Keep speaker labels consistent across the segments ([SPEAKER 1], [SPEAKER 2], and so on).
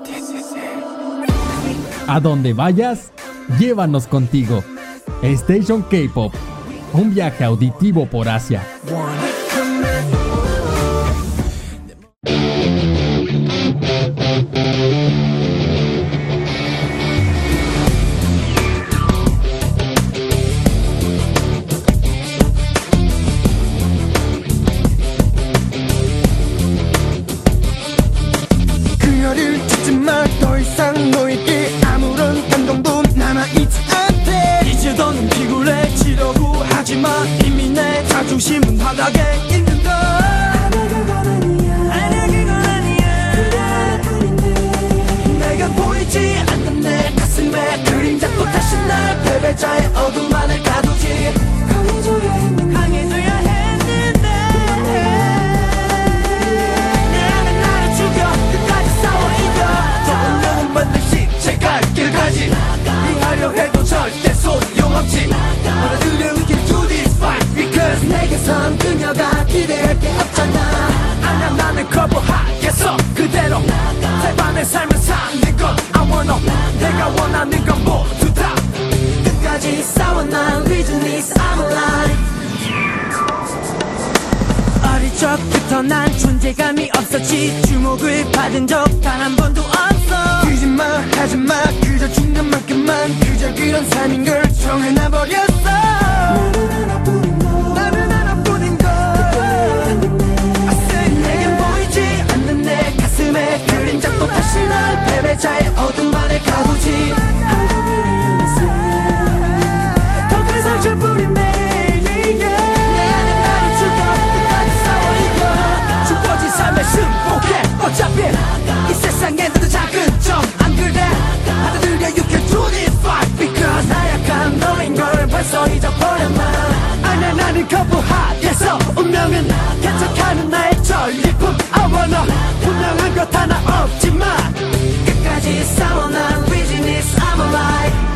[SPEAKER 1] A donde vayas, llévanos contigo. Station K-Pop, un viaje auditivo por Asia.
[SPEAKER 2] 그녀를 찾지 마. 더 이상 너에게 아무런 감동도 남아있지 않대. 이제 더는 비굴해지려고 하지마. 이미 내 자존심은 바닥에 있는 걸. 아니야 그건 아니야. 그래 둘인데 내가 보이지 않는 내 가슴에 그림자 또 다시 날 패배자의 어둠 안에 가두지. 강해져야 했는데 내 안에 나를 죽여. 끝까지 싸워 이겨. 저 운명은 반드시 제 갈 길까지. 이하려 해도 절대 소용없지. 받아들여 we can do this fight. Because 내게선 그녀가 기대할 게 없잖아. 아냐 나는 거부하겠어. 그대로 내 밤의 삶을 사는 것 I wanna. 내가 원하는 건 모두 다. 끝까지 싸워 난 reason is I'm alive. 어릴 적부터 난 존재감이 없었지. 주목을 받은 적 단 한 번도 없어. 뒤집마 하지마. 그저 죽는 만큼만 그저 그런 삶인 걸 정해놔버렸어. 나는 하나뿐인 걸. I say 내겐 보이지 않는 내 가슴에 그림자 또 다시 날 패배자의 어둠 안에 가두지. 더 큰 상처뿐인 매일 내 안에 나를 죽여. 끝까지 싸워 이겨. 주어진 삶에 승복해. 어차피 이 세상에 너도 작은 점 안 그래. 받아들여 you can do this fight. Because 나약한 너인 걸 벌써 잊어버렸나. 아냐 나는 거부하겠어. 운명은 개척하는 나의 전리품 I wanna. 분명한 것 하나 없지만 끝까지 싸워 난 reason is I'm alive.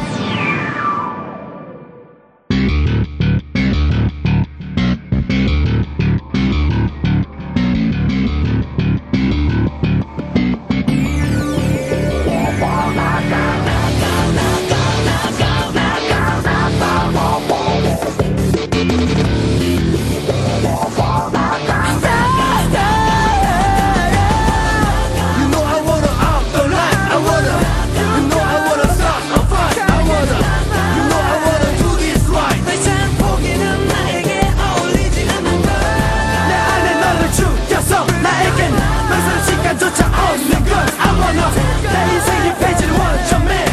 [SPEAKER 2] 내 인생의 페이지를 원점에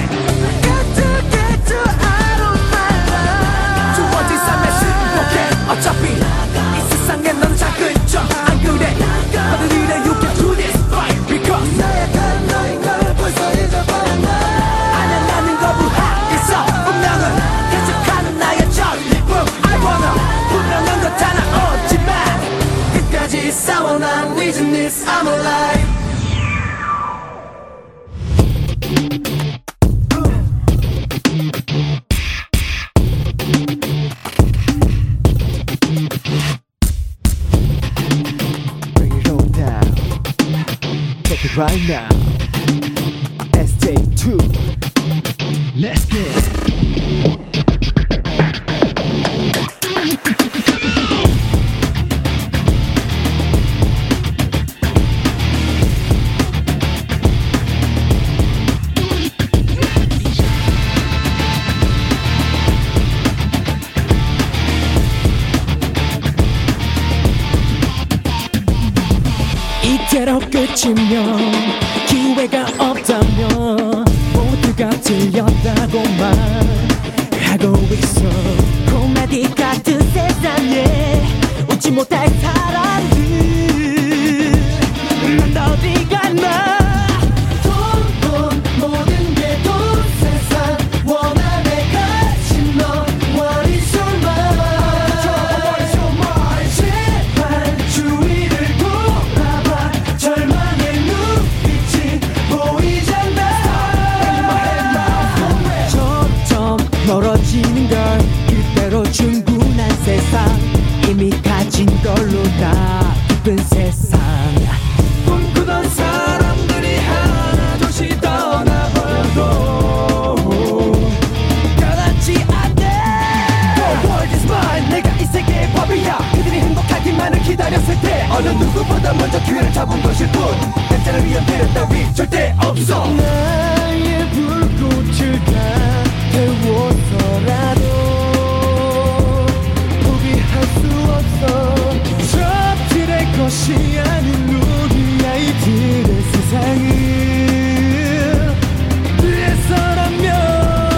[SPEAKER 2] 주어진 삶에 승복해. 어차피 이 세상에 넌 작은 점 안 그래. 받아들여 you can do this fight. Because 나약한 너인 걸 벌써 잊어버렸나. 아냐 나는 거부하겠어. 운명은 계속하는 나의 전리품 I wanna. 분명한 것 하나 없지만 끝까지 싸워 난 reason is I'm alive. Right now, SJ2, let's get. 이대로 끝이면 기회가 없다면 모두가 틀렸다고만 하고 있어. 코미디 같은 세상에 웃지 못할 사람들 난 어디 갔나. 돈 모든 게 돈 세상 원한에 갇힌 너 What is your mind? 제발 주위를 돌아봐. 절망의 눈빛이 보이잖아. 점점 멀어지는 걸 그대로 충분한 세상 이미 가진 걸로 다 따위 절대 없어. 나의 불꽃을 다 태워서라도 포기할 수 없어. 저들의 것이 아닌 우리 아이들의 세상을 위해서라면.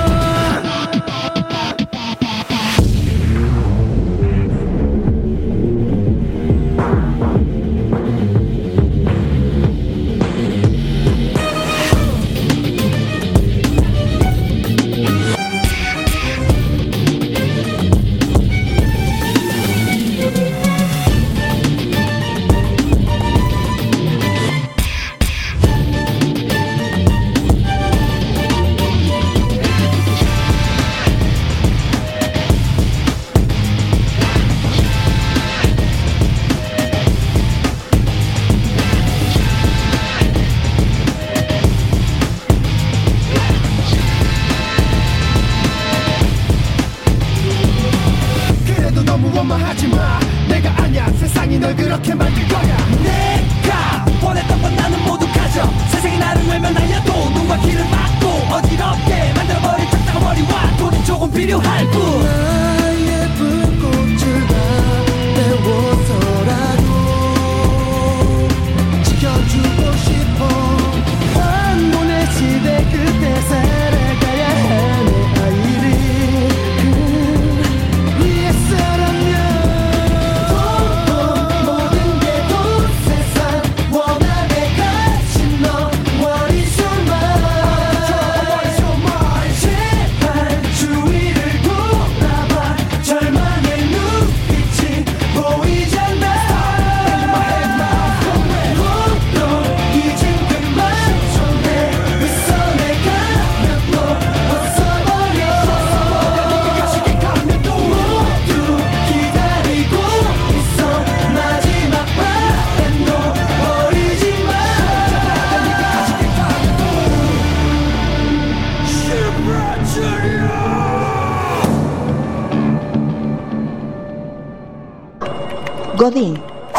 [SPEAKER 3] Godín,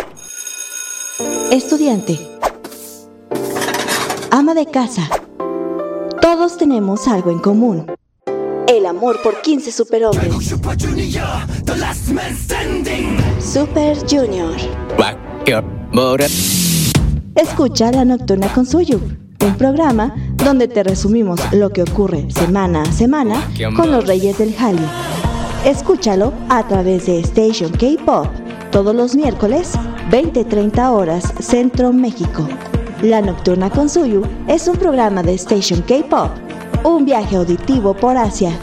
[SPEAKER 3] estudiante, ama de casa, todos tenemos algo en común: el amor por 15 superhombres. Super Junior. Escucha La Nocturna con Suyu, un programa donde te resumimos lo que ocurre semana a semana con los Reyes del Hallyu. Escúchalo a través de Station K-Pop todos los miércoles, 20:30 horas Centro México. La Nocturna con Suyu es un programa de Station K-Pop, un viaje auditivo por Asia.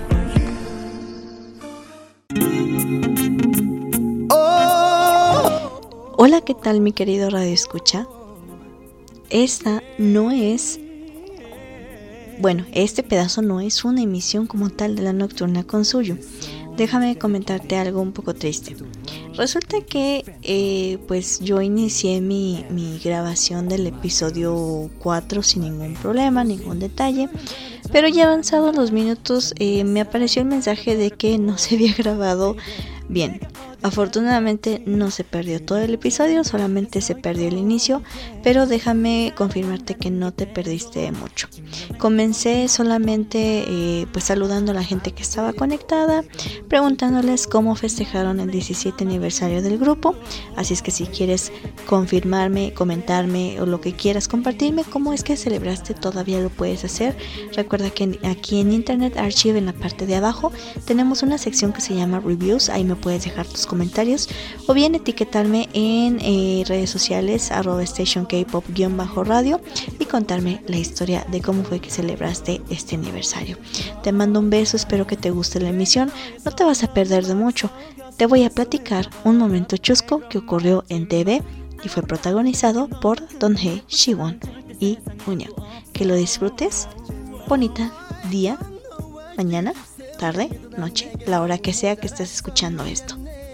[SPEAKER 3] Hola, ¿qué tal mi querido Radio Escucha? Esta no es... Bueno, este pedazo no es una emisión como tal de La Nocturna con Suyu. Déjame comentarte algo un poco triste. Resulta que pues yo inicié mi grabación del episodio 4 sin ningún problema, ningún detalle. Pero ya avanzados los minutos me apareció el mensaje de que no se había grabado bien. Afortunadamente no se perdió todo el episodio, solamente se perdió el inicio, pero déjame confirmarte que no te perdiste mucho. Comencé solamente pues saludando a la gente que estaba conectada, preguntándoles cómo festejaron el 17 aniversario del grupo. Así es que si quieres confirmarme, comentarme o lo que quieras compartirme cómo es que celebraste, todavía lo puedes hacer. Recuerda que aquí en Internet Archive, en la parte de abajo, tenemos una sección que se llama Reviews. Ahí me puedes dejar tus comentarios o bien etiquetarme en redes sociales @stationkpop_radio y contarme la historia de cómo fue que celebraste este aniversario. Te mando un beso, espero que te guste la emisión, no te vas a perder de mucho. Te voy a platicar un momento chusco que ocurrió en TV y fue protagonizado por Donghae, Siwon y Uña. Que lo disfrutes. Bonita día, mañana, tarde, noche, la hora que sea que estés escuchando esto.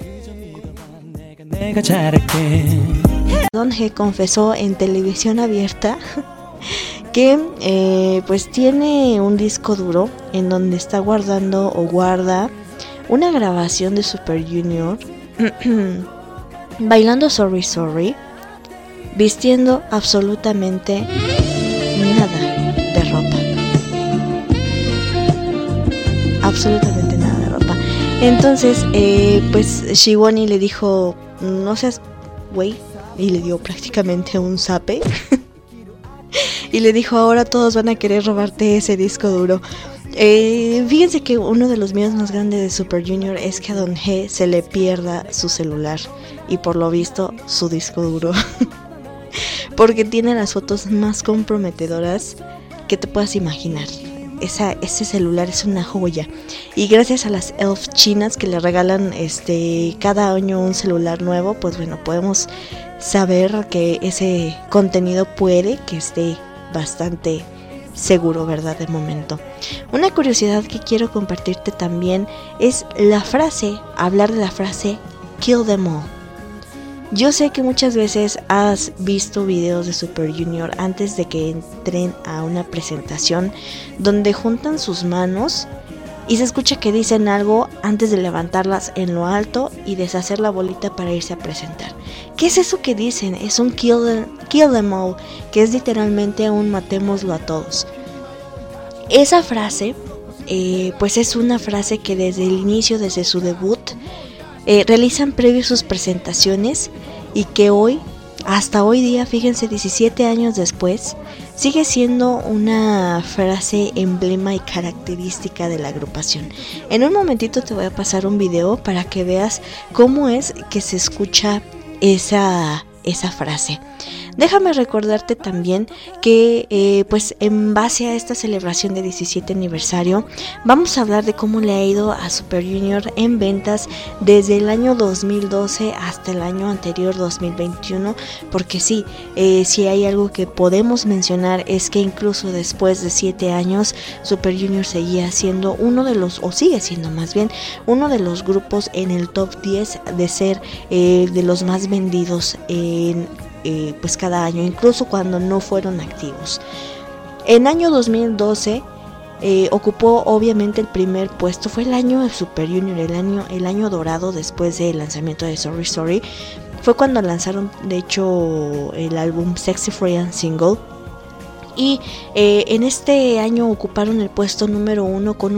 [SPEAKER 3] Donghae confesó en televisión abierta que pues tiene un disco duro en donde está guardando o guarda una grabación de Super Junior bailando Sorry Sorry, vistiendo absolutamente nada de ropa. Absolutamente nada de ropa. Entonces, pues Shivani le dijo, no seas güey, y le dio prácticamente un zape. Y le dijo, ahora todos van a querer robarte ese disco duro. Fíjense que uno de los miedos más grandes de Super Junior es que a Don G se le pierda su celular y por lo visto su disco duro. Porque tiene las fotos más comprometedoras que te puedas imaginar. Ese celular es una joya. Y gracias a las elf chinas que le regalan cada año un celular nuevo, pues bueno, podemos saber que ese contenido puede que esté bastante seguro, ¿verdad? De momento. Una curiosidad que quiero compartirte también es hablar de la frase Kill them all. Yo sé que muchas veces has visto videos de Super Junior antes de que entren a una presentación donde juntan sus manos y se escucha que dicen algo antes de levantarlas en lo alto y deshacer la bolita para irse a presentar. ¿Qué es eso que dicen? Es un kill them all, que es literalmente un matémoslo a todos. Esa frase, pues es una frase que desde el inicio, desde su debut, realizan previo a sus presentaciones y que hasta hoy día, fíjense, 17 años después, sigue siendo una frase emblema y característica de la agrupación. En un momentito te voy a pasar un video para que veas cómo es que se escucha esa frase. Déjame recordarte también que pues en base a esta celebración de 17 aniversario vamos a hablar de cómo le ha ido a Super Junior en ventas desde el año 2012 hasta el año anterior 2021, porque sí, si hay algo que podemos mencionar es que incluso después de 7 años Super Junior seguía siendo sigue siendo más bien uno de los grupos en el top 10 de ser de los más vendidos pues cada año, incluso cuando no fueron activos. En año 2012 ocupó obviamente el primer puesto. Fue el año de Super Junior, el año dorado después del lanzamiento de Sorry Sorry. Fue cuando lanzaron de hecho el álbum Sexy Free and Single. Y en este año ocuparon el puesto número 1 con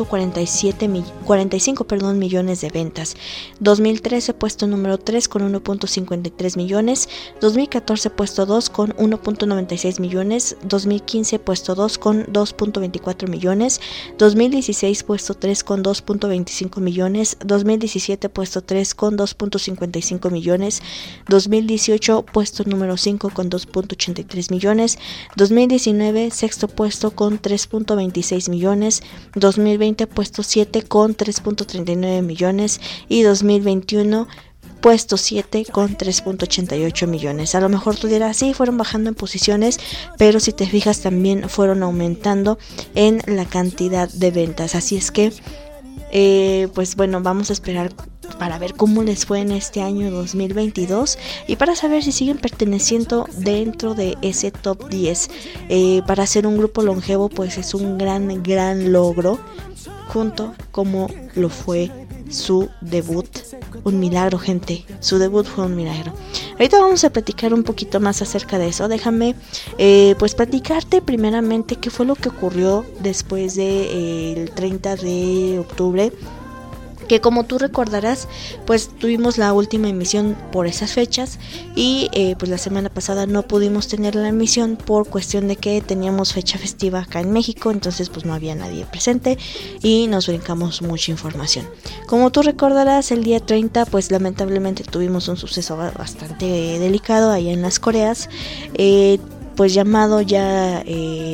[SPEAKER 3] 1.45 millones de ventas. 2013 puesto número 3 con 1.53 millones. 2014 puesto 2 con 1.96 millones. 2015 puesto 2 con 2.24 millones. 2016 puesto 3 con 2.25 millones. 2017 puesto 3 con 2.55 millones. 2018 puesto número 5 con 2.83 millones. 2019 sexto puesto con 3.26 millones, 2020 puesto 7 con 3.39 millones y 2021 puesto 7 con 3.88 millones. A lo mejor tú dirás, sí, fueron bajando en posiciones, pero si te fijas también fueron aumentando en la cantidad de ventas. Así es que, pues bueno, vamos a esperar para ver cómo les fue en este año 2022 y para saber si siguen perteneciendo dentro de ese top 10. Para ser un grupo longevo, pues es un gran logro, junto como lo fue su debut. Un milagro, gente, su debut fue un milagro. Ahorita vamos a platicar un poquito más acerca de eso. Déjame pues platicarte primeramente qué fue lo que ocurrió después del 30 de octubre, que como tú recordarás, pues tuvimos la última emisión por esas fechas y pues la semana pasada no pudimos tener la emisión por cuestión de que teníamos fecha festiva acá en México, entonces pues no había nadie presente y nos brincamos mucha información. Como tú recordarás, el día 30 pues lamentablemente tuvimos un suceso bastante delicado allá en las Coreas, pues llamado ya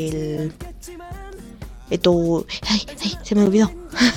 [SPEAKER 3] se me olvidó.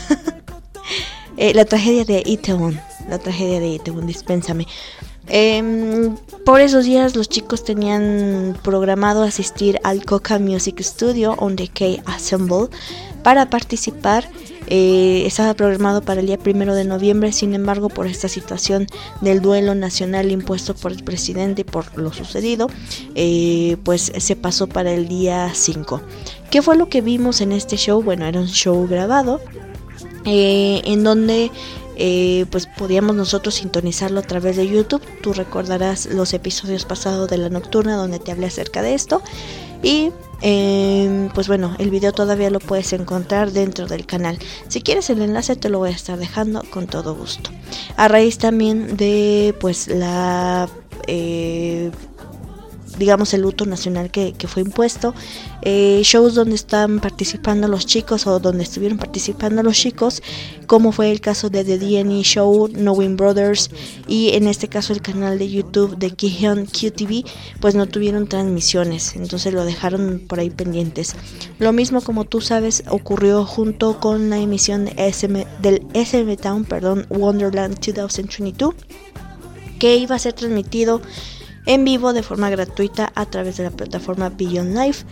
[SPEAKER 3] La tragedia de Itaewon, dispénsame. Por esos días los chicos tenían programado asistir al Coca Music Studio on the K Assemble para participar. Estaba programado para el día 1 de noviembre, sin embargo, por esta situación del duelo nacional impuesto por el presidente y por lo sucedido, pues se pasó para el día 5. ¿Qué fue lo que vimos en este show? Bueno, era un show grabado, en donde pues podíamos nosotros sintonizarlo a través de YouTube. Tú recordarás los episodios pasados de La Nocturna donde te hablé acerca de esto. Y pues bueno, el video todavía lo puedes encontrar dentro del canal. Si quieres el enlace te lo voy a estar dejando con todo gusto. A raíz también de pues la digamos el luto nacional que fue impuesto, shows donde están participando los chicos o donde estuvieron participando los chicos, como fue el caso de The D&E Show, Knowing Brothers y en este caso el canal de YouTube de Kihyun QTV, pues no tuvieron transmisiones, entonces lo dejaron por ahí pendientes. Lo mismo, como tú sabes, ocurrió junto con la emisión del SM Town, Wonderland 2022, que iba a ser transmitido en vivo de forma gratuita a través de la plataforma Beyond Live,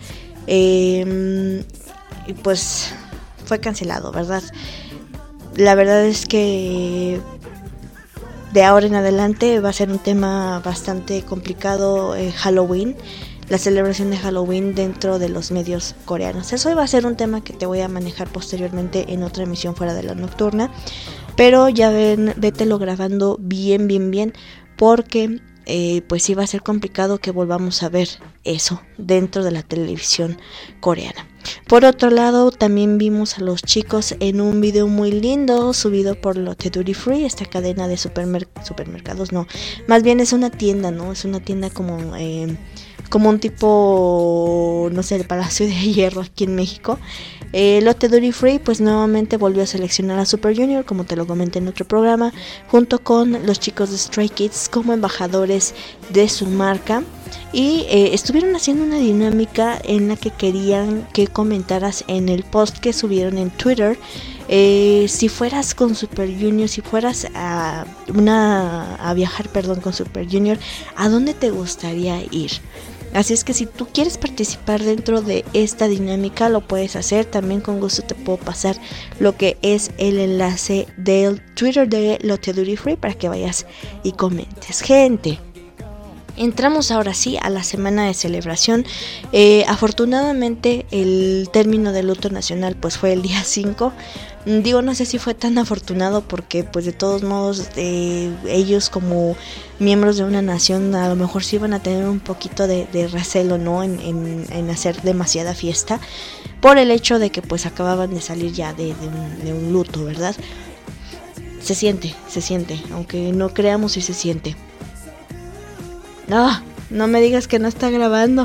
[SPEAKER 3] y pues fue cancelado, ¿verdad? La verdad es que de ahora en adelante va a ser un tema bastante complicado, Halloween, la celebración de Halloween dentro de los medios coreanos. Eso va a ser un tema que te voy a manejar posteriormente en otra emisión fuera de la nocturna, pero ya vételo grabando bien, porque pues sí va a ser complicado que volvamos a ver eso dentro de la televisión coreana. Por otro lado, también vimos a los chicos en un video muy lindo subido por Lotte Duty Free, esta cadena de supermercados, no, más bien es una tienda, ¿no? Es una tienda como un tipo, no sé, el Palacio de Hierro aquí en México. Lotte Duty Free pues nuevamente volvió a seleccionar a Super Junior, como te lo comenté en otro programa, junto con los chicos de Stray Kids como embajadores de su marca, y estuvieron haciendo una dinámica en la que querían que comentaras en el post que subieron en Twitter, si fueras con Super Junior, si fueras a viajar con Super Junior, ¿a dónde te gustaría ir? Así es que si tú quieres participar dentro de esta dinámica, lo puedes hacer. También con gusto te puedo pasar lo que es el enlace del Twitter de Lotte Duty Free para que vayas y comentes. Gente, entramos ahora sí a la semana de celebración. Afortunadamente el término del luto nacional pues fue el día 5. Digo, no sé si fue tan afortunado porque pues de todos modos ellos como miembros de una nación a lo mejor sí iban a tener un poquito de recelo, ¿no? En hacer demasiada fiesta por el hecho de que pues acababan de salir ya de un luto, ¿verdad? Se siente, aunque no creamos, sí se siente. No me digas que no está grabando.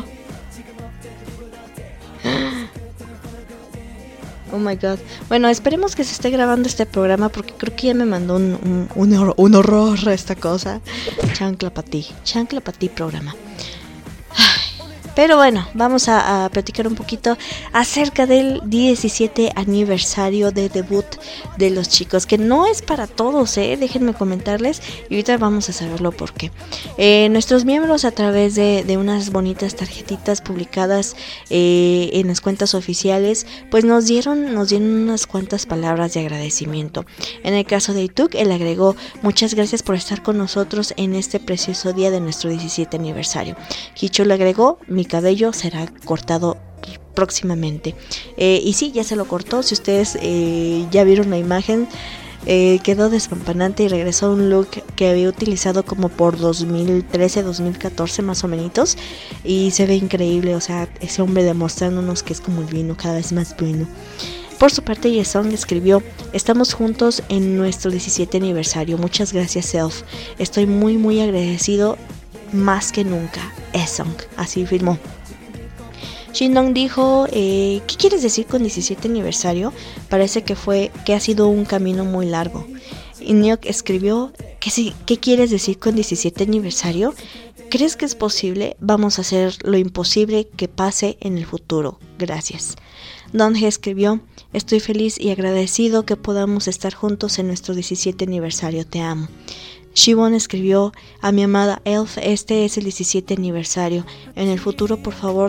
[SPEAKER 3] Oh my god. Bueno, esperemos que se esté grabando este programa porque creo que ya me mandó un horror esta cosa. Chancla para ti programa. Pero bueno, vamos a platicar un poquito acerca del 17 aniversario de debut de los chicos, que no es para todos, déjenme comentarles y ahorita vamos a saberlo por qué. Nuestros miembros, a través de unas bonitas tarjetitas publicadas en las cuentas oficiales, pues nos dieron unas cuantas palabras de agradecimiento. En el caso de Ituk, él agregó: muchas gracias por estar con nosotros en este precioso día de nuestro 17 aniversario. Hicho le agregó: mi cabello será cortado próximamente. Y sí, ya se lo cortó. Si ustedes ya vieron la imagen, quedó despampanante y regresó a un look que había utilizado como por 2013, 2014 más o menos, y se ve increíble. O sea, ese hombre demostrándonos que es como el vino, cada vez más bueno. Por su parte, Yesong escribió: estamos juntos en nuestro 17 aniversario. Muchas gracias, Self. Estoy muy agradecido más que nunca. Esong, así firmó. Shindong dijo: ¿qué quieres decir con 17 aniversario? Parece que ha sido un camino muy largo. Inyok escribió: ¿qué quieres decir con 17 aniversario? ¿Crees que es posible? Vamos a hacer lo imposible que pase en el futuro. Gracias. Donge escribió: estoy feliz y agradecido que podamos estar juntos en nuestro 17 aniversario. Te amo. Shibon escribió: a mi amada Elf, este es el 17 aniversario. En el futuro, por favor,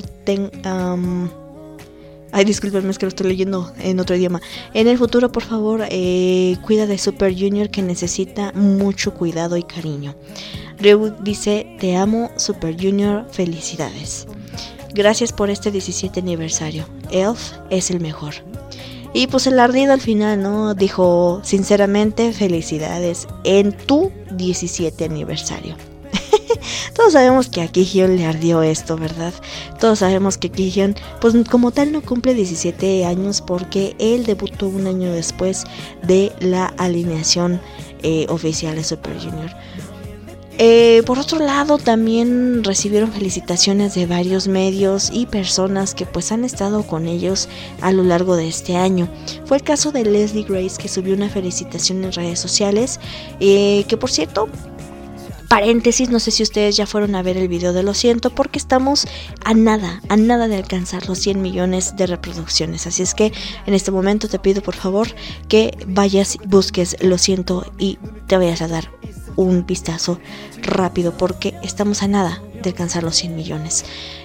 [SPEAKER 3] discúlpenme, es que lo estoy leyendo en otro idioma. En el futuro, por favor, cuida de Super Junior, que necesita mucho cuidado y cariño. Ryuk dice: te amo, Super Junior, felicidades. Gracias por este 17 aniversario. Elf es el mejor. Y pues el ardido al final, ¿no? Dijo: sinceramente, felicidades en tu 17 aniversario. Todos sabemos que a Kihyun le ardió esto, ¿verdad? Todos sabemos que Kihyun, pues como tal no cumple 17 años porque él debutó un año después de la alineación oficial de Super Junior. Por otro lado, también recibieron felicitaciones de varios medios y personas que pues han estado con ellos a lo largo de este año. Fue el caso de Leslie Grace, que subió una felicitación en redes sociales, que por cierto, paréntesis, no sé si ustedes ya fueron a ver el video de Lo Siento, porque estamos a nada de alcanzar los 100 millones de reproducciones. Así es que en este momento te pido por favor que vayas, busques Lo Siento y te vayas a dar un vistazo rápido, porque estamos a nada de alcanzar los 100 millones.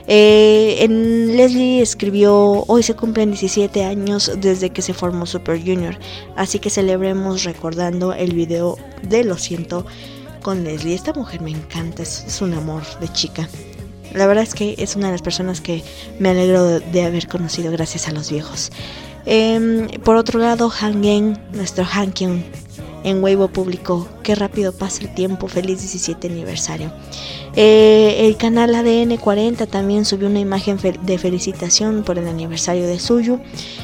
[SPEAKER 3] Leslie escribió: hoy se cumplen 17 años desde que se formó Super Junior, así que celebremos recordando el video de Lo Siento con Leslie. Esta mujer me encanta, es un amor de chica. La verdad es que es una de las personas que me alegro de haber conocido gracias a los viejos. Por otro lado, Han-Gen, nuestro Han-Kyung, en Weibo publicó: qué rápido pasa el tiempo, feliz 17 aniversario. El canal ADN 40 también subió una imagen de felicitación por el aniversario de Suyu.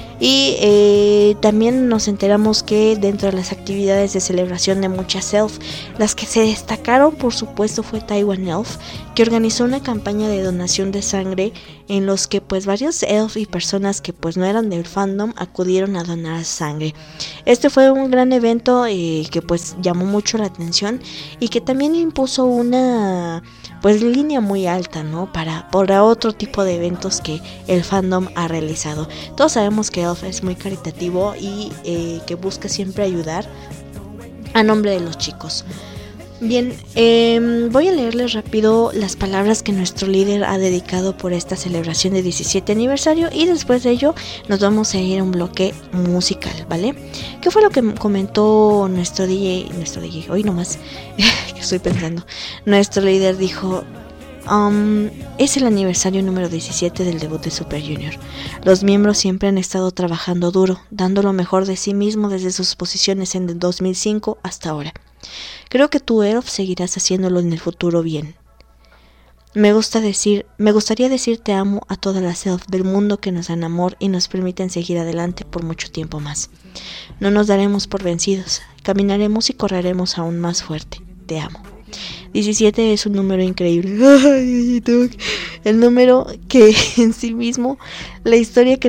[SPEAKER 3] Y también nos enteramos que dentro de las actividades de celebración de muchas ELF, las que se destacaron por supuesto fue Taiwan ELF, que organizó una campaña de donación de sangre en los que pues varios ELF y personas que pues no eran del fandom acudieron a donar sangre. Este fue un gran evento que pues llamó mucho la atención y que también impuso una pues línea muy alta, ¿no? Para otro tipo de eventos que el fandom ha realizado. Todos sabemos que ELF es muy caritativo y que busca siempre ayudar a nombre de los chicos. Bien, voy a leerles rápido las palabras que nuestro líder ha dedicado por esta celebración de 17 aniversario y después de ello nos vamos a ir a un bloque musical, ¿vale? ¿Qué fue lo que comentó nuestro DJ, hoy nomás, que estoy pensando? Nuestro líder dijo: es el aniversario número 17 del debut de Super Junior. Los miembros siempre han estado trabajando duro, dando lo mejor de sí mismo desde sus posiciones en el 2005 hasta ahora. Creo que tú, ELF, seguirás haciéndolo en el futuro bien. Me gustaría decir te amo a todas las ELF del mundo que nos dan amor y nos permiten seguir adelante por mucho tiempo más. No nos daremos por vencidos, caminaremos y correremos aún más fuerte. Te amo. 17 es un número increíble. Ay, el número que en sí mismo, la historia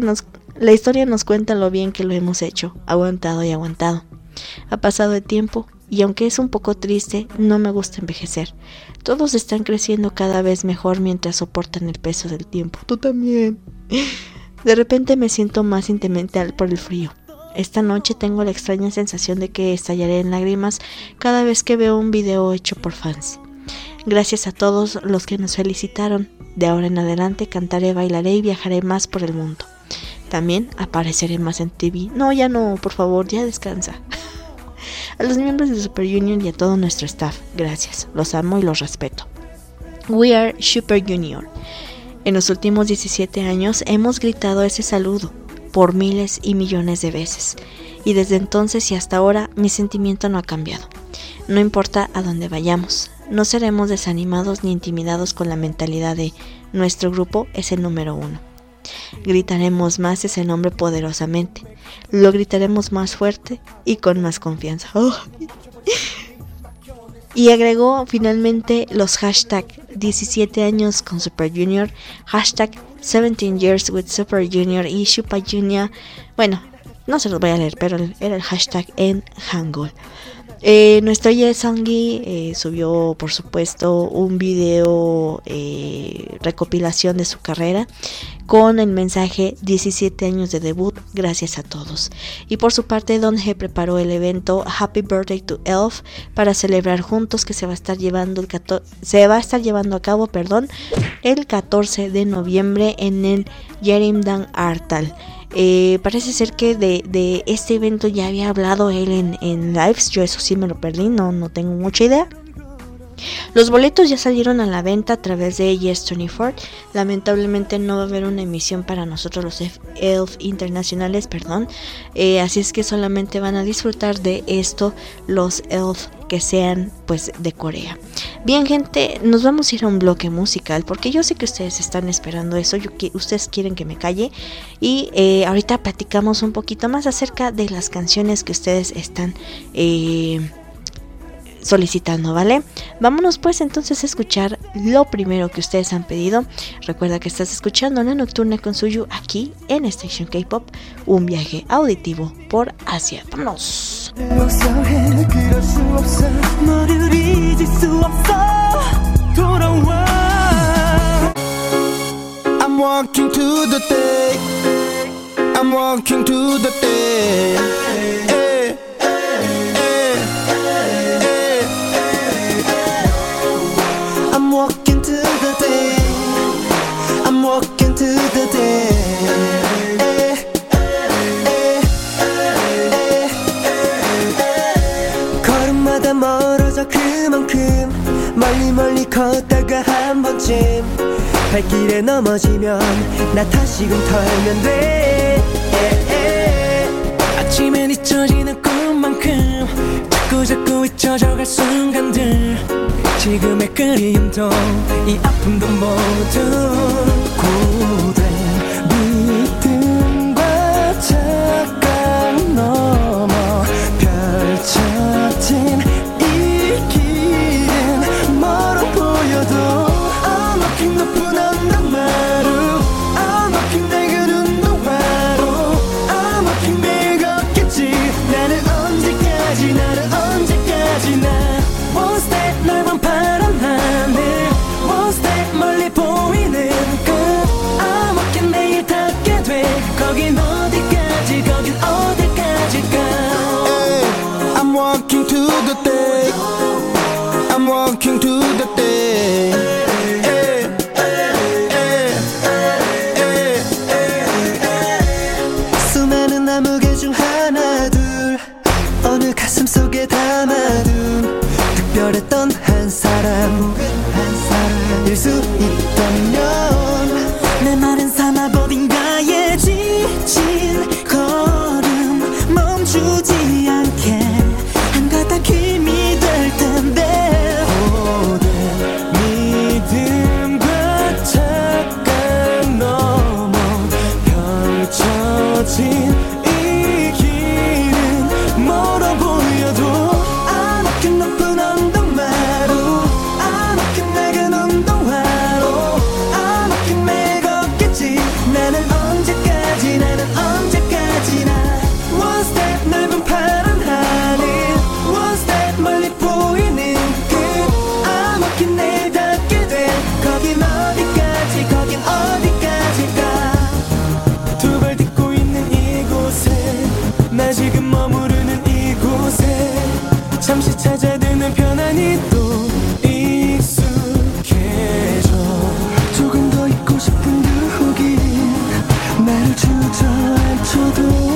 [SPEAKER 3] nos cuenta lo bien que lo hemos hecho, aguantado y aguantado. Ha pasado el tiempo y aunque es un poco triste, no me gusta envejecer. Todos están creciendo cada vez mejor mientras soportan el peso del tiempo. Tú también. De repente me siento más sentimental por el frío. Esta noche tengo la extraña sensación de que estallaré en lágrimas cada vez que veo un video hecho por fans. Gracias a todos los que nos felicitaron. De ahora en adelante cantaré, bailaré y viajaré más por el mundo. También apareceré más en TV. No, ya no, por favor, ya descansa. A los miembros de Super Junior y a todo nuestro staff, gracias. Los amo y los respeto. We are Super Junior. En los últimos 17 años hemos gritado ese saludo por miles y millones de veces. Y desde entonces y hasta ahora mi sentimiento no ha cambiado. No importa a dónde vayamos, no seremos desanimados ni intimidados con la mentalidad de nuestro grupo es el número 1. Gritaremos más ese nombre poderosamente. Lo gritaremos más fuerte y con más confianza. Oh. Y agregó finalmente los hashtag 17 años con Super Junior, hashtag 17 years with Super Junior y Super Junior. Bueno, no se los voy a leer, pero era el hashtag en Hangul. Nuestro Ye Seong-gi subió por supuesto un video recopilación de su carrera con el mensaje 17 años de debut, gracias a todos. Y por su parte Donhee preparó el evento Happy Birthday to ELF para celebrar juntos, que se va a estar llevando a cabo el 14 de noviembre en el Yerimdang Artal. Parece ser que de este evento ya había hablado él en lives. Yo eso sí me lo perdí, no tengo mucha idea. Los boletos ya salieron a la venta a través de Yes24. Lamentablemente no va a haber una emisión para nosotros los ELF internacionales, así es que solamente van a disfrutar de esto los ELF que sean pues de Corea. Bien, gente, nos vamos a ir a un bloque musical porque yo sé que ustedes están esperando eso. Ustedes quieren que me calle y ahorita platicamos un poquito más acerca de las canciones que ustedes están solicitando, ¿vale? Vámonos pues entonces a escuchar lo primero que ustedes han pedido. Recuerda que estás escuchando La Nocturna con Suyu aquí en Station K-Pop, un viaje auditivo por Asia. ¡Vámonos!
[SPEAKER 4] I'm walking to the day. I'm walking to the day. I'm walking to the day. I'm walking to the day. 걸음마다 멀어져 그만큼 멀리 걷다가 한 번쯤 발길에 넘어지면 나 다시금 털면 돼. 아침엔 잊혀지는 꿈만큼 자꾸 잊혀져갈 순간들 지금의 그리움도 이 아픔도 모두 고된 믿음과 착각 넘어 펼쳐진 이 길은 멀어 보여도 I'm walking 높은 언덕마루 I'm walking 낡은 운동화로 I'm walking 매일 걷겠지 나는 언제까지나 One step 넓은 파란 하늘 One step 멀리 보이는 끝 I'm walking 매일 닿게 돼 거긴 어디까지가 I'm walking to the day I'm walking to the day 수많은 나무개 중 하나 둘 어느 가슴 속에 담아둔 특별했던 한 사람일 수 있다면 내 마른 사막 어딘가에 지친 걸음 멈추지 않게 한 가닥 힘이 될 텐데 고된 믿음과 착각 넘어 펼쳐진 이 길은 멀어 보여도 I'm walking 높은 언덕마루 I'm walking 낡은 운동화로 I'm walking 매일 걷겠지 나는 언제까지나 One step 넓은 파란 하늘 One step 멀리 보이는 끝 I'm walking 내일 닿게 돼 거긴 어디까지가 두 발 딛고 있는 이곳에 나 지금 머무르는 이곳에 잠시 찾아드는 편안히 또 익숙해져 조금 더 있고 싶은 그 후기 나를 주저앉혀도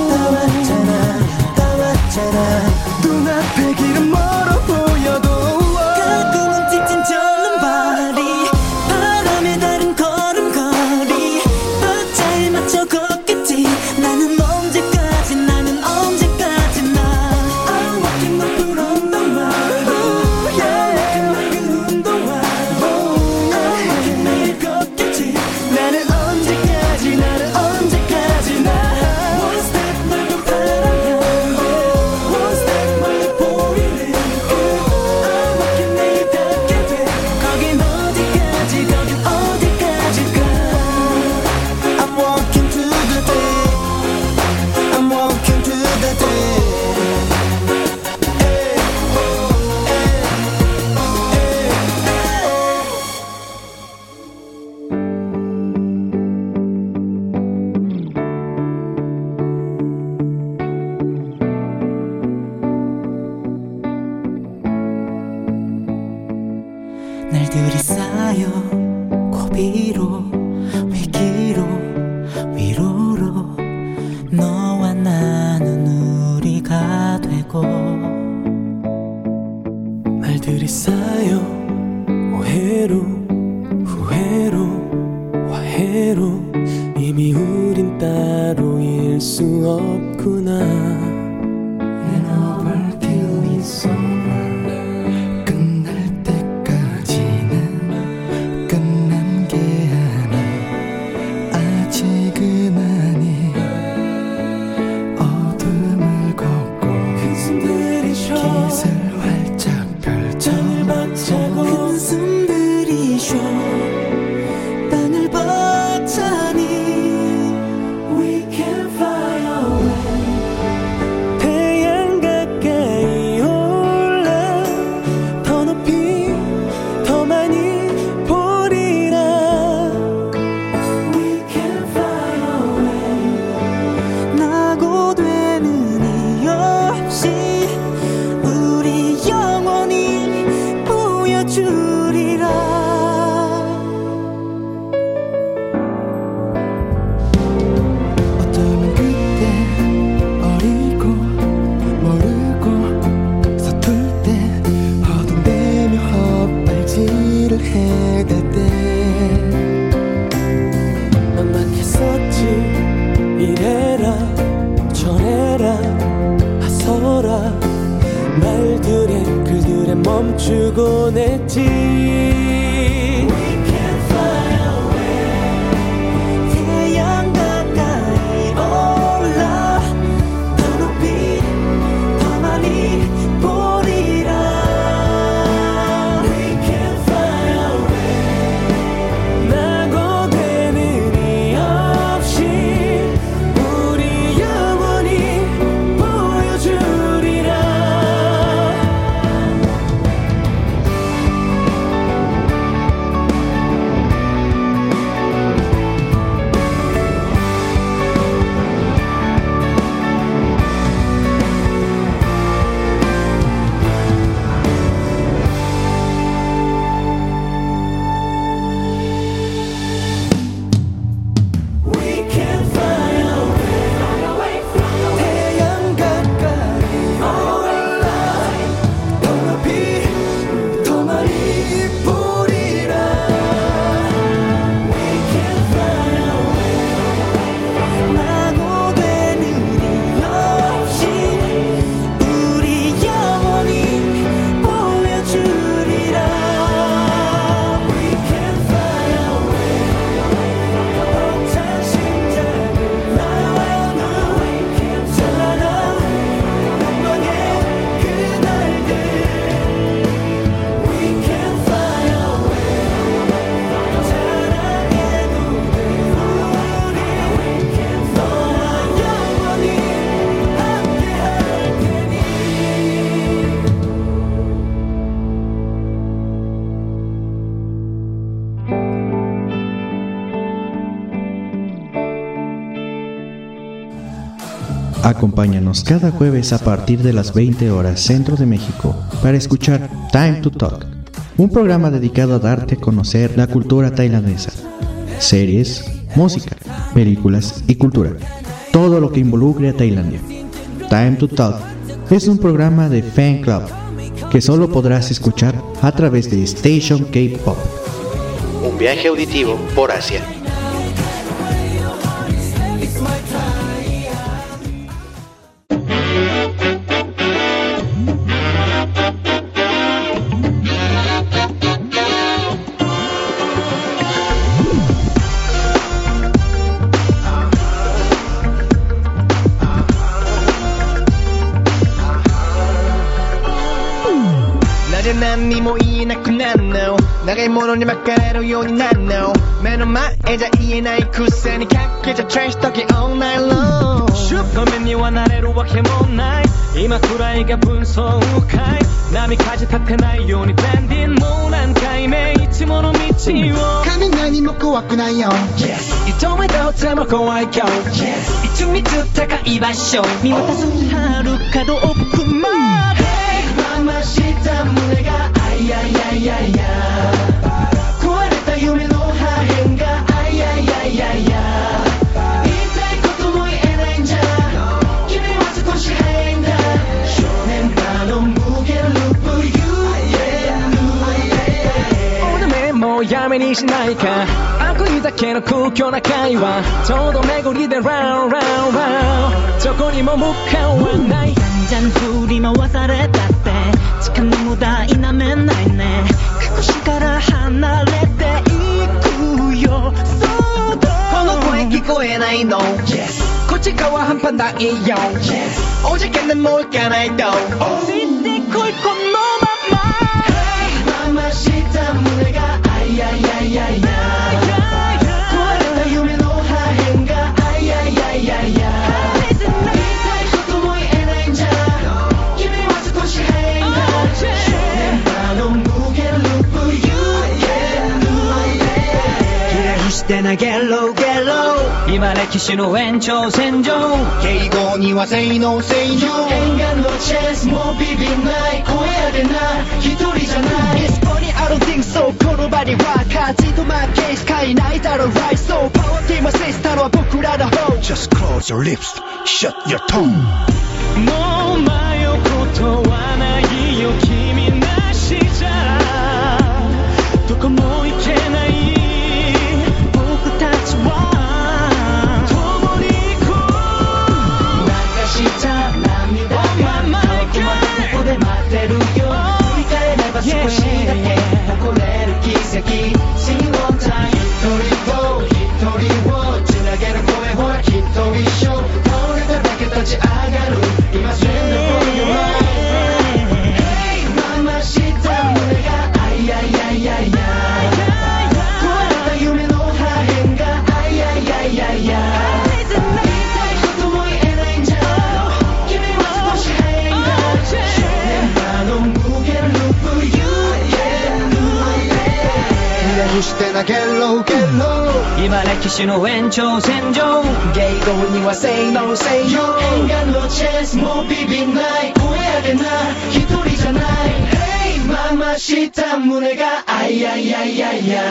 [SPEAKER 4] 따왔잖아 눈앞의 길은 멀어 보여도 가끔은 찢진 절름발이 바람에 다른 걸음걸이 박자에 맞춰 걷겠지 나는 언제까지나 I'm walking 높은 언덕마루 I'm walking 낡은 운동화로 I'm walking 매일 걷겠지 나는 언제까지나 One step 넓은 파란 하늘 One step 멀리 보이는 끝 I'm walking 매일 닿게 돼 거긴 어디까지가 I'm walking to the day I'm walking to the day 날들이 쌓여 고비로 위기로 위로로 너와 나는 우리가 되고 말들이 쌓여 오해로 후회로 화해로 이미 우린 따로일 수 없구나 And our kill is over 멈추곤 했지. We can fly away. 태양 가까이 올라 더 높이 더 많이 보리라. We can fly away. 낙오되는 이 없이 우리 영원히 보여주리라. We can fly away. 태양 가까이 올라 더 높이 더 많이 보리라. We can fly away. 낙오되는 일 없이 우리 영원히 보여주리라. We can fly away. 벅찬 심장을 나와 찬란한 영광의 그날들. We can fly away. 사랑의 노래 우리 너와 영원히 함께할 테니.
[SPEAKER 5] Acompáñanos cada jueves a partir de las 20 horas Centro de México para escuchar Time to Talk, un programa dedicado a darte a conocer la cultura tailandesa, series, música, películas y cultura, todo lo que involucre a Tailandia. Time to Talk es un programa de fan club que solo podrás escuchar a través de Station K-Pop. Un viaje auditivo por Asia.
[SPEAKER 6] 낮에 난 니も言えなくなるの長いものに巻かれるようになるの目の前じゃ言えないくせにかけちゃ trash talking all night long シュッ画面にはなれるわけもない今くらいが分相会波風立てないようにブレンディンもう何回目いつもの道を
[SPEAKER 7] 雷も怖くないよ
[SPEAKER 6] Yes いとめどっても怖いよ Yes いつみつ高い場所見渡す遥か遠くまでまました胸があいやいやいやいや壊れた夢の破片があいやいやいやいや言いたいことも言えないんじゃ君は少し早いんだ少年場の無限ループ You yeah 俺めもうやめにしないか悪意だけの空虚な会話ちょうど巡りで round round round どこにも向かわないじゃん振り回されたってつかみ無駄否めないね隠しから離れていくよそうだこの声聞こえないの、yes、こっち側半端ないよ、yes、おじけでも行かないとついてこいこのまま、hey、まました胸があいやいやいやいや壊れた夢の破片があいやいやいやいやしてなゲロゲロ今歴史の延長線上敬語には性能正常念願のチャンスもビビんない声上げな一人じゃないディスコにある think so この場には勝ちと負けしかいないだろ right so パワーティーも制したのは僕らの方 Just close your lips shut your tongue もう迷うことはないよ君なしじゃどこも行けないした涙が乾くまでここで待ってるよ振り返れば少し
[SPEAKER 2] なゲロゲロ今歴史の延長線上ゲイゴには Say no say no 念願のチャンスもうビビんない声上げな一人じゃない Hey ママした胸があいやいやいやいや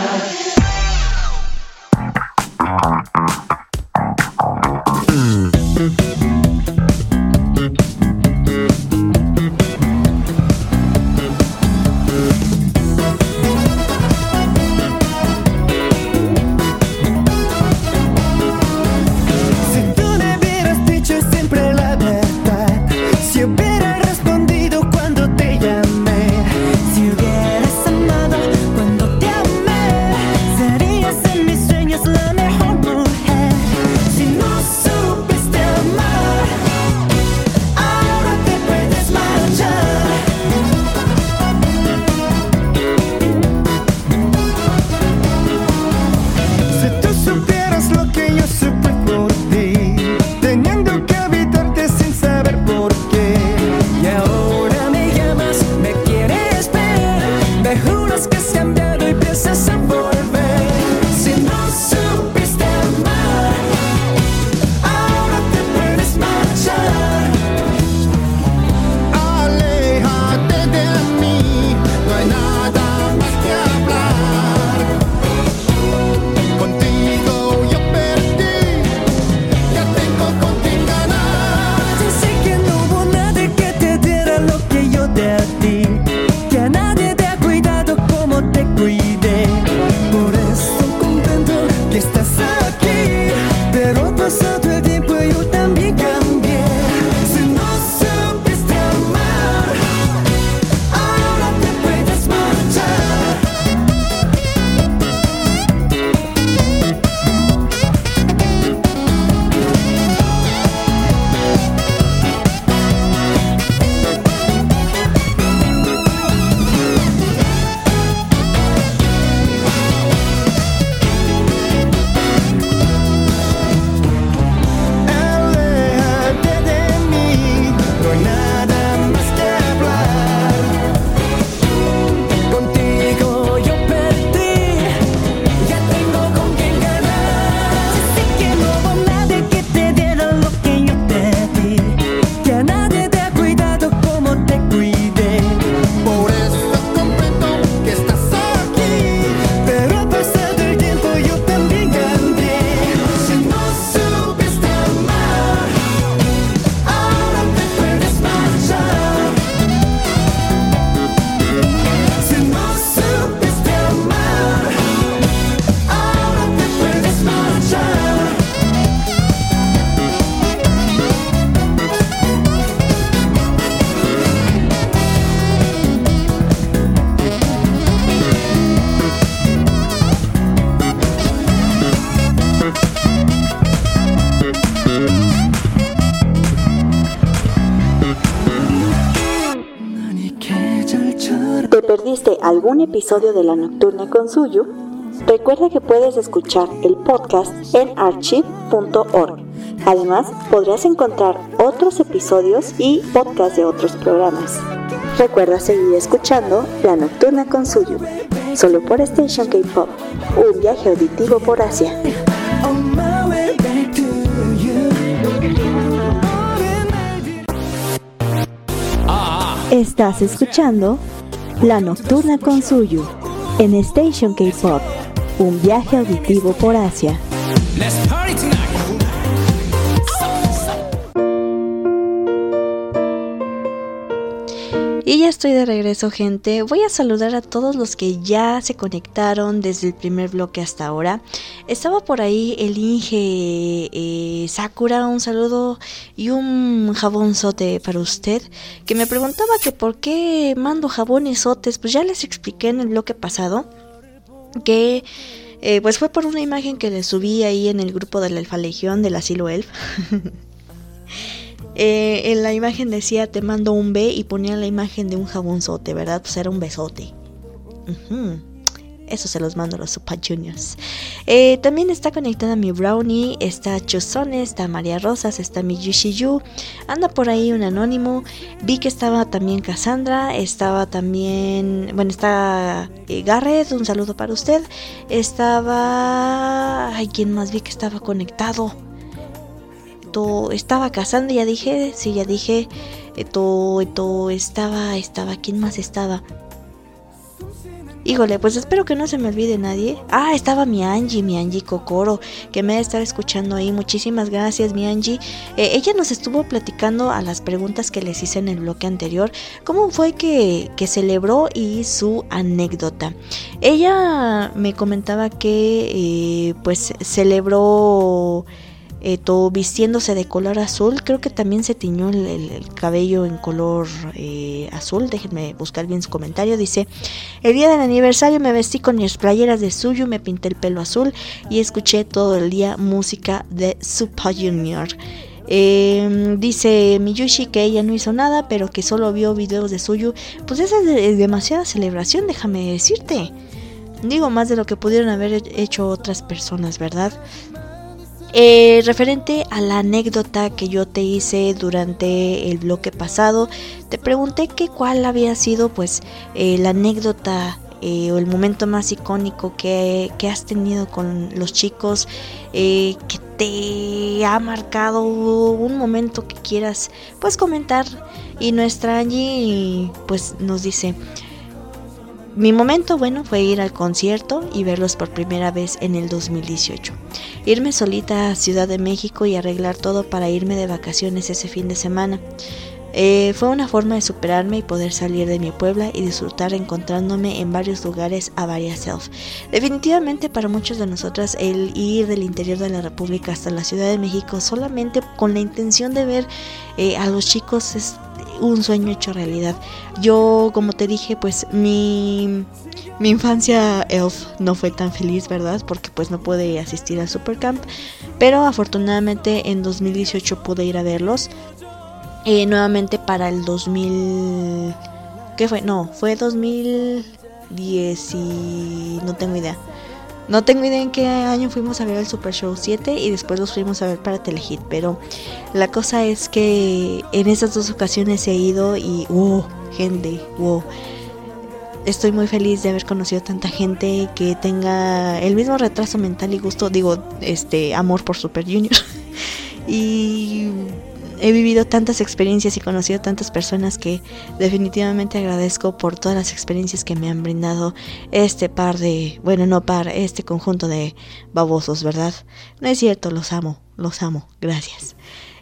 [SPEAKER 3] ¿Te perdiste algún episodio de La Nocturna con Suyu? Recuerda que puedes escuchar el podcast en archive.org. Además, podrás encontrar otros episodios y podcasts de otros programas. Recuerda seguir escuchando La Nocturna con Suyu, solo por Station K-Pop, un viaje auditivo por Asia. Estás escuchando La Nocturna con Suyu en Station K-Pop, un viaje auditivo por Asia. Y ya estoy de regreso, gente. Voy a saludar a todos los que ya se conectaron desde el primer bloque hasta ahora. Estaba por ahí el Inge Sakura, un saludo y un jabonzote para usted, que me preguntaba que por qué mando jabonesotes. Pues ya les expliqué en el bloque pasado que pues fue por una imagen que les subí ahí en el grupo de la Elfalegión del Asilo Elf. En la imagen decía te mando un B y ponía la imagen de un jabonzote, ¿verdad? Pues era un besote. Eso se los mando a los Super Juniors. También está conectada mi Brownie, está Chusone, está María Rosas, está mi Yushiyu, anda por ahí un anónimo. Vi que estaba también Cassandra, estaba también, bueno, está Garrett, un saludo para usted. Estaba, ay, ¿quién más vi que estaba conectado? Estaba Cassandra, ya dije, sí, ya dije. Estaba, ¿quién más estaba? Híjole, pues espero que no se me olvide nadie. Ah, estaba mi Angie Kokoro, que me debe estar escuchando ahí. Muchísimas gracias, mi Angie. Ella nos estuvo platicando a las preguntas que les hice en el bloque anterior, cómo fue que celebró y su anécdota. Ella me comentaba que pues celebró todo vistiéndose de color azul. Creo que también se tiñó el cabello en color azul. Déjenme buscar bien su comentario. Dice: el día del aniversario me vestí con mis playeras de Suyu, me pinté el pelo azul y escuché todo el día música de Super Junior. Dice Miyushi que ella no hizo nada, pero que solo vio videos de Suyu. Pues esa es demasiada celebración, déjame decirte. Digo, más de lo que pudieron haber hecho otras personas, ¿verdad? Referente a la anécdota que yo te hice durante el bloque pasado, te pregunté que cuál había sido pues la anécdota o el momento más icónico que has tenido con los chicos, que te ha marcado, un momento que quieras pues comentar. Y nuestra Angie pues nos dice: mi momento bueno fue ir al concierto y verlos por primera vez en el 2018. Irme solita a Ciudad de México y arreglar todo para irme de vacaciones ese fin de semana. Fue una forma de superarme y poder salir de mi puebla y disfrutar encontrándome en varios lugares a varias self. Definitivamente para muchos de nosotras el ir del interior de la República hasta la Ciudad de México solamente con la intención de ver a los chicos es un sueño hecho realidad. Yo, como te dije, pues mi infancia elf no fue tan feliz, ¿verdad? Porque pues no pude asistir al Supercamp, pero afortunadamente en 2018 pude ir a verlos. Nuevamente para el 2000... ¿Qué fue? No, fue 2010 y no tengo idea. No tengo idea en qué año fuimos a ver el Super Show 7 y después los fuimos a ver para Telehit, pero la cosa es que en esas dos ocasiones he ido y gente, estoy muy feliz de haber conocido tanta gente que tenga el mismo retraso mental y gusto, amor por Super Junior. Y he vivido tantas experiencias y conocido tantas personas que definitivamente agradezco por todas las experiencias que me han brindado este conjunto de babosos, ¿verdad? No es cierto, los amo, gracias.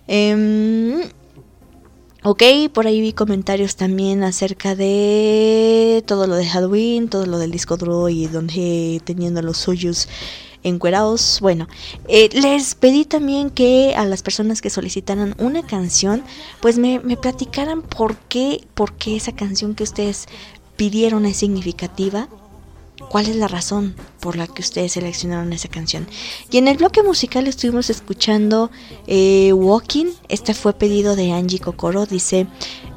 [SPEAKER 3] Ok, por ahí vi comentarios también acerca de todo lo de Halloween, todo lo del disco duro y donde teniendo los suyos encuerados. Bueno, les pedí también que a las personas que solicitaran una canción, pues me platicaran por qué esa canción que ustedes pidieron es significativa. ¿Cuál es la razón por la que ustedes seleccionaron esa canción? Y en el bloque musical estuvimos escuchando Walking. Este fue pedido de Angie Kokoro. Dice...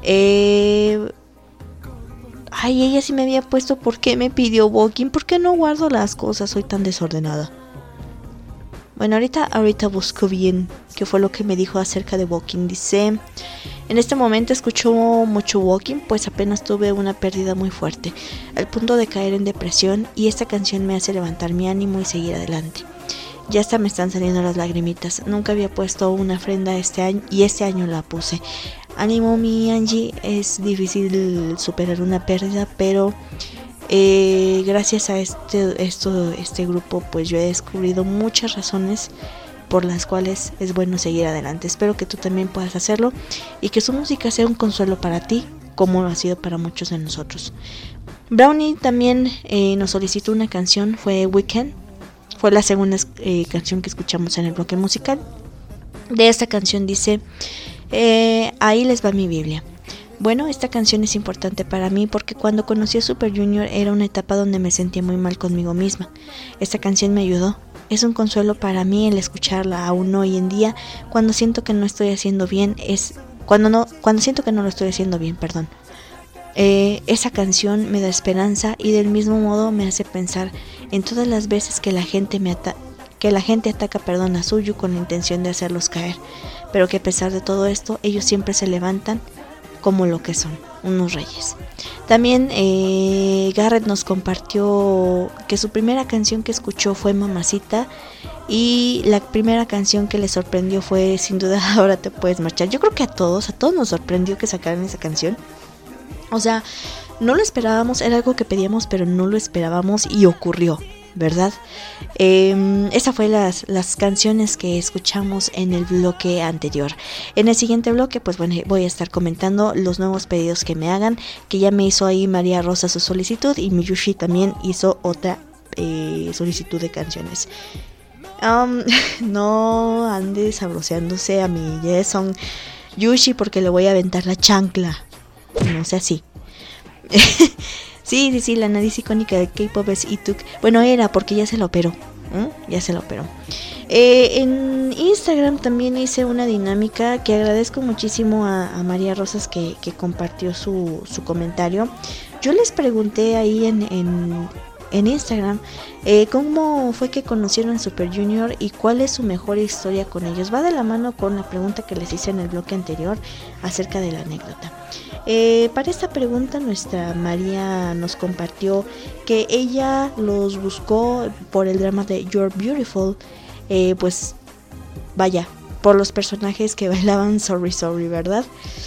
[SPEAKER 3] ella sí me había puesto por qué me pidió Walking. ¿Por qué no guardo las cosas? Soy tan desordenada. Bueno, ahorita busco bien qué fue lo que me dijo acerca de Walking. Dice: en este momento escucho mucho Walking, pues apenas tuve una pérdida muy fuerte, al punto de caer en depresión, y esta canción me hace levantar mi ánimo y seguir adelante. Ya hasta me están saliendo las lagrimitas. Nunca había puesto una ofrenda este año y este año la puse. Ánimo, mi Angie, es difícil superar una pérdida, pero gracias a este grupo pues yo he descubierto muchas razones por las cuales es bueno seguir adelante. Espero que tú también puedas hacerlo y que su música sea un consuelo para ti, como lo ha sido para muchos de nosotros. Brownie también nos solicitó una canción, fue Weekend. Fue la segunda canción que escuchamos en el bloque musical. De esta canción dice: ahí les va mi Biblia. Bueno, esta canción es importante para mí porque cuando conocí a Super Junior era una etapa donde me sentía muy mal conmigo misma. Esta canción me ayudó. Es un consuelo para mí el escucharla aún hoy en día cuando siento que no estoy haciendo bien. Cuando siento que no lo estoy haciendo bien, perdón. esa canción me da esperanza y del mismo modo me hace pensar en todas las veces que la gente ataca a Suyu con la intención de hacerlos caer, pero que a pesar de todo esto ellos siempre se levantan como lo que son, unos reyes. También Garrett nos compartió que su primera canción que escuchó fue Mamacita, y la primera canción que le sorprendió fue sin duda Ahora te puedes marchar. Yo creo que a todos nos sorprendió que sacaran esa canción. O sea, no lo esperábamos, era algo que pedíamos, pero no lo esperábamos y ocurrió, ¿verdad? Esas fue las canciones que escuchamos en el bloque anterior. En el siguiente bloque, pues bueno, voy a estar comentando los nuevos pedidos que me hagan, que ya me hizo ahí María Rosa su solicitud y Miyushi también hizo otra solicitud de canciones. No andes sabroseándose a mi Jason Yushi porque le voy a aventar la chancla. No sea así. Sí, la nariz icónica de K-pop es Ituk. Bueno, era porque ya se la operó. Ya se la operó. En Instagram también hice una dinámica que agradezco muchísimo a María Rosas que compartió su comentario. Yo les pregunté ahí en Instagram cómo fue que conocieron a Super Junior y cuál es su mejor historia con ellos. Va de la mano con la pregunta que les hice en el bloque anterior acerca de la anécdota. Para esta pregunta nuestra María nos compartió que ella los buscó por el drama de You're Beautiful, pues vaya, por los personajes que bailaban Sorry Sorry, ¿verdad?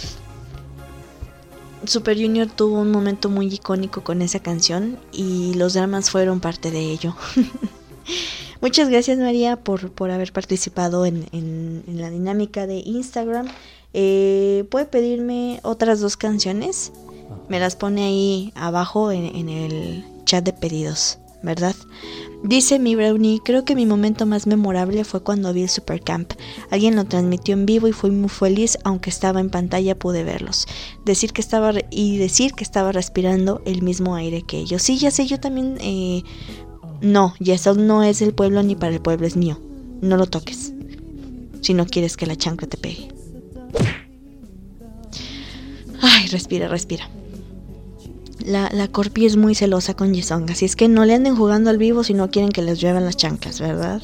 [SPEAKER 3] Super Junior tuvo un momento muy icónico con esa canción y los dramas fueron parte de ello. Muchas gracias María por haber participado en la dinámica de Instagram. Puede pedirme otras 2 canciones, me las pone ahí abajo en el chat de pedidos, ¿verdad? Dice mi Brownie, creo que mi momento más memorable fue cuando vi el Supercamp. Alguien lo transmitió en vivo y fui muy feliz, aunque estaba en pantalla pude verlos. Decir que estaba respirando el mismo aire que ellos. Sí, ya sé, yo también. No, Yesel no es del pueblo ni para el pueblo, es mío. No lo toques si no quieres que la chancla te pegue. Ay, respira. La Corpi es muy celosa con Yesong, así es que no le anden jugando al vivo si no quieren que les lluevan las chanclas, ¿verdad?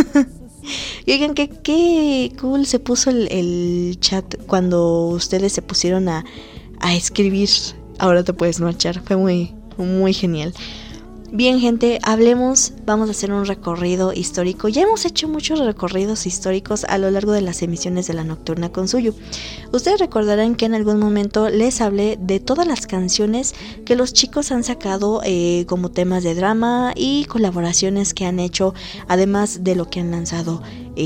[SPEAKER 3] Y oigan, qué cool se puso el chat cuando ustedes se pusieron a escribir Ahora te puedes marchar. Fue muy, muy genial. Bien, gente, vamos a hacer un recorrido histórico. Ya hemos hecho muchos recorridos históricos a lo largo de las emisiones de la Nocturna con Suyu. Ustedes recordarán que en algún momento les hablé de todas las canciones que los chicos han sacado como temas de drama y colaboraciones que han hecho, además de lo que han lanzado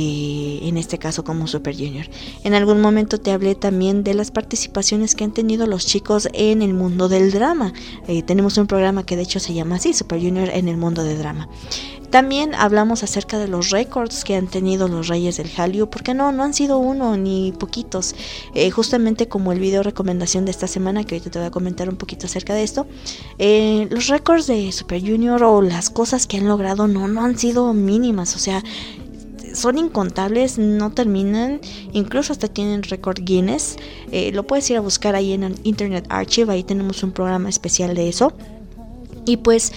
[SPEAKER 3] en este caso como Super Junior. En algún momento te hablé también de las participaciones que han tenido los chicos en el mundo del drama. Tenemos un programa que de hecho se llama así, Super Junior en el mundo de drama. También hablamos acerca de los récords que han tenido los Reyes del Hallyu, porque no han sido uno ni poquitos. Justamente como el video recomendación de esta semana, que ahorita te voy a comentar un poquito acerca de esto. Los récords de Super Junior o las cosas que han logrado no han sido mínimas, o sea, son incontables, no terminan, incluso hasta tienen récord Guinness. Lo puedes ir a buscar ahí en Internet Archive, ahí tenemos un programa especial de eso. Y pues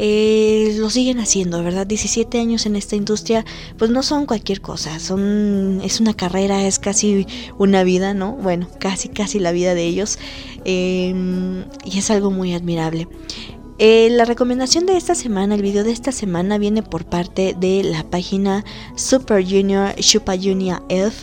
[SPEAKER 3] lo siguen haciendo, ¿verdad? 17 años en esta industria, pues no son cualquier cosa, es una carrera, es casi una vida, ¿no? Bueno, casi la vida de ellos, y es algo muy admirable. La recomendación de esta semana, el video de esta semana viene por parte de la página Super Junior Super Junior Elf,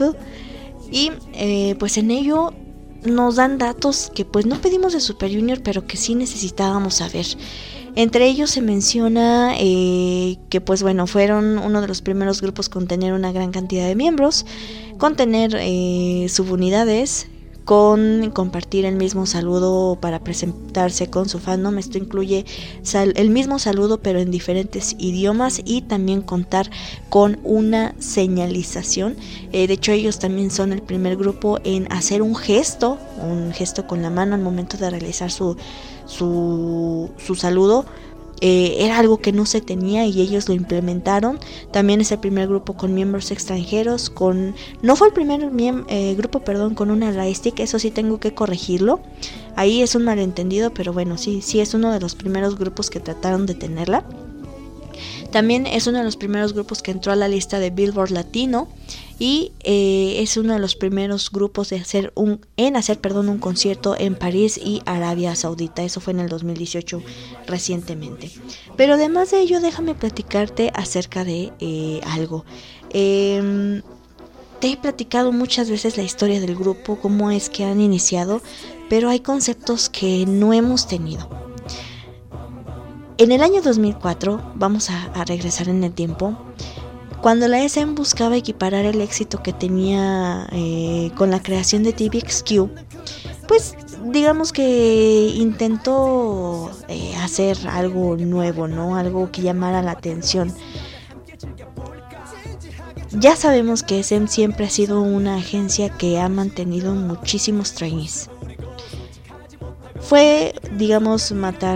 [SPEAKER 3] y pues en ello nos dan datos que pues no pedimos de Super Junior, pero que sí necesitábamos saber. Entre ellos se menciona que pues bueno, fueron uno de los primeros grupos con tener una gran cantidad de miembros, con tener subunidades, con compartir el mismo saludo para presentarse con su fandom. Esto incluye el mismo saludo pero en diferentes idiomas, y también contar con una señalización. De hecho, ellos también son el primer grupo en hacer un gesto con la mano al momento de realizar su saludo. Era algo que no se tenía y ellos lo implementaron. También es el primer grupo con miembros extranjeros, no fue el primer grupo con una lightstick, eso sí tengo que corregirlo. Ahí es un malentendido, pero bueno, sí es uno de los primeros grupos que trataron de tenerla. También es uno de los primeros grupos que entró a la lista de Billboard Latino y es uno de los primeros grupos de hacer un concierto en París y Arabia Saudita. Eso fue en el 2018 recientemente. Pero además de ello, déjame platicarte acerca de algo. Te he platicado muchas veces la historia del grupo, cómo es que han iniciado, pero hay conceptos que no hemos tenido. En el año 2004, vamos a regresar en el tiempo, cuando la SM buscaba equiparar el éxito que tenía con la creación de TVXQ, pues digamos que intentó hacer algo nuevo, ¿no? Algo que llamara la atención. Ya sabemos que SM siempre ha sido una agencia que ha mantenido muchísimos trainees. Fue, digamos, matar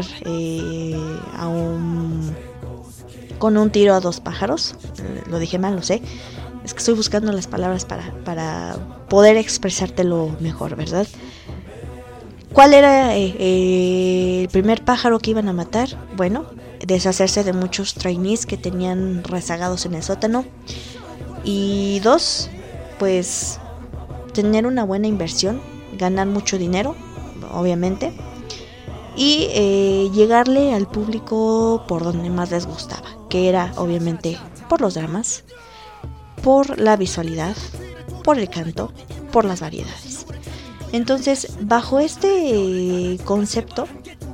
[SPEAKER 3] con un tiro a dos pájaros. Lo dije mal, lo sé. Es que estoy buscando las palabras para poder expresártelo mejor, ¿verdad? ¿Cuál era el primer pájaro que iban a matar? Bueno, deshacerse de muchos trainees que tenían rezagados en el sótano. Y dos, pues tener una buena inversión, ganar mucho dinero, obviamente, y llegarle al público por donde más les gustaba, que era obviamente por los dramas, por la visualidad, por el canto, por las variedades. Entonces, bajo este concepto,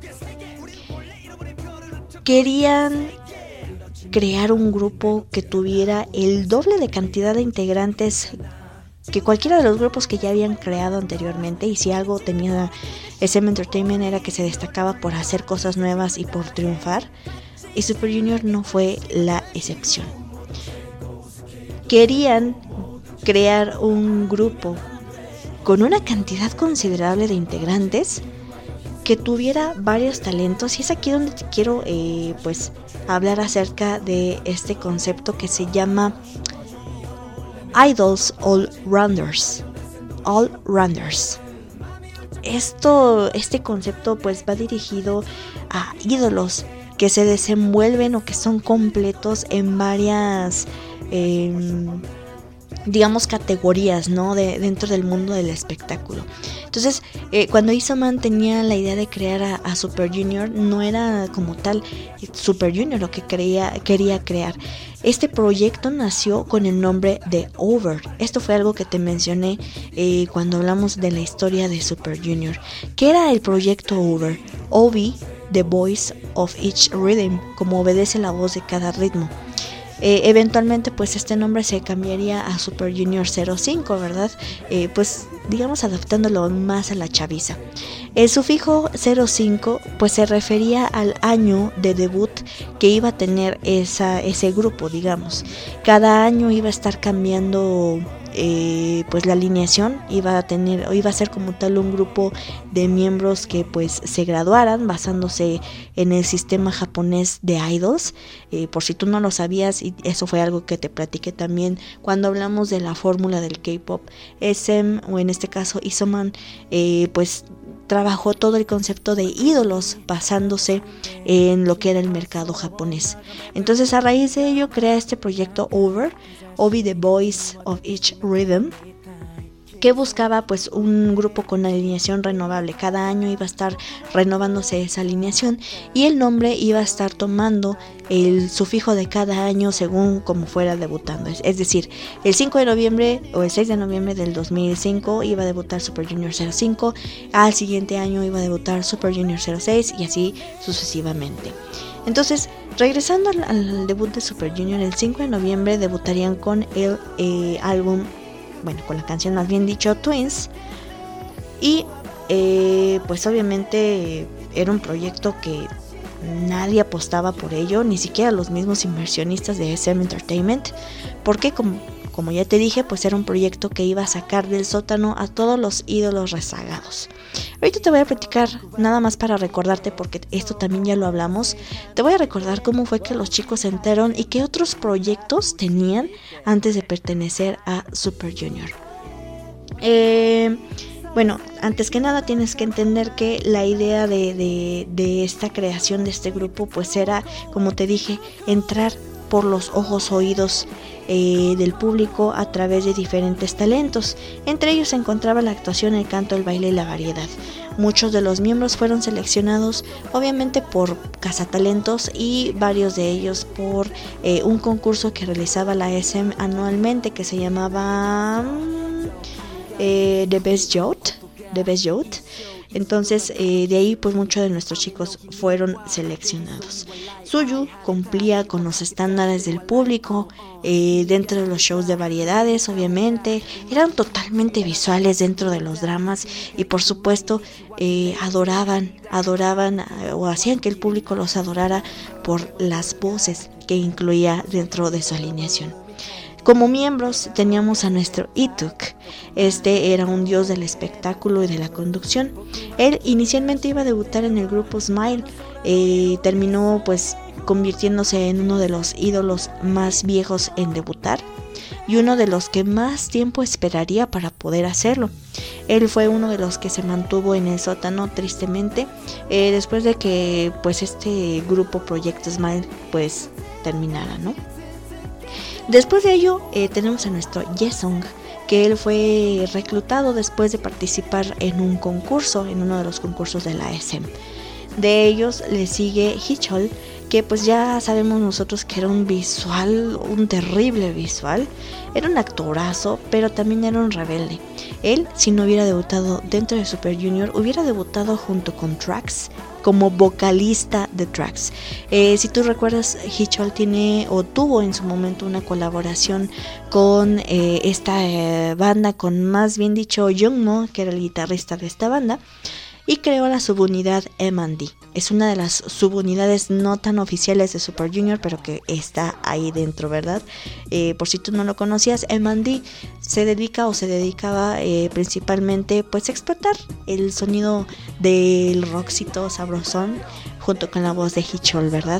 [SPEAKER 3] querían crear un grupo que tuviera el doble de cantidad de integrantes que cualquiera de los grupos que ya habían creado anteriormente. Y si algo tenía SM Entertainment era que se destacaba por hacer cosas nuevas y por triunfar, y Super Junior no fue la excepción. Querían crear un grupo con una cantidad considerable de integrantes que tuviera varios talentos, y es aquí donde te quiero pues hablar acerca de este concepto que se llama Idols All-Rounders. All-Rounders. Este concepto pues va dirigido a ídolos que se desenvuelven o que son completos en varias digamos categorías, ¿no? Dentro del mundo del espectáculo. Entonces, cuando Isoman tenía la idea de crear a Super Junior, no era como tal Super Junior lo que quería crear. Este proyecto nació con el nombre de Over. Esto fue algo que te mencioné cuando hablamos de la historia de Super Junior. ¿Qué era el proyecto Over? Obi, the voice of each rhythm, como obedece la voz de cada ritmo. Eventualmente pues este nombre se cambiaría a Super Junior 05, ¿verdad? Pues digamos adaptándolo más a la chaviza. El sufijo 05 pues se refería al año de debut que iba a tener ese grupo, digamos. Cada año iba a estar cambiando pues la alineación, iba a ser como tal un grupo de miembros que pues se graduaran basándose en el sistema japonés de idols. Por si tú no lo sabías, y eso fue algo que te platiqué también cuando hablamos de la fórmula del K-pop, SM, o en este caso Isoman, pues trabajó todo el concepto de ídolos basándose en lo que era el mercado japonés. Entonces, a raíz de ello crea este proyecto Over, Obi the Voice of Each Rhythm, que buscaba pues un grupo con alineación renovable. Cada año iba a estar renovándose esa alineación y el nombre iba a estar tomando el sufijo de cada año según como fuera debutando. Es decir, el 5 de noviembre o el 6 de noviembre del 2005 iba a debutar Super Junior 05, al siguiente año iba a debutar Super Junior 06 y así sucesivamente. Entonces, regresando al debut de Super Junior, el 5 de noviembre debutarían con el álbum, bueno, con la canción más bien dicho, Twins. Y pues obviamente era un proyecto que nadie apostaba por ello, ni siquiera los mismos inversionistas de SM Entertainment, porque como ya te dije, pues era un proyecto que iba a sacar del sótano a todos los ídolos rezagados. Ahorita te voy a platicar, nada más para recordarte, porque esto también ya lo hablamos, te voy a recordar cómo fue que los chicos se enteraron y qué otros proyectos tenían antes de pertenecer a Super Junior. Bueno, antes que nada tienes que entender que la idea de esta creación de este grupo pues era, como te dije, entrar por los ojos oídos del público a través de diferentes talentos. Entre ellos se encontraba la actuación, el canto, el baile y la variedad. Muchos de los miembros fueron seleccionados obviamente por cazatalentos y varios de ellos por un concurso que realizaba la SM anualmente que se llamaba The Best Youth. Entonces de ahí pues muchos de nuestros chicos fueron seleccionados. Suyu cumplía con los estándares del público dentro de los shows de variedades, obviamente eran totalmente visuales dentro de los dramas y por supuesto adoraban o hacían que el público los adorara por las voces que incluía dentro de su alineación. Como miembros teníamos a nuestro Ituk. Este era un dios del espectáculo y de la conducción. Él inicialmente iba a debutar en el grupo Smile. Terminó pues convirtiéndose en uno de los ídolos más viejos en debutar y uno de los que más tiempo esperaría para poder hacerlo. Él fue uno de los que se mantuvo en el sótano tristemente después de que pues este grupo Project Smile pues terminara, ¿no? Después de ello tenemos a nuestro Yesung, que él fue reclutado después de participar en un concurso, en uno de los concursos de la SM. De ellos le sigue Hichol, que pues ya sabemos nosotros que era un terrible visual, era un actorazo, pero también era un rebelde. Él, si no hubiera debutado dentro de Super Junior, hubiera debutado junto con Trax como vocalista de Trax. Si tú recuerdas, Hichol tuvo en su momento una colaboración con esta banda, con más bien dicho Jungmo, que era el guitarrista de esta banda, y creó la subunidad M&D. Es una de las subunidades no tan oficiales de Super Junior, pero que está ahí dentro, ¿verdad? Por si tú no lo conocías, M&D se dedicaba principalmente pues a explotar el sonido del rockcito sabrosón junto con la voz de Hichol, ¿verdad?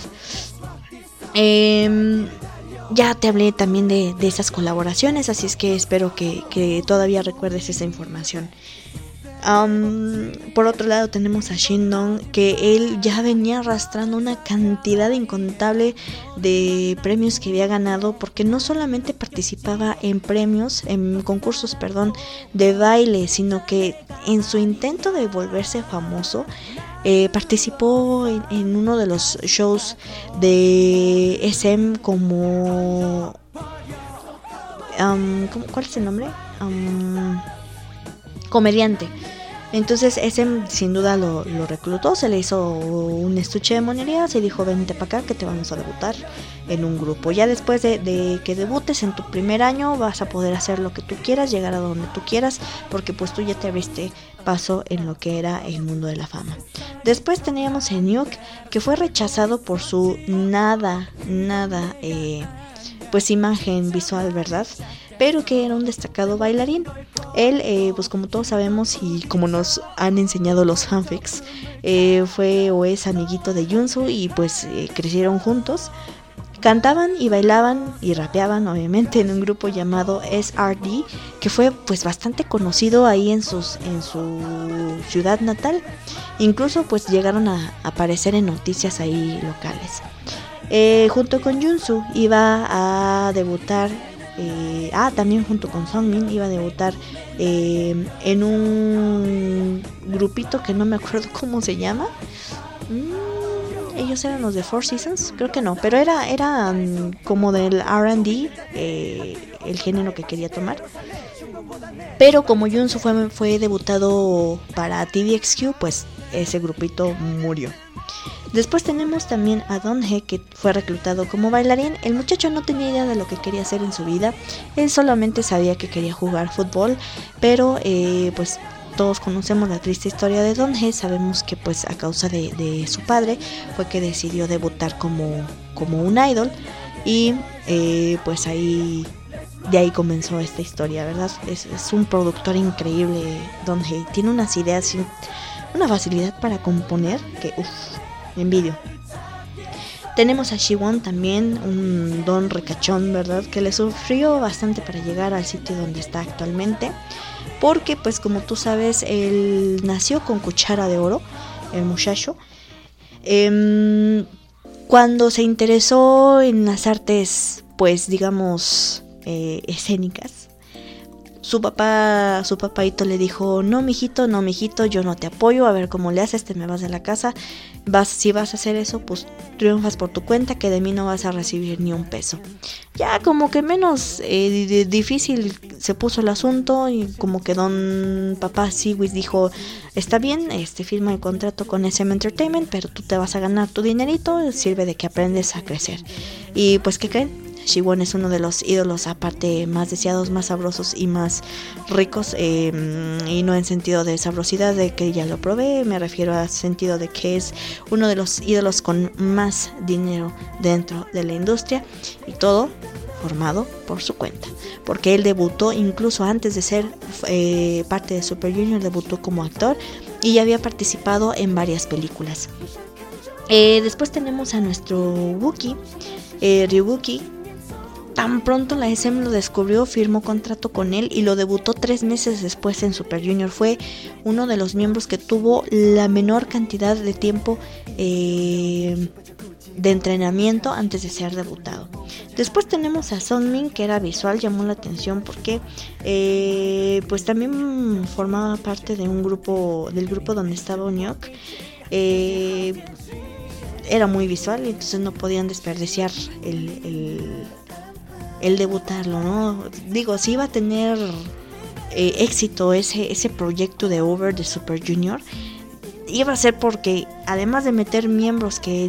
[SPEAKER 3] Ya te hablé también de esas colaboraciones, así es que espero que todavía recuerdes esa información. Por otro lado tenemos a Shindong, que él ya venía arrastrando una cantidad incontable de premios que había ganado, porque no solamente participaba en concursos de baile, sino que en su intento de volverse famoso participó en uno de los shows de SM como ¿cuál es el nombre? Comediante. Entonces ese sin duda lo reclutó, se le hizo un estuche de monerías y dijo: vente para acá que te vamos a debutar en un grupo. Ya después de que debutes en tu primer año vas a poder hacer lo que tú quieras, llegar a donde tú quieras, porque pues tú ya te abriste paso en lo que era el mundo de la fama. Después teníamos a Nuke, que fue rechazado por su nada pues imagen visual, ¿verdad? Pero que era un destacado bailarín. Él, pues como todos sabemos y como nos han enseñado los fanfics, fue o es amiguito de Junsu y pues crecieron juntos. Cantaban y bailaban y rapeaban obviamente en un grupo llamado SRD, que fue pues bastante conocido ahí en su ciudad natal. Incluso pues llegaron a aparecer en noticias ahí locales. Junto con Junsu iba a debutar, también junto con Songmin iba a debutar en un grupito que no me acuerdo cómo se llama. Ellos eran los de Four Seasons, creo que no, pero era como del R&B, el género que quería tomar. Pero como Junsu fue debutado para TVXQ, pues ese grupito murió. Después tenemos también a Donhee, que fue reclutado como bailarín. El muchacho no tenía idea de lo que quería hacer en su vida. Él solamente sabía que quería jugar fútbol, pero pues todos conocemos la triste historia de Donhee. Sabemos que pues a causa de su padre fue que decidió debutar como un idol. Y pues de ahí comenzó esta historia, ¿verdad? Es un productor increíble, Donhee. Tiene unas ideas y una facilidad para componer que envidio. Tenemos a Siwon también, un don ricachón, ¿verdad? Que le sufrió bastante para llegar al sitio donde está actualmente. porque pues como tú sabes, él nació con cuchara de oro, el muchacho. Cuando se interesó en las artes, pues digamos, escénicas, su papaito le dijo: no mijito, yo no te apoyo, a ver cómo le haces, te me vas de la casa, si vas a hacer eso, pues triunfas por tu cuenta, que de mí no vas a recibir ni un peso. Ya como que menos difícil se puso el asunto, y como que don papá Seaweed dijo: está bien, firma el contrato con SM Entertainment, pero tú te vas a ganar tu dinerito, sirve de que aprendes a crecer. Y pues, ¿qué creen? Siwon es uno de los ídolos aparte más deseados, más sabrosos y más ricos, y no en sentido de sabrosidad de que ya lo probé, me refiero a sentido de que es uno de los ídolos con más dinero dentro de la industria, y todo formado por su cuenta, porque él debutó incluso antes de ser parte de Super Junior, debutó como actor y ya había participado en varias películas. Después tenemos a nuestro Wookie, Ryubuki. Tan pronto la SM lo descubrió, firmó contrato con él y lo debutó 3 meses después en Super Junior. Fue uno de los miembros que tuvo la menor cantidad de tiempo de entrenamiento antes de ser debutado. Después tenemos a Sunmin, que era visual, llamó la atención porque pues también formaba parte de del grupo donde estaba Unyok. Era muy visual y entonces no podían desperdiciar el debutarlo, ¿no? Digo, si iba a tener éxito ese proyecto de Over de Super Junior, iba a ser porque además de meter miembros que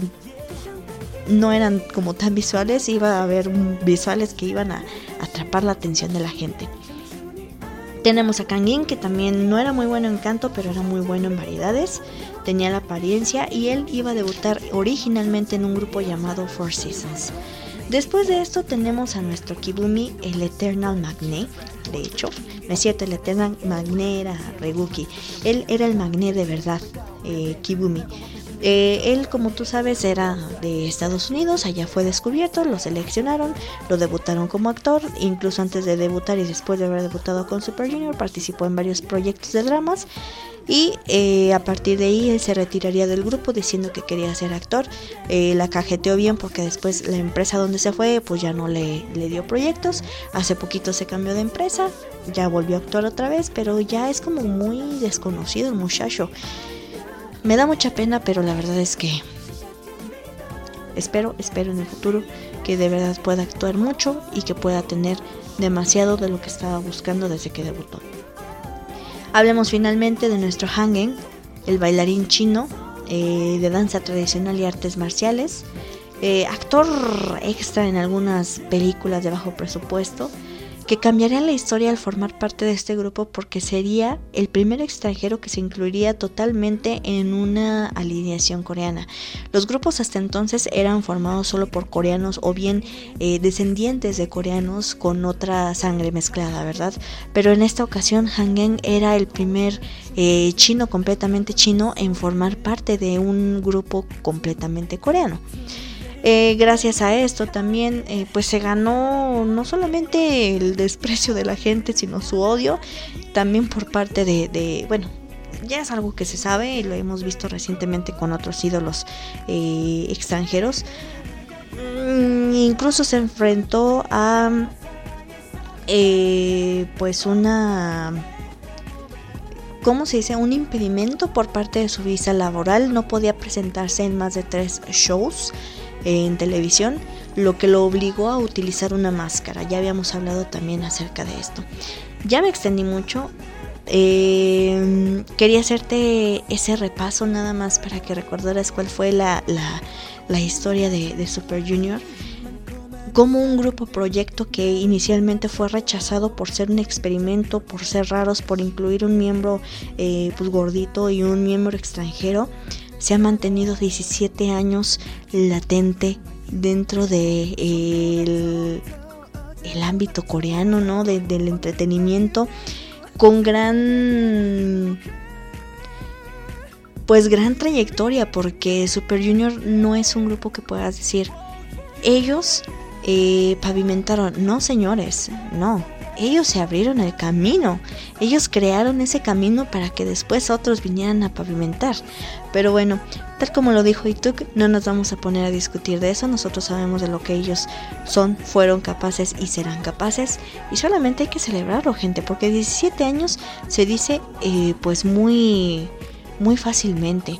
[SPEAKER 3] no eran como tan visuales, iba a haber visuales que iban a atrapar la atención de la gente. Tenemos a Kangin, que también no era muy bueno en canto, pero era muy bueno en variedades, tenía la apariencia, y él iba a debutar originalmente en un grupo llamado Four Seasons. Después de esto tenemos a nuestro Kibumi, el Eternal Magnet. De hecho, no es cierto, el Eternal Magnet era Reguki, él era el Magnet de verdad, Kibumi. Él, como tú sabes, era de Estados Unidos, allá fue descubierto, lo seleccionaron, lo debutaron como actor, incluso antes de debutar y después de haber debutado con Super Junior, participó en varios proyectos de dramas. Y a partir de ahí él se retiraría del grupo diciendo que quería ser actor. La cajeteó bien porque después la empresa donde se fue pues ya no le dio proyectos. Hace poquito se cambió de empresa, ya volvió a actuar otra vez, pero ya es como muy desconocido el muchacho. Me da mucha pena, pero la verdad es que espero en el futuro que de verdad pueda actuar mucho y que pueda tener demasiado de lo que estaba buscando desde que debutó. Hablemos finalmente de nuestro Hangen, el bailarín chino de danza tradicional y artes marciales, actor extra en algunas películas de bajo presupuesto, que cambiaría la historia al formar parte de este grupo porque sería el primer extranjero que se incluiría totalmente en una alineación coreana. Los grupos hasta entonces eran formados solo por coreanos o bien descendientes de coreanos con otra sangre mezclada, ¿verdad? Pero en esta ocasión Hangen era el primer chino, completamente chino, en formar parte de un grupo completamente coreano. Gracias a esto también pues se ganó no solamente el desprecio de la gente, sino su odio también por parte de bueno, ya es algo que se sabe y lo hemos visto recientemente con otros ídolos extranjeros. Incluso se enfrentó a pues ¿cómo se dice? Un impedimento por parte de su visa laboral. No podía presentarse en más de 3 shows en televisión, lo que lo obligó a utilizar una máscara. Ya habíamos hablado también acerca de esto. Ya me extendí mucho. Quería hacerte ese repaso nada más para que recordaras cuál fue la historia de Super Junior. Como un grupo proyecto que inicialmente fue rechazado por ser un experimento, por ser raros, por incluir un miembro pues gordito y un miembro extranjero, se ha mantenido 17 años latente dentro de el ámbito coreano, ¿no? Del entretenimiento, con gran trayectoria, porque Super Junior no es un grupo que puedas decir ellos pavimentaron. No, señores, no. Ellos se abrieron el camino. Ellos crearon ese camino para que después otros vinieran a pavimentar. Pero bueno, tal como lo dijo Ituk, no nos vamos a poner a discutir de eso. Nosotros sabemos de lo que ellos son, fueron capaces y serán capaces. Y solamente hay que celebrarlo, gente, porque 17 años se dice pues muy, muy fácilmente.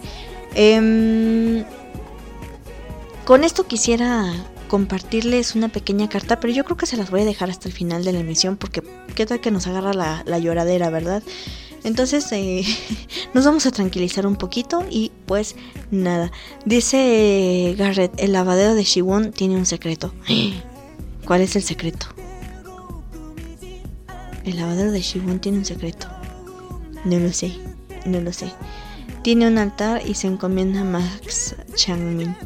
[SPEAKER 3] Con esto quisiera compartirles una pequeña carta, pero yo creo que se las voy a dejar hasta el final de la emisión, porque qué tal que nos agarra la lloradera, ¿verdad? Entonces nos vamos a tranquilizar un poquito y pues nada. Dice Garrett, el lavadero de Shiwon tiene un secreto. ¿Cuál es el secreto? El lavadero de Shiwon tiene un secreto. No lo sé. Tiene un altar y se encomienda a Max Changmin.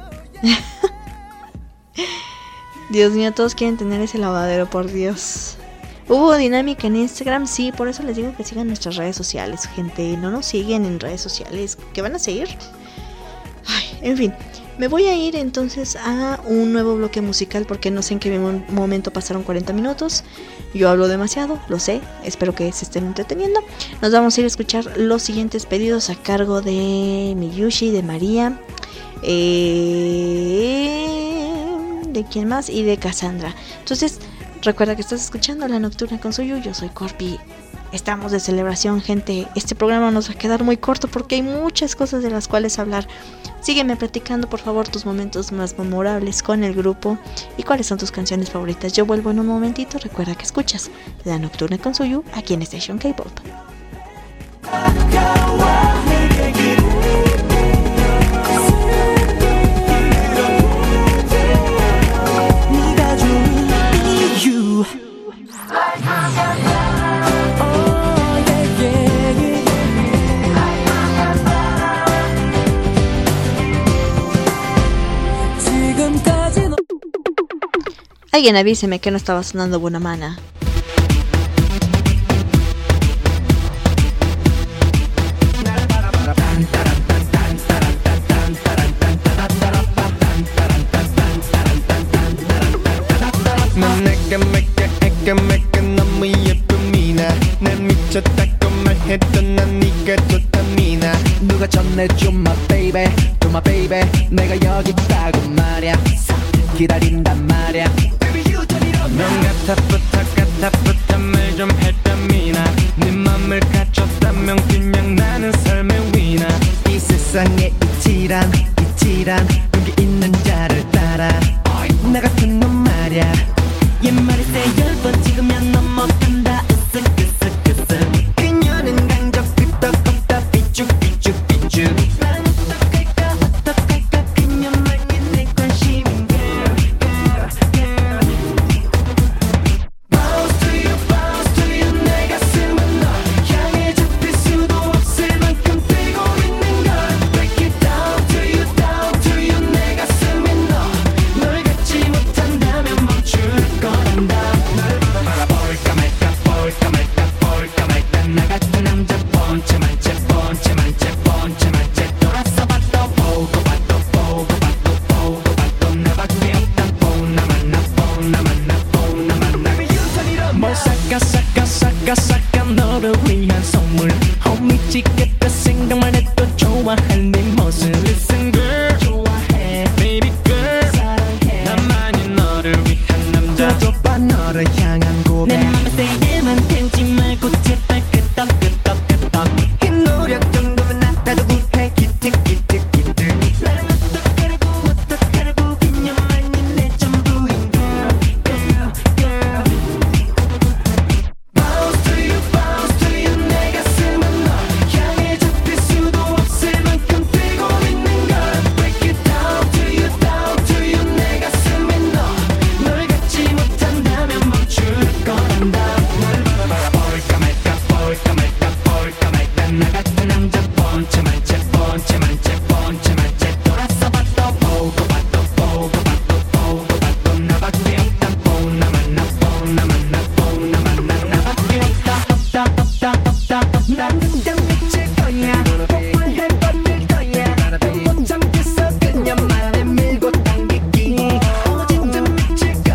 [SPEAKER 3] Dios mío, todos quieren tener ese lavadero, por Dios. Hubo dinámica en Instagram, sí, por eso les digo que sigan nuestras redes sociales, gente. No nos siguen en redes sociales, ¿qué van a seguir? Ay, en fin, me voy a ir entonces a un nuevo bloque musical, porque no sé en qué momento pasaron 40 minutos. Yo hablo demasiado, lo sé, espero que se estén entreteniendo. Nos vamos a ir a escuchar los siguientes pedidos a cargo de Miyushi, de María, de quién más y de Cassandra. Entonces recuerda que estás escuchando La Nocturna con Suyu. Yo soy Corpi. Estamos de celebración, gente. Este programa nos va a quedar muy corto porque hay muchas cosas de las cuales hablar. Sígueme platicando, por favor, tus momentos más memorables con el grupo y cuáles son tus canciones favoritas. Yo vuelvo en un momentito. Recuerda que escuchas La Nocturna con Suyu aquí en Station K-Pop. Alguien avíseme que no estaba sonando Buena Mana.
[SPEAKER 7] 너무 예쁜 미나 난 미쳤다고 말했던 난 네가 좋다 미나 누가 전해줘 my baby to my baby 내가 여기 있다고 말야 기다린단 말야 넌 같아 말 좀 했단 미나 네 맘을 갖췄다면 그냥 나는 삶의 위나 이 세상에 이치란 여기 있는 자를 따라 나 같은 놈 말야 옛말에 세 10번 찍으면 넘어간다 으쓱 그녀는 강적 끄떡없다 삐죽 나는 어떡할까 그녀만이 내 관심인 girl Bounce to you 내 가슴은 널 향해 잡힐 수도 없을 만큼 뛰고 있는 걸 Break it down to you 내 가슴이 널 갖지 못한다면 멈출 거란다 볼까 말까 나 같은 남자 번째만 채 돌아서 봐도 보고 봐도 나밖에 없다 나만 뭘 싹가 너를 위한 선물 미치겠다 생각만 해도 좋아할 네 모습 Listen girl 좋아해 baby girl 사랑해 나만이 너를 위한 남자 줘봐 너를 향한 고백 내 맘에 세게만 태우지 말고 제발 끄떡 이 노력 정도면 나도 구해 기특 나는 어떡하라고 그녀만이 내 전부인 girl Bounce to you 내 가슴은 널 향해 잡힐 수도 없을 만큼 뛰고 있는 걸 Break it down to you 내 가슴이 널 갖지 못한다면 멈출 거란다 볼까 말까 나 같은 남자 번째만 채 돌아서 봐도 보고 봐도 나밖에 없다 나만 나밖에 없다 난 그냥 미칠 거야 폭발해버릴 거야 못 참겠어 그녀만을 밀고 당기기 진짜 미칠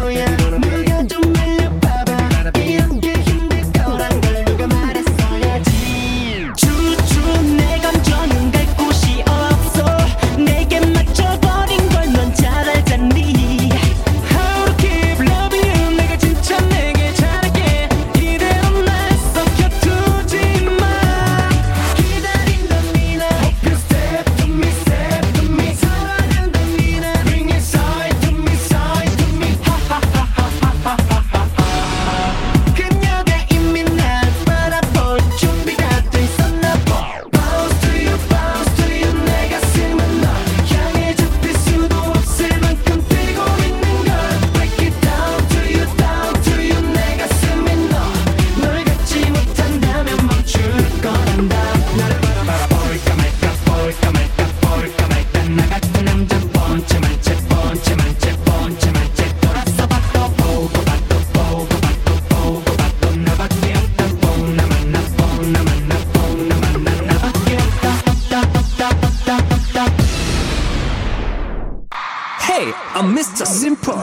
[SPEAKER 2] Mr. Simple.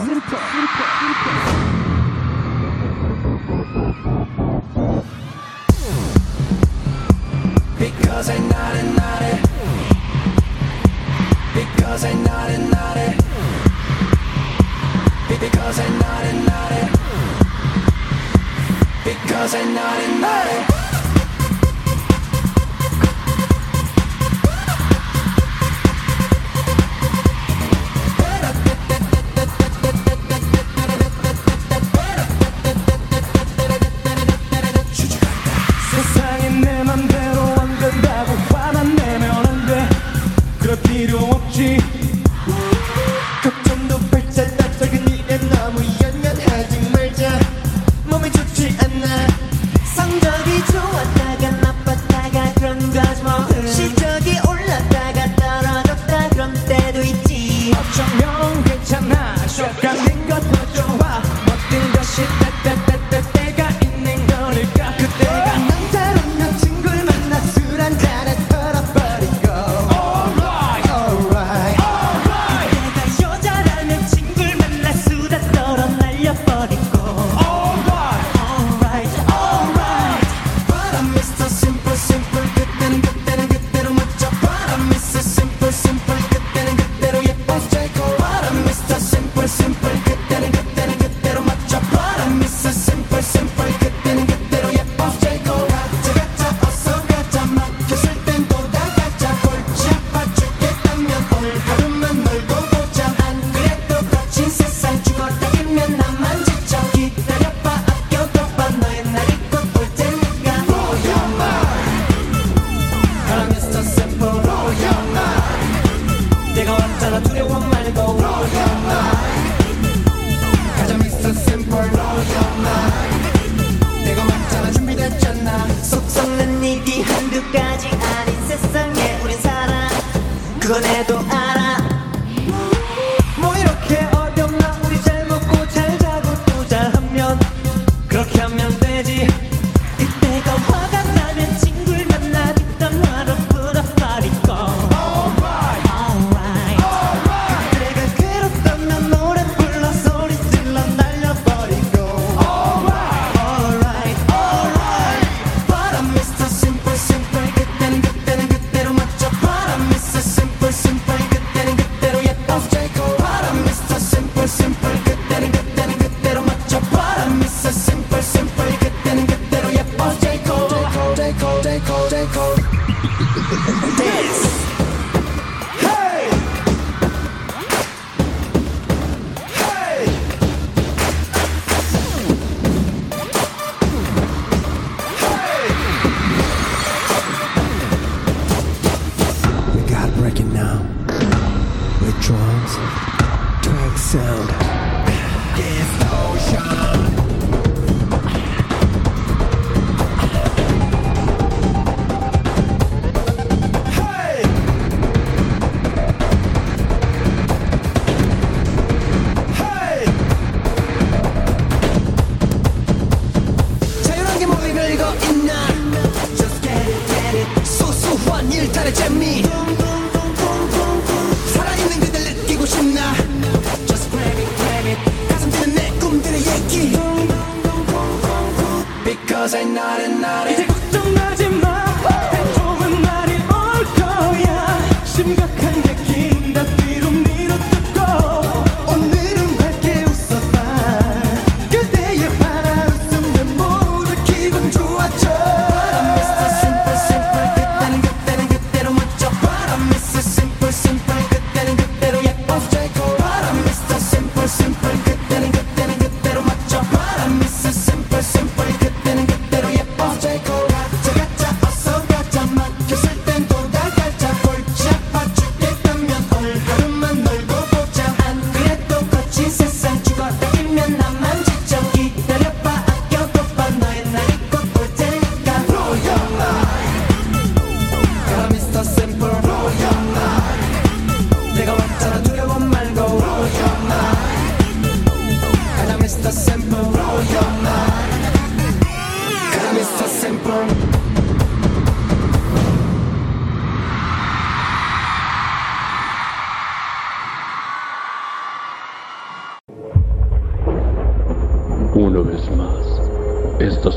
[SPEAKER 2] Because I'm naughty. Because I'm naughty. Because I'm naughty. Because I'm naughty.
[SPEAKER 7] 세상이 내 맘대로 안 된다고 화만 내면 안 돼. 그럴 필요 없지.
[SPEAKER 2] 걱정도 팔자 작은 일에 너무 연연하지 말자. 몸에 좋지 않아. 성적이 좋았다가 나빴다가 그런 거지 뭐. 실적이 올랐다가 떨어졌다 그런 때도 있지.
[SPEAKER 7] 어쩌면 괜찮아. 쇼감된 것도 좋아. 모든 것이 때가 있는 거니까. 그때가
[SPEAKER 2] 남자로면 친구를 만나 술 한잔에 털어버리고. Alright, alright, alright.
[SPEAKER 7] 내가 여자라면 친구를 만나 수다 떨어 날려버리고.
[SPEAKER 2] Alright, alright, alright. But I'm Mr. Simple, simple. 그때는 그때로 멋져. But I'm Mr. Simple, simple. 그때는 그때로 예뻐. But I'm Mr. Simple, simple. 그때는 그때로 멋져. But I'm Mr. Simple, simple. 그때는 그때로 예뻐. 가자 어서 가자. 막혔을 땐 보다 가자. 골치 아파 죽겠다면 오늘 하루만 놀고 보자. 안 그래도 거친 세상 죽었다 일면 나만 지쳐. 기다려봐 아껴둬봐 너의 날이 곧 올 테니까. Blow your mind. I'm Mr. Simple. Blow your mind. 내가 왔잖아 두려워 말고. Blow your mind. 가자 Mr. Simple. Blow your mind. 내가 왔잖아 준비됐잖아.
[SPEAKER 7] 속 썩는 일이 한두 가지 아닌 세상에 우린 살아. 그건 애도 알아. 뭐 이렇게 어렵나. 우리 잘 먹고 잘 자고 또 잘하면 그렇게 하면 되지. 그때가 화가 나면 친구를 만나 뒷담 화로 풀어버리고.
[SPEAKER 2] Alright,
[SPEAKER 7] Alright.
[SPEAKER 2] 그때가 괴롭다면 노래 불러 소리 질러 날려버리고. Alright, alright, alright. But I'm Mr. Simple, simple. 그때는 그때로 멋져. But I'm Mr. Simple, simple. 그때는 그때로 예뻐. But I'm Mr. Simple, simple. 그때는 그때로 멋져. But I'm Mr. Simple, simple. 그때는 그때로 예뻐. Dance. Hey. Hey. We gotta break it now with drums, track sound, distortion. Hey! Hey! 자유란 게 뭘 별거 있나. Just get it. 소소한 일탈의 재미. 살아있는 그댈 느끼고 싶나. Just grab it.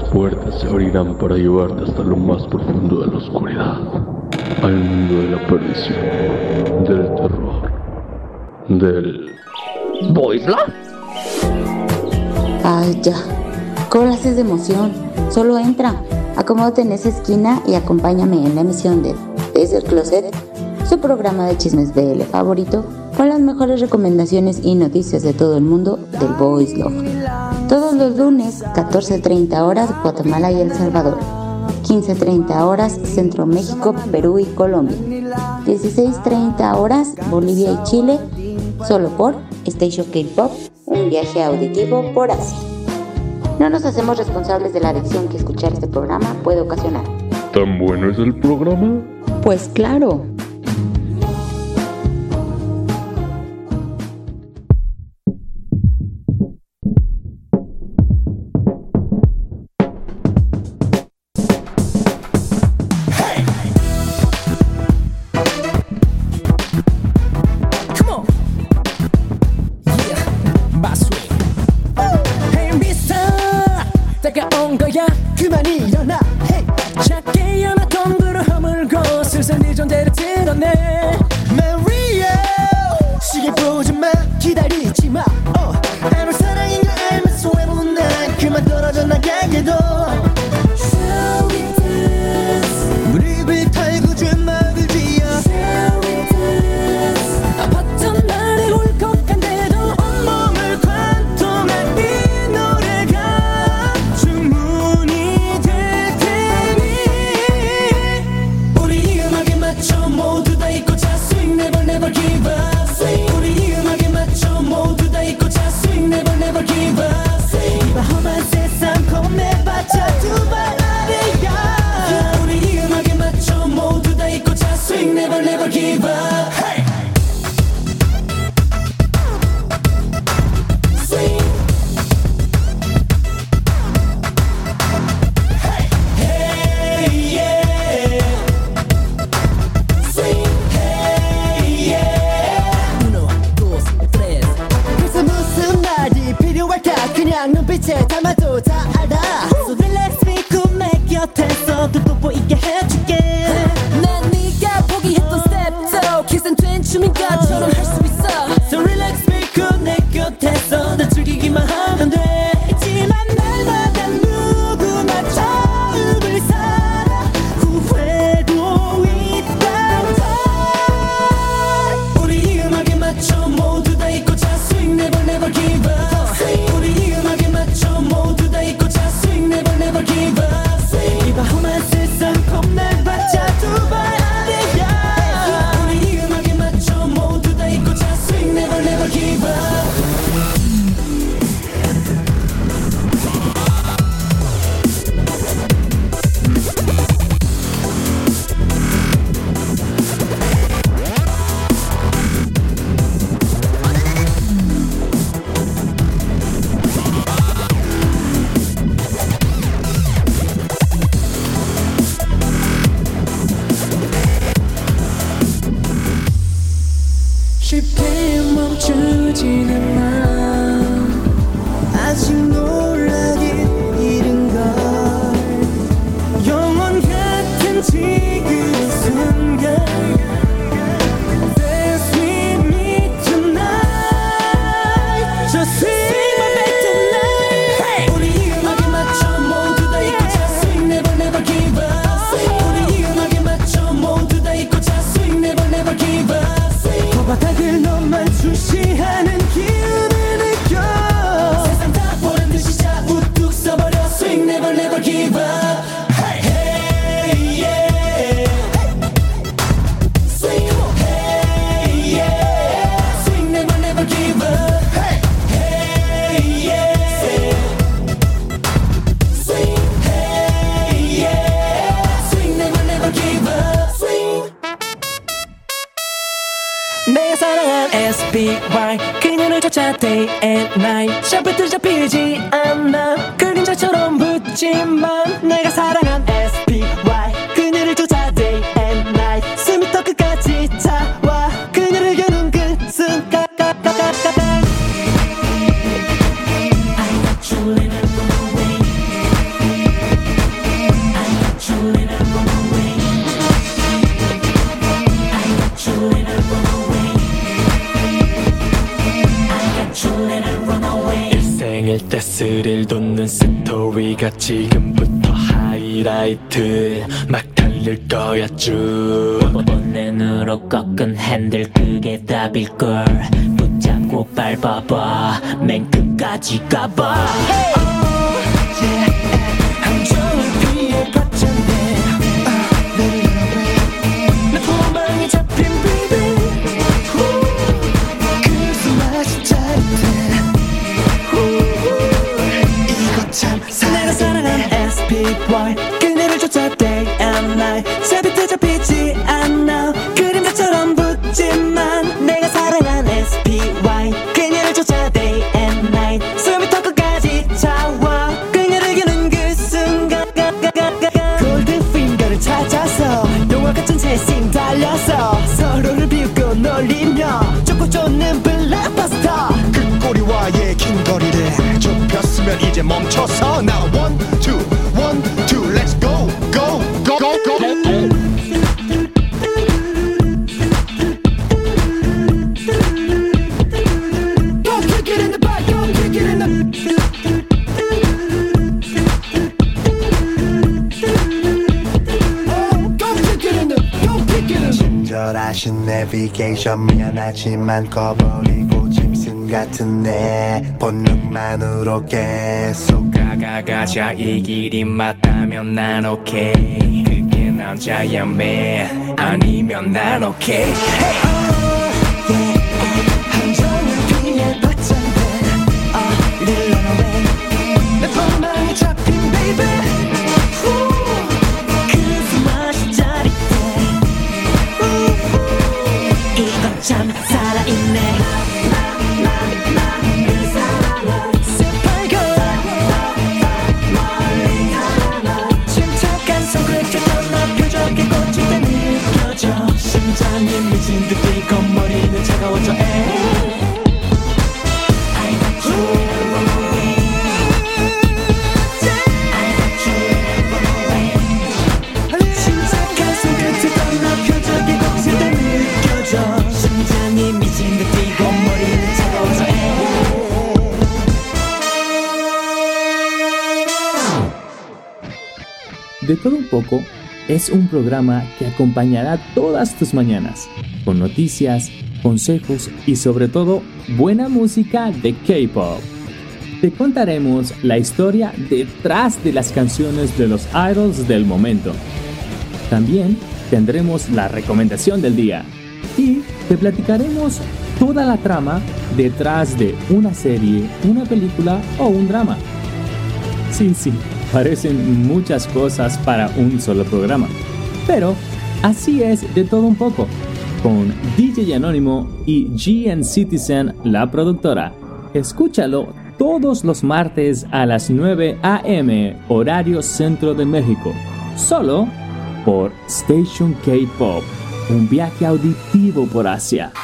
[SPEAKER 8] puertas se abrirán para llevarte hasta lo más profundo de la oscuridad, al mundo de la perdición, del terror, del...
[SPEAKER 9] ¿Boys Love?
[SPEAKER 10] Ay, ya. Colas es de emoción. Solo entra, acomódate en esa esquina y acompáñame en la emisión de Desde el Closet, su programa de chismes BL favorito, con las mejores recomendaciones y noticias de todo el mundo del Boys Love. Todos los lunes, 14:30 horas, Guatemala y El Salvador. 15:30 horas, Centro México, Perú y Colombia. 16:30 horas, Bolivia y Chile, solo por Station K-Pop, un viaje auditivo por Asia. No nos hacemos responsables de la adicción que escuchar este programa puede ocasionar.
[SPEAKER 8] ¿Tan bueno es el programa?
[SPEAKER 10] Pues claro.
[SPEAKER 4] 내가 사랑한 SPY 그녀를 쫓아 day and night 샤프트 잡히지 않아 그림자처럼 붙지만 내가 사랑한 SPY 그녀를 쫓아 day and night 숨이 더 끝까지 차와 그녀를 겨눈 그 순간 I got you living on the way
[SPEAKER 7] 스릴 돋는 스토리가 지금부터 하이라이트 막 달릴 거야 쭉
[SPEAKER 11] 본능으로 꺾은 핸들 그게 답일걸 붙잡고 밟아봐 맨 끝까지 가봐
[SPEAKER 4] 함정을 피해 봤잖네 내 포망에 잡힌 baby 그 숨맛이 짜릿해 이거 참 내가 사랑하는 SPY 그녀를 쫓아 day and night 새빛에 잡히지 않아 그림자처럼 붙지만 내가 사랑하는 SPY 그녀를 쫓아 day and night 숨이 턱 끝까지 차와 그녀를 겨눈 그 순간 골드핑거를 찾아서 영화 같은 채싱 달려서 서로를 비웃고 놀리며 쫓고 쫓는 블랙버스터
[SPEAKER 12] 그 꼬리와의 긴 거리를 좁혔으면 이제 멈춰서 Now 1, 2, 1, 2 Let's go, go, go, go, go
[SPEAKER 4] Go kick it in the back, go kick it in the Go kick it in the, go kick it in the
[SPEAKER 12] 친절하신 내비게이션 미안하지만 꺼버리고 짐승 같은 내 본능만으로 계속
[SPEAKER 7] 가자 이 길이 맞다면 난 오케이 그게 남자야 man 아니면 난 오케이
[SPEAKER 4] 함정을 피해 봤잖아 Little run away 내 방망이 잡힌 baby 그 숨맛이 짜릿해
[SPEAKER 11] 이건 참 살아있네
[SPEAKER 4] 침착한 손끝에 떠나 표적이 꽂힐 때 느껴져 심장이 미친 듯 뛰고 머리는 차가워져 침착한 손끝에 떠나 표적이 꽂힐 때 느껴져 심장이 미친 듯 뛰고 머리는 차가워져
[SPEAKER 13] De todo un poco es un programa que acompañará todas tus mañanas, con noticias, consejos y sobre todo buena música de K-pop. Te contaremos la historia detrás de las canciones de los idols del momento. También tendremos la recomendación del día y te platicaremos toda la trama detrás de una serie, una película o un drama. Sí, parecen muchas cosas para un solo programa, pero así es de todo un poco, con DJ Anónimo y GN Citizen, la productora. Escúchalo todos los martes a las 9 a.m. horario Centro de México, solo por Station K-Pop, un viaje auditivo por Asia.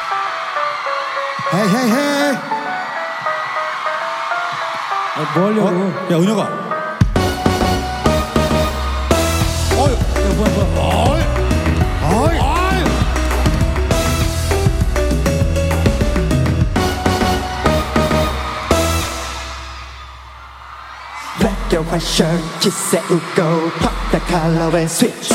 [SPEAKER 12] Hey, hey, hey
[SPEAKER 14] 뭐 하려고?
[SPEAKER 12] 야 은혁아
[SPEAKER 4] Black and white shirt 기세우고 pop the color and switch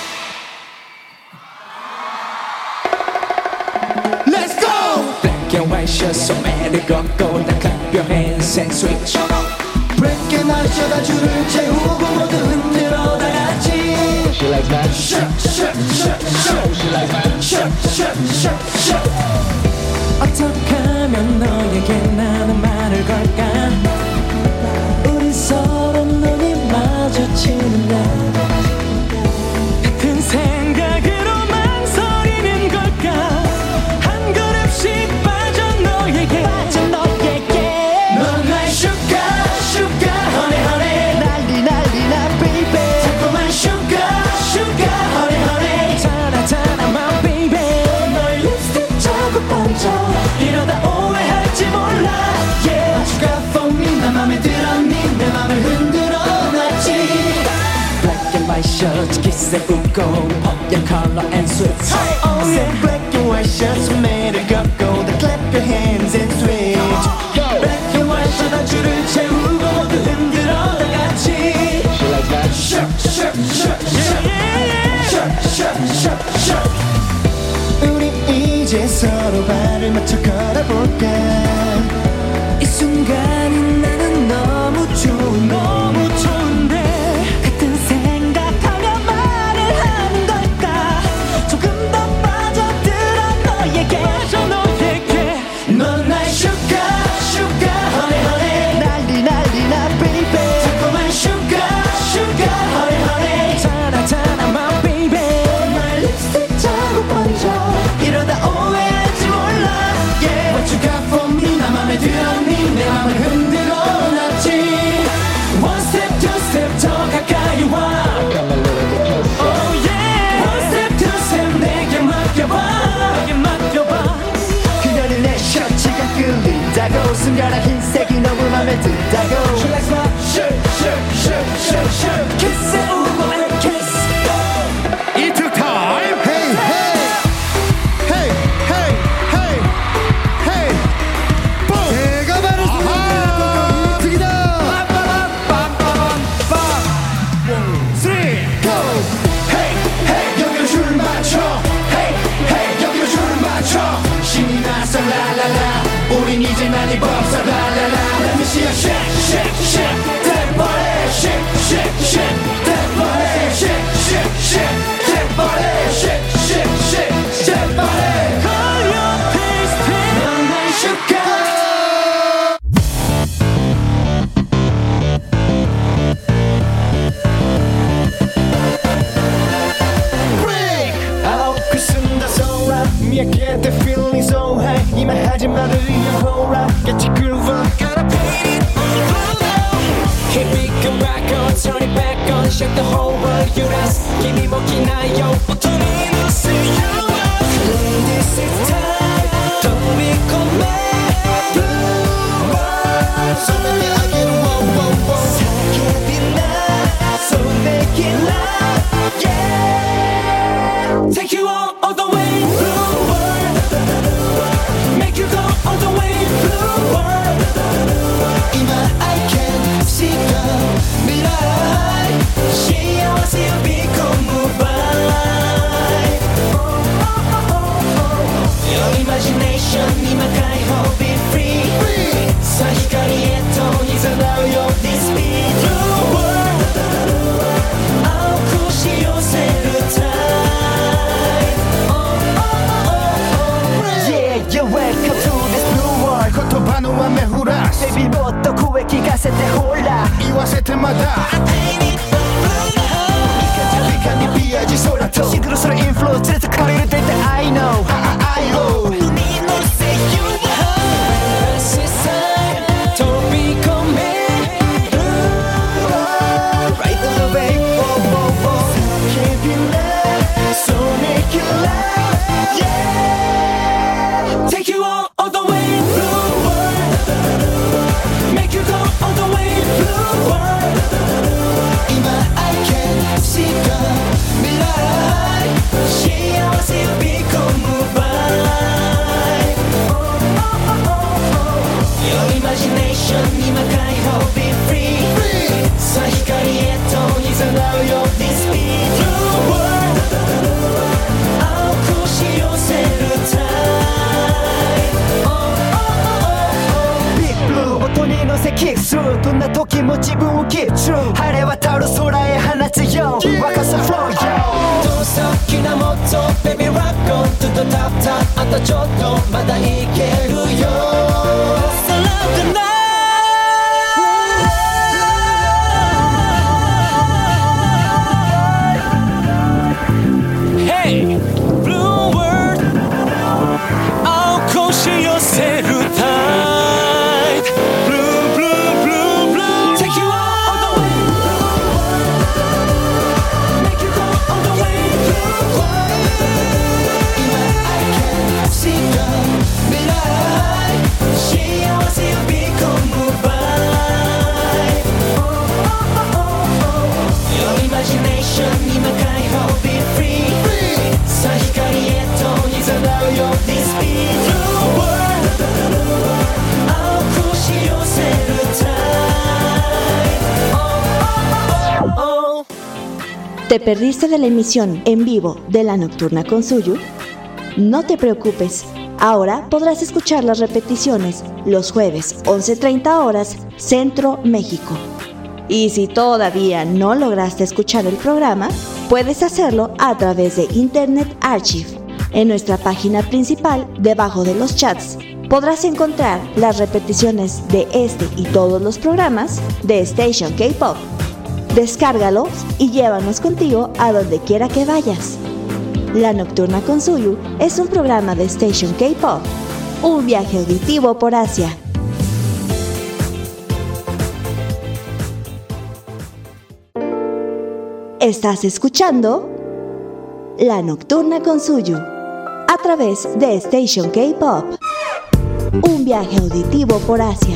[SPEAKER 12] Let's go!
[SPEAKER 4] Black and white shirt 소매를 걷고 다 clap your hands and switch Black and white shirt 줄을 채우고 모두 흔들어 다 같이 She likes that shirt, shirt, shirt, shirt She likes that shirt, shirt, shirt, shirt 어떻게 하면 너에게 나는 말을 걸까 우리 서로 눈이 마주치는 날 같은 생각으로 망설이는 걸까 한 걸음씩 빠져 너에게 넌 나의 sugar sugar honey honey 난리 나 baby 자꾸만 sugar sugar honey honey 타나 my baby 너의 립스틱 자꾸 번져 이러다 오해할지 몰라 yeah What you got for me 나 맘에 들었니 내 맘을 흔들어 놨지 Black and white shirt 기세우고 pop your color and switch oh yeah Black and white shirt 소매를 걷고 다 clap your hands and switch Black and white shirt 줄을 채우고 서로 발을 맞춰 걸어볼까 이 순간은 나는 너무 좋은데 같은 생각하며 말을 하는 걸까 조금 더 빠져들어 너에게 넌 나의 sugar honey honey 난리 나 baby 자꾸만 sugar honey 잘하잖아 my baby 나의 립스틱 자꾸 번져 이러다 오해할지 몰라 yeah what you got for me 나 맘에 들었니 내 맘을 흔들어 놨지 one step two step 더 가까이 와 oh yeah one step two step 내게 맡겨봐 그녀는 내 셔츠가 끌린다고 순간한 흰색이 너무 맘에 든다고 She likes my shirt Kiss it, ooh, I like kiss
[SPEAKER 12] It took time. Hey, boom. 제가 말했습니다. 이특이다. Three, go.
[SPEAKER 4] Hey, 여기로 줄 맞춰 Hey, 여기로 줄 맞춰 신이 나서 라라라 우린 이제 많이 벗어 라라라 Let me see you shake that body shake that body shake that body shake that body Call your taste 넌 나의 sugar
[SPEAKER 12] Me I get the feeling so high 이만 하지 말으려 보라 같이 groove on Gotta paint it all blue Keep it come back on turn it back on Shake the whole world you dance君も着ないよ音に乗せよう Ladies it's time 飛び込め Blue world So many I get wow 叫びな So make it loud Yeah Take you all the way Make you go all the way blue world今 I can see the 未来幸せ呼び込む場合 Your imagination 今解放 be free さあ光へと誘うよ This beat blue world 青くし寄せる time
[SPEAKER 4] Yeah, welcome to this new world 言葉の雨降らす Baby もっと声聞かせてほら言わせてまだ三日にビアジ空とシングルするインフロー連れてかれるって I know I know 海のせい You are飛び込め Blue world Right on the way Can't be left So make it loud Yeah Take you all the way blue world Make you go all the way blue world 今 I can see the 未来幸せ呼び込む場合 Your imagination 今解放 be free さあ光へと誘うよ This beat blue world 青くし寄せる time Big blue 音に乗せキックスルーどんな時も自分を keep true 晴れ渡る空へ放つよ若さ flow yo どうさ好きなもっと Baby rock on to the top top あとちょっとまだいけるよ So love the night Hey blue world 青くし寄せる tide Blue blue blue blue Take you all the way Make you go all the way blue今 I can see the 未来幸せ呼び込む場合 Your imagination 今解放 be free さあ光へと誘うよ This beat blue world 青くし寄せる time
[SPEAKER 3] ¿Te perdiste de la emisión en vivo de La Nocturna con Suyu? No te preocupes, Ahora podrás escuchar las repeticiones los jueves 11:30 horas Centro México. Y si todavía no lograste escuchar el programa, puedes hacerlo a través de Internet Archive. En nuestra página principal, debajo de los chats, podrás encontrar las repeticiones de este y todos los programas de Station K-Pop. Descárgalos y llévanos contigo a donde quiera que vayas. La Nocturna con Suyu es un programa de Station K-Pop, un viaje auditivo por Asia. Estás escuchando La Nocturna con Suyu a través de Station K-Pop, un viaje auditivo por Asia.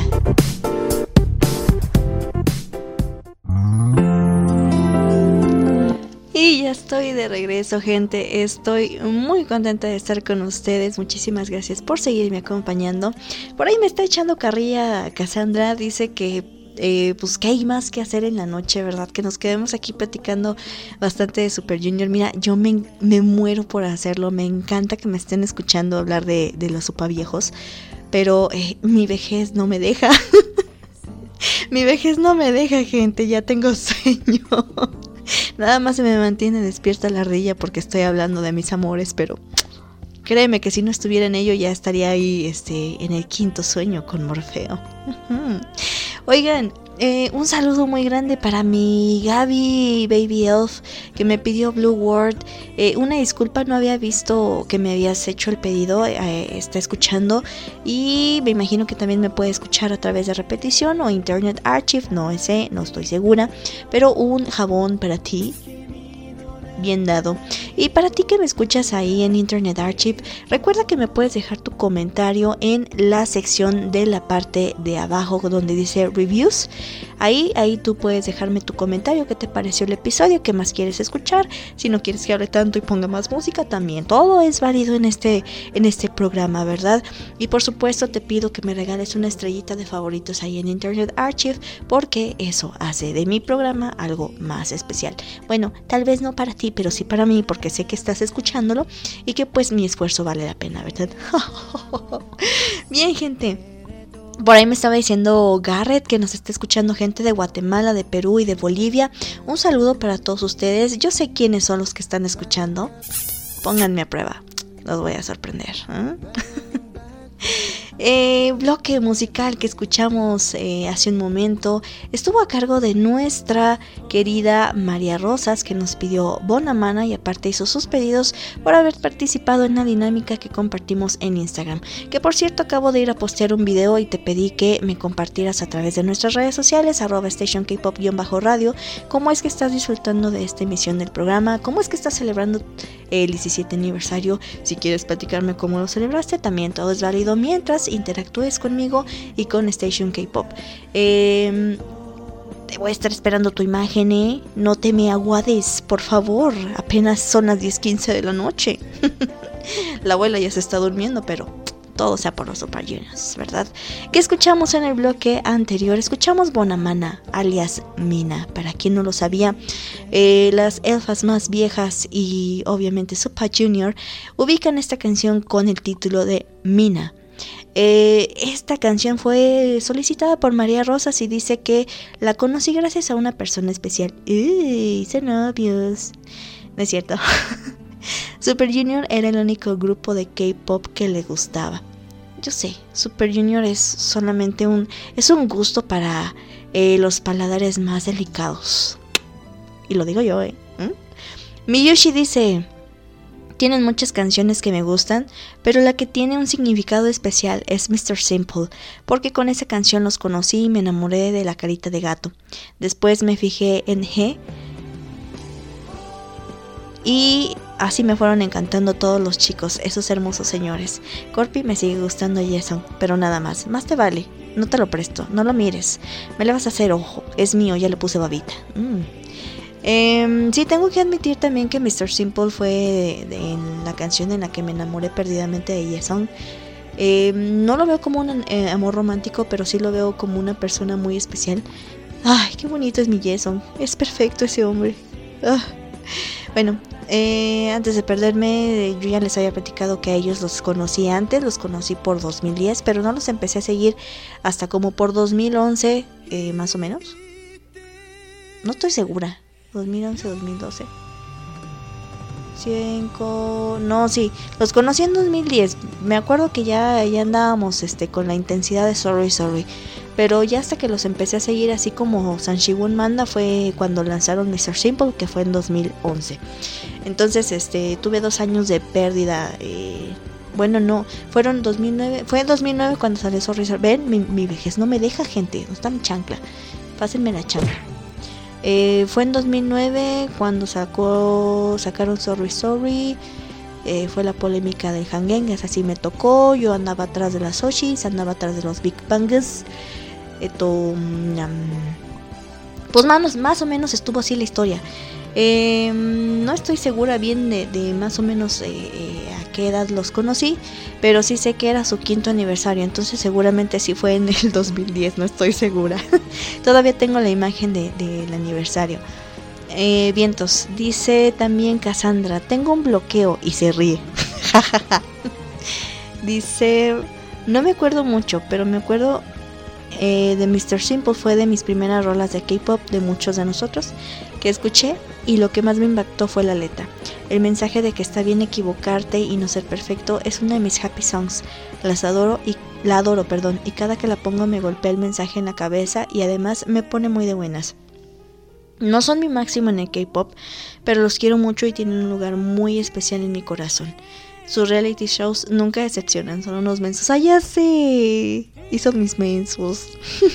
[SPEAKER 3] Y ya estoy de regreso, gente. Estoy muy contenta de estar con ustedes. Muchísimas gracias por seguirme acompañando. Por ahí me está echando carrilla Cassandra. Dice que pues que hay más que hacer en la noche, ¿verdad? Que nos quedemos aquí platicando bastante de Super Junior. Mira, yo me muero por hacerlo. Me encanta que me estén escuchando hablar de los supaviejos. Pero mi vejez no me deja. Mi vejez no me deja, gente. Ya tengo sueño. Nada más se me mantiene despierta la ardilla porque estoy hablando de mis amores, pero créeme que si no estuviera en ello ya estaría ahí en el quinto sueño con Morfeo. Oigan, un saludo muy grande para mi Gaby Baby Elf que me pidió Blue World. Una disculpa, no había visto que me habías hecho el pedido. Está escuchando y me imagino que también me puede escuchar a través de repetición o Internet Archive, no sé, no estoy segura, pero un jabón para ti, bien dado. Y para ti que me escuchas ahí en Internet Archive, recuerda que me puedes dejar tu comentario en la sección de la parte de abajo donde dice Reviews. Ahí tú puedes dejarme tu comentario, qué te pareció el episodio, qué más quieres escuchar. Si no quieres que hable tanto y ponga más música, también todo es válido en este programa, ¿verdad? Y por supuesto te pido que me regales una estrellita de favoritos ahí en Internet Archive, porque eso hace de mi programa algo más especial. Bueno, tal vez no para ti, pero sí para mí, porque sé que estás escuchándolo y que pues mi esfuerzo vale la pena, ¿verdad? Bien, gente. Por ahí me estaba diciendo Garrett que nos está escuchando gente de Guatemala, de Perú y de Bolivia. Un saludo para todos ustedes. Yo sé quiénes son los que están escuchando. Pónganme a prueba. Los voy a sorprender. Bloque musical que escuchamos hace un momento estuvo a cargo de nuestra querida María Rosas, que nos pidió Bonamana y aparte hizo sus pedidos por haber participado en la dinámica que compartimos en Instagram, que por cierto acabo de ir a postear un video y te pedí que me compartieras a través de nuestras redes sociales @stationkpop_radio cómo es que estás disfrutando de esta emisión del programa, cómo es que estás celebrando el 17 aniversario. Si quieres platicarme cómo lo celebraste, también todo es válido mientras interactúes conmigo y con Station K-Pop. Te voy a estar esperando tu imagen, no te me aguades, por favor. Apenas son las 10:15 de la noche. La abuela ya se está durmiendo, pero todo sea por los Super Juniors, ¿verdad? ¿Qué escuchamos en el bloque anterior? Escuchamos Bonamana, alias Mina. Para quien no lo sabía, las elfas más viejas y obviamente Super Junior ubican esta canción con el título de Mina. Esta canción fue solicitada por María Rosas y dice que la conocí gracias a una persona especial. Uy, son novios. No es cierto. Super Junior era el único grupo de K-pop que le gustaba. Yo sé, Super Junior es solamente un gusto para los paladares más delicados. Y lo digo yo, Miyushi dice: tienen muchas canciones que me gustan, pero la que tiene un significado especial es Mr. Simple, porque con esa canción los conocí y me enamoré de la carita de gato. Después me fijé en G y así me fueron encantando todos los chicos, esos hermosos señores. Corpi me sigue gustando Jason, pero nada más. Más te vale, no te lo presto, no lo mires. Me le vas a hacer ojo, es mío, ya le puse babita. Sí, tengo que admitir también que Mr. Simple fue en la canción en la que me enamoré perdidamente de Jason. No lo veo como un amor romántico, pero sí lo veo como una persona muy especial. Ay, qué bonito es mi Jason, es perfecto ese hombre. Bueno, Antes de perderme, yo ya les había platicado que a ellos los conocí antes, los conocí por 2010, pero no los empecé a seguir hasta como por 2011, más o menos. No estoy segura, 2011, 2012. No, sí, los conocí en 2010. Me acuerdo que ya andábamos con la intensidad de Sorry, pero ya hasta que los empecé a seguir así como Sanshigun manda fue cuando lanzaron Mr. Simple, que fue en 2011. Entonces tuve 2 años de pérdida. Bueno, no, fueron 2009. Fue en 2009 cuando salió Sorry. Ven, mi vejez no me deja, gente, no está mi chancla. Pásenme la chancla. Fue en 2009 cuando sacaron Sorry. Fue la polémica del Hangengas, así me tocó. Yo andaba atrás de las Oshis, andaba atrás de los Big Bangs. Pues más o menos estuvo así la historia. No estoy segura bien de más o menos a qué edad los conocí, pero sí sé que era su 5º aniversario, entonces seguramente sí fue en el 2010, no estoy segura. Todavía tengo la imagen del aniversario. Vientos, dice también Cassandra, tengo un bloqueo, y se ríe. Dice, no me acuerdo mucho, pero me acuerdo de Mr. Simple, fue de mis primeras rolas de K-pop de muchos de nosotros que escuché, y lo que más me impactó fue la letra. El mensaje de que está bien equivocarte y no ser perfecto es una de mis happy songs. La adoro, y cada que la pongo me golpea el mensaje en la cabeza y además me pone muy de buenas. No son mi máximo en el K-pop, pero los quiero mucho y tienen un lugar muy especial en mi corazón. Sus reality shows nunca decepcionan, son unos mensos. ¡Ah, ya sé! Y son mis mensos.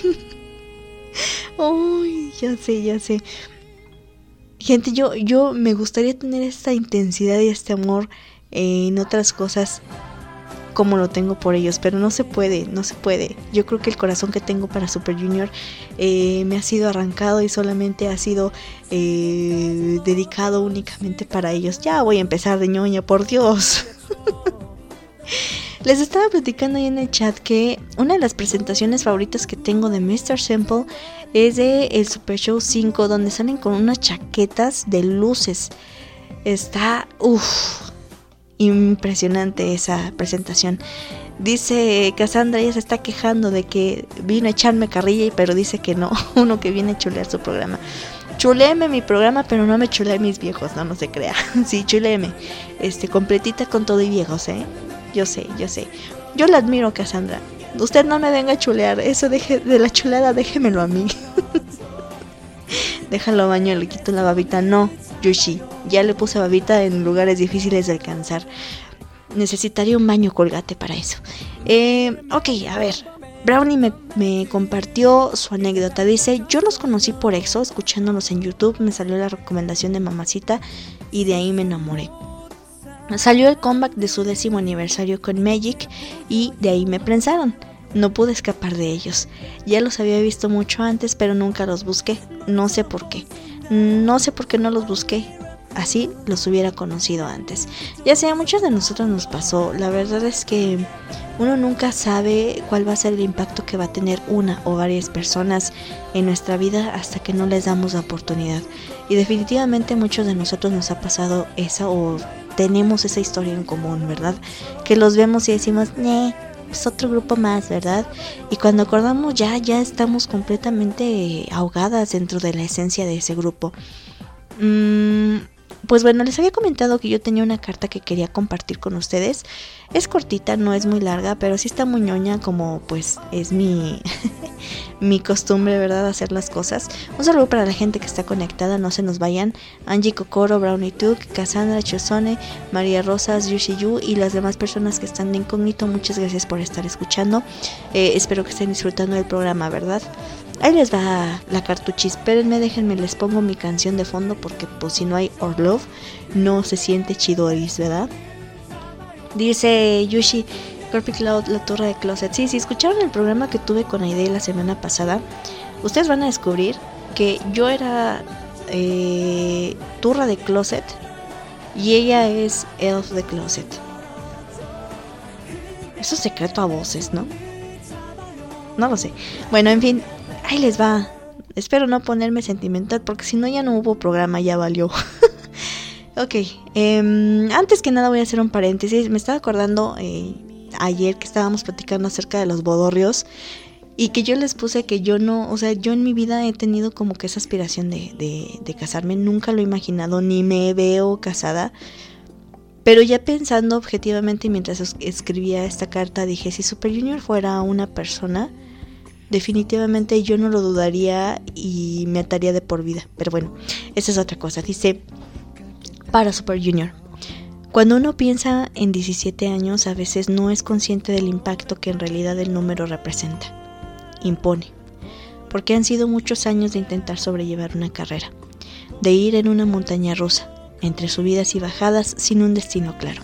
[SPEAKER 3] ¡Ay, ya sé! Gente, yo me gustaría tener esta intensidad y este amor en otras cosas como lo tengo por ellos, pero no se puede. Yo creo que el corazón que tengo para Super Junior me ha sido arrancado y solamente ha sido dedicado únicamente para ellos. Ya voy a empezar de ñoña, por Dios. Les estaba platicando ahí en el chat que una de las presentaciones favoritas que tengo de Mr. Simple es de el Super Show 5, donde salen con unas chaquetas de luces. Está impresionante esa presentación. Dice Cassandra, ella se está quejando de que vino a echarme carrilla, pero dice que no, uno que viene a chulear su programa. Chuléeme mi programa, pero no me chulee mis viejos, no se crea. Sí, chuléeme. Completita con todo y viejos, Yo sé. Yo la admiro, Cassandra. Usted no me venga a chulear. Eso de la chulada, déjemelo a mí. Déjalo baño, le quito la babita. No, Yushi. Ya le puse babita en lugares difíciles de alcanzar. Necesitaría un baño colgate para eso. Ok, a ver. Brownie me compartió su anécdota. Dice, yo los conocí por EXO, escuchándolos en YouTube. Me salió la recomendación de Mamacita y de ahí me enamoré. Salió el comeback de su 10º aniversario con Magic y de ahí me prensaron. No pude escapar de ellos. Ya los había visto mucho antes, pero nunca los busqué. No sé por qué no los busqué. Así los hubiera conocido antes. Ya sea, a muchos de nosotros nos pasó. La verdad es que uno nunca sabe cuál va a ser el impacto que va a tener una o varias personas en nuestra vida hasta que no les damos la oportunidad. Y definitivamente a muchos de nosotros nos ha pasado esa, o tenemos esa historia en común, ¿verdad? Que los vemos y decimos, es otro grupo más, ¿verdad? Y cuando acordamos ya estamos completamente ahogadas dentro de la esencia de ese grupo. Pues bueno, les había comentado que yo tenía una carta que quería compartir con ustedes. Es cortita, no es muy larga, pero sí está muy ñoña, como pues es mi costumbre, ¿verdad? Hacer las cosas. Un saludo para la gente que está conectada, no se nos vayan. Angie Kokoro, Brownie Tuk, Cassandra, Chosone, María Rosas, Yushiyu y las demás personas que están de incógnito. Muchas gracias por estar escuchando. Espero que estén disfrutando del programa, ¿verdad? Ahí les va la cartuchis. Espérenme, déjenme, les pongo mi canción de fondo porque pues si no hay Our Love no se siente chidoris, ¿verdad? Dice Yushi, Corpic Cloud, la turra de Closet. Sí, si escucharon el programa que tuve con Aide la semana pasada, ustedes van a descubrir que yo era turra de Closet y ella es Elf de Closet. Eso es secreto a voces, ¿no? No lo sé. Bueno, en fin, ahí les va. Espero no ponerme sentimental porque si no ya no hubo programa, ya valió. Ok, antes que nada voy a hacer un paréntesis. Me estaba acordando ayer que estábamos platicando acerca de los bodorrios y que yo les puse que yo no, o sea, yo en mi vida he tenido como que esa aspiración de casarme. Nunca lo he imaginado, ni me veo casada. Pero ya pensando objetivamente y mientras escribía esta carta dije, si Super Junior fuera una persona, definitivamente yo no lo dudaría y me ataría de por vida. Pero bueno, esa es otra cosa. Dice, para Super Junior, cuando uno piensa en 17 años a veces no es consciente del impacto que en realidad el número representa. Impone, porque han sido muchos años de intentar sobrellevar una carrera, de ir en una montaña rusa, entre subidas y bajadas sin un destino claro.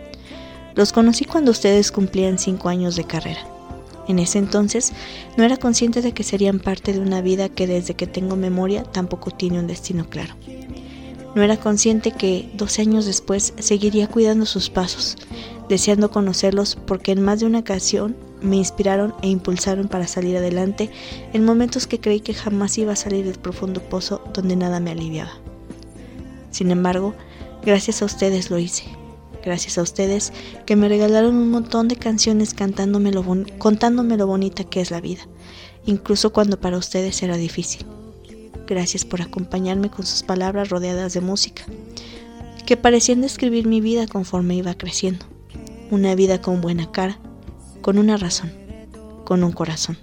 [SPEAKER 3] Los conocí cuando ustedes cumplían 5 años de carrera. En ese entonces no era consciente de que serían parte de una vida que desde que tengo memoria tampoco tiene un destino claro. No era consciente que 12 años después seguiría cuidando sus pasos, deseando conocerlos porque en más de una ocasión me inspiraron e impulsaron para salir adelante en momentos que creí que jamás iba a salir del profundo pozo donde nada me aliviaba. Sin embargo, gracias a ustedes lo hice. Gracias a ustedes que me regalaron un montón de canciones contándome lo bonita que es la vida, incluso cuando para ustedes era difícil. Gracias por acompañarme con sus palabras rodeadas de música, que parecían describir mi vida conforme iba creciendo. Una vida con buena cara, con una razón, con un corazón.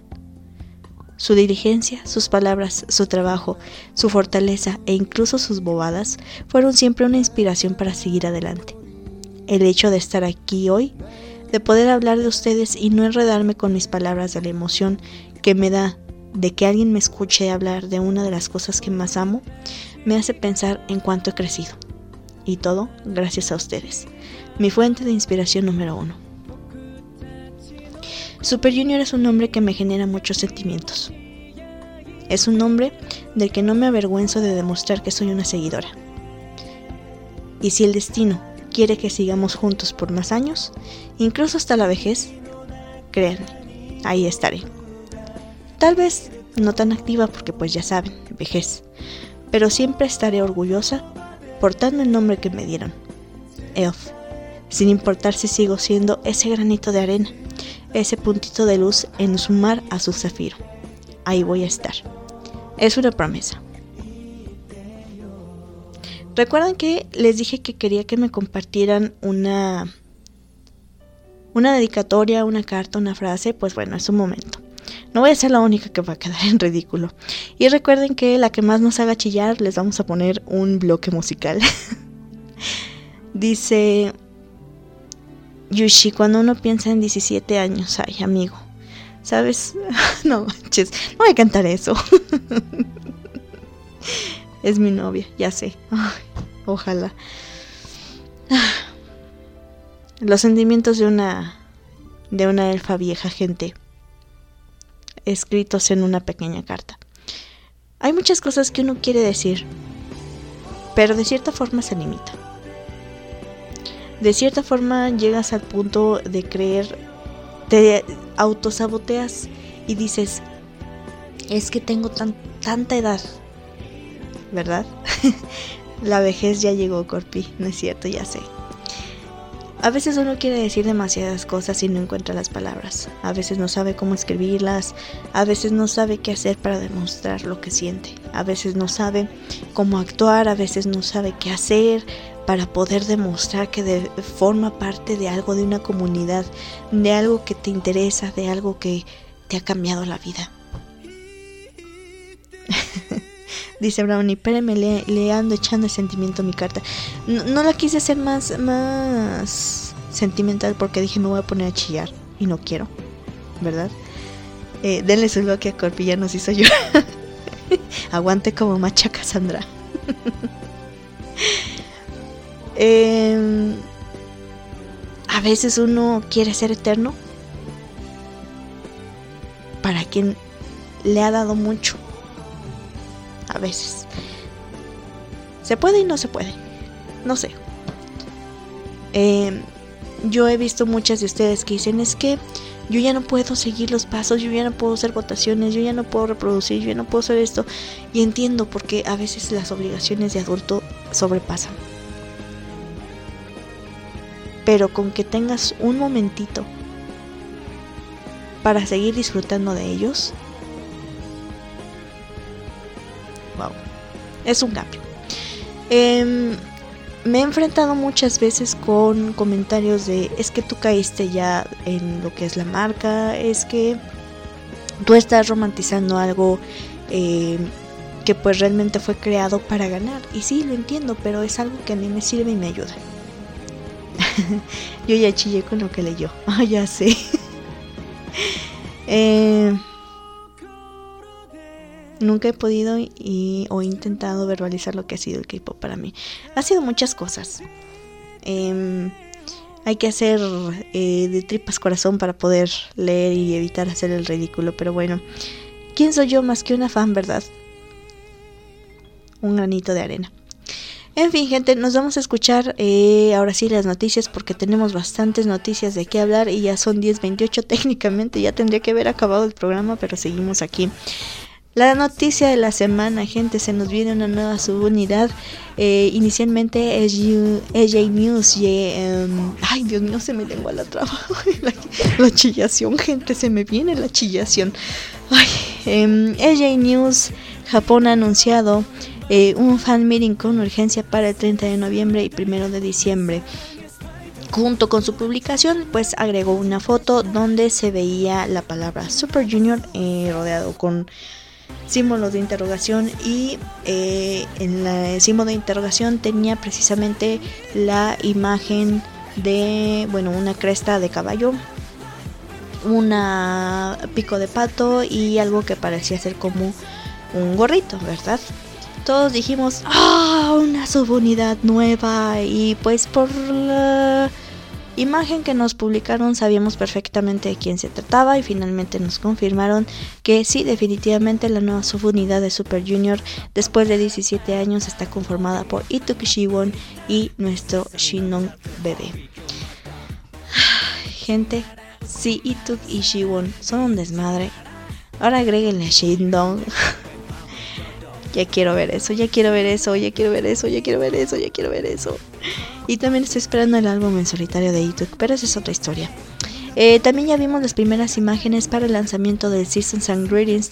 [SPEAKER 3] Su diligencia, sus palabras, su trabajo, su fortaleza e incluso sus bobadas fueron siempre una inspiración para seguir adelante. El hecho de estar aquí hoy, de poder hablar de ustedes y no enredarme con mis palabras de la emoción que me da de que alguien me escuche hablar de una de las cosas que más amo, me hace pensar en cuánto he crecido. Y todo gracias a ustedes, mi fuente de inspiración número 1. Super Junior es un nombre que me genera muchos sentimientos. Es un nombre del que no me avergüenzo de demostrar que soy una seguidora. Y si el destino quiere que sigamos juntos por más años, incluso hasta la vejez, créanme, ahí estaré. Tal vez no tan activa porque pues ya saben, vejez, pero siempre estaré orgullosa portando el nombre que me dieron, Elf, sin importar si sigo siendo ese granito de arena, ese puntito de luz en su mar azul zafiro. Ahí voy a estar. Es una promesa. ¿Recuerdan que les dije que quería que me compartieran una dedicatoria, una carta, una frase? Pues bueno, es un momento. No voy a ser la única que va a quedar en ridículo. Y recuerden que la que más nos haga chillar, les vamos a poner un bloque musical. Dice Yushi, cuando uno piensa en 17 años, ay amigo, ¿sabes? No manches, no voy a cantar eso. Es mi novia, ya sé. Ay, ojalá. Los sentimientos de una elfa vieja, gente, escritos en una pequeña carta. Hay muchas cosas que uno quiere decir, pero de cierta forma se limita. De cierta forma llegas al punto de creer, te autosaboteas y dices, es que tengo tanta edad, ¿verdad? La vejez ya llegó, Corpi, no es cierto, ya sé. A veces uno quiere decir demasiadas cosas y no encuentra las palabras. A veces no sabe cómo escribirlas. A veces no sabe qué hacer para demostrar lo que siente. A veces no sabe cómo actuar. A veces no sabe qué hacer para poder demostrar que forma parte de algo, de una comunidad, de algo que te interesa, de algo que te ha cambiado la vida. Dice Brownie, espérame, le ando echando el sentimiento a mi carta. No la quise hacer más sentimental porque dije me voy a poner a chillar y no quiero, ¿verdad? Denle su bloque a Corpi, ya nos hizo llorar. Aguante como macha Cassandra. A veces uno quiere ser eterno para quien le ha dado mucho. A veces se puede y no se puede, no sé. Yo he visto muchas de ustedes que dicen, es que yo ya no puedo seguir los pasos, yo ya no puedo hacer votaciones, yo ya no puedo reproducir, yo ya no puedo hacer esto. Y entiendo porque a veces las obligaciones de adulto sobrepasan. pero con que tengas un momentito para seguir disfrutando de ellos, wow, es un cambio. Me he enfrentado muchas veces con comentarios de: es que tú caíste ya en lo que es la marca, es que tú estás romantizando algo que pues realmente fue creado para ganar. Y sí, lo entiendo, pero es algo que a mí me sirve y me ayuda. Yo ya chillé con lo que leyó. Ya sé. Nunca he podido o intentado verbalizar lo que ha sido el K-pop para mí. Ha sido muchas cosas. Hay que hacer de tripas corazón para poder leer y evitar hacer el ridículo. Pero bueno, ¿quién soy yo más que una fan, verdad? Un granito de arena. En fin, gente, nos vamos a escuchar ahora sí las noticias, porque tenemos bastantes noticias de qué hablar y ya son 10:28 técnicamente. Ya tendría que haber acabado el programa, pero seguimos aquí. La noticia de la semana, gente, se nos viene una nueva subunidad. Inicialmente es AJ News. Ay, Dios mío, se me lengua la traba. La chillación, gente, se me viene la chillación. AJ News Japón ha anunciado un fan meeting con urgencia para el 30 de noviembre y 1 de diciembre. Junto con su publicación, pues agregó una foto donde se veía la palabra Super Junior rodeado con símbolos de interrogación, y en el símbolo de interrogación tenía precisamente la imagen de, bueno, una cresta de caballo, una pico de pato y algo que parecía ser como un gorrito, ¿verdad? Todos dijimos, una subunidad nueva, y pues por la imagen que nos publicaron sabíamos perfectamente de quién se trataba, y finalmente nos confirmaron que sí, definitivamente la nueva subunidad de Super Junior después de 17 años está conformada por Ituk, Siwon y nuestro Shinon bebé. Gente, sí, Ituk y Siwon son un desmadre. Ahora agréguenle a Shindong. Ya quiero ver eso. Y también estoy esperando el álbum en solitario de Ituk, pero esa es otra historia. También ya vimos las primeras imágenes para el lanzamiento del Seasons and Greetings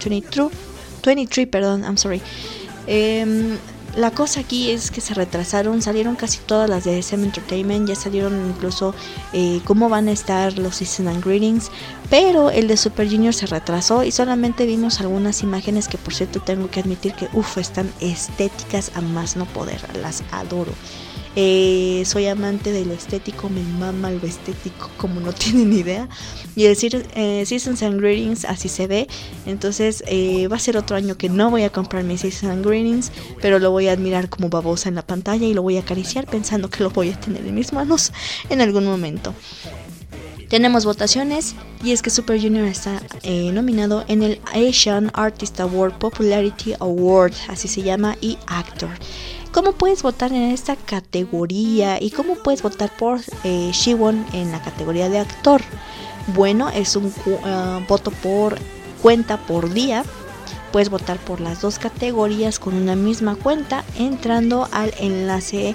[SPEAKER 3] 2023. La cosa aquí es que se retrasaron, salieron casi todas las de SM Entertainment, ya salieron incluso cómo van a estar los Season and Greetings, pero el de Super Junior se retrasó y solamente vimos algunas imágenes que, por cierto, tengo que admitir que están estéticas a más no poder, las adoro. Soy amante de lo estético, me mama lo estético como no tienen idea. Y decir Seasons and Greetings, así se ve. Entonces va a ser otro año que no voy a comprar mis Seasons and Greetings, pero lo voy a admirar como babosa en la pantalla y lo voy a acariciar pensando que lo voy a tener en mis manos en algún momento. Tenemos votaciones, y es que Super Junior está nominado en el Asian Artist Award, Popularity Award, así se llama, y Actor. ¿Cómo puedes votar en esta categoría? ¿Y cómo puedes votar por Siwon en la categoría de actor? Bueno, es un voto por cuenta por día. Puedes votar por las dos categorías con una misma cuenta entrando al enlace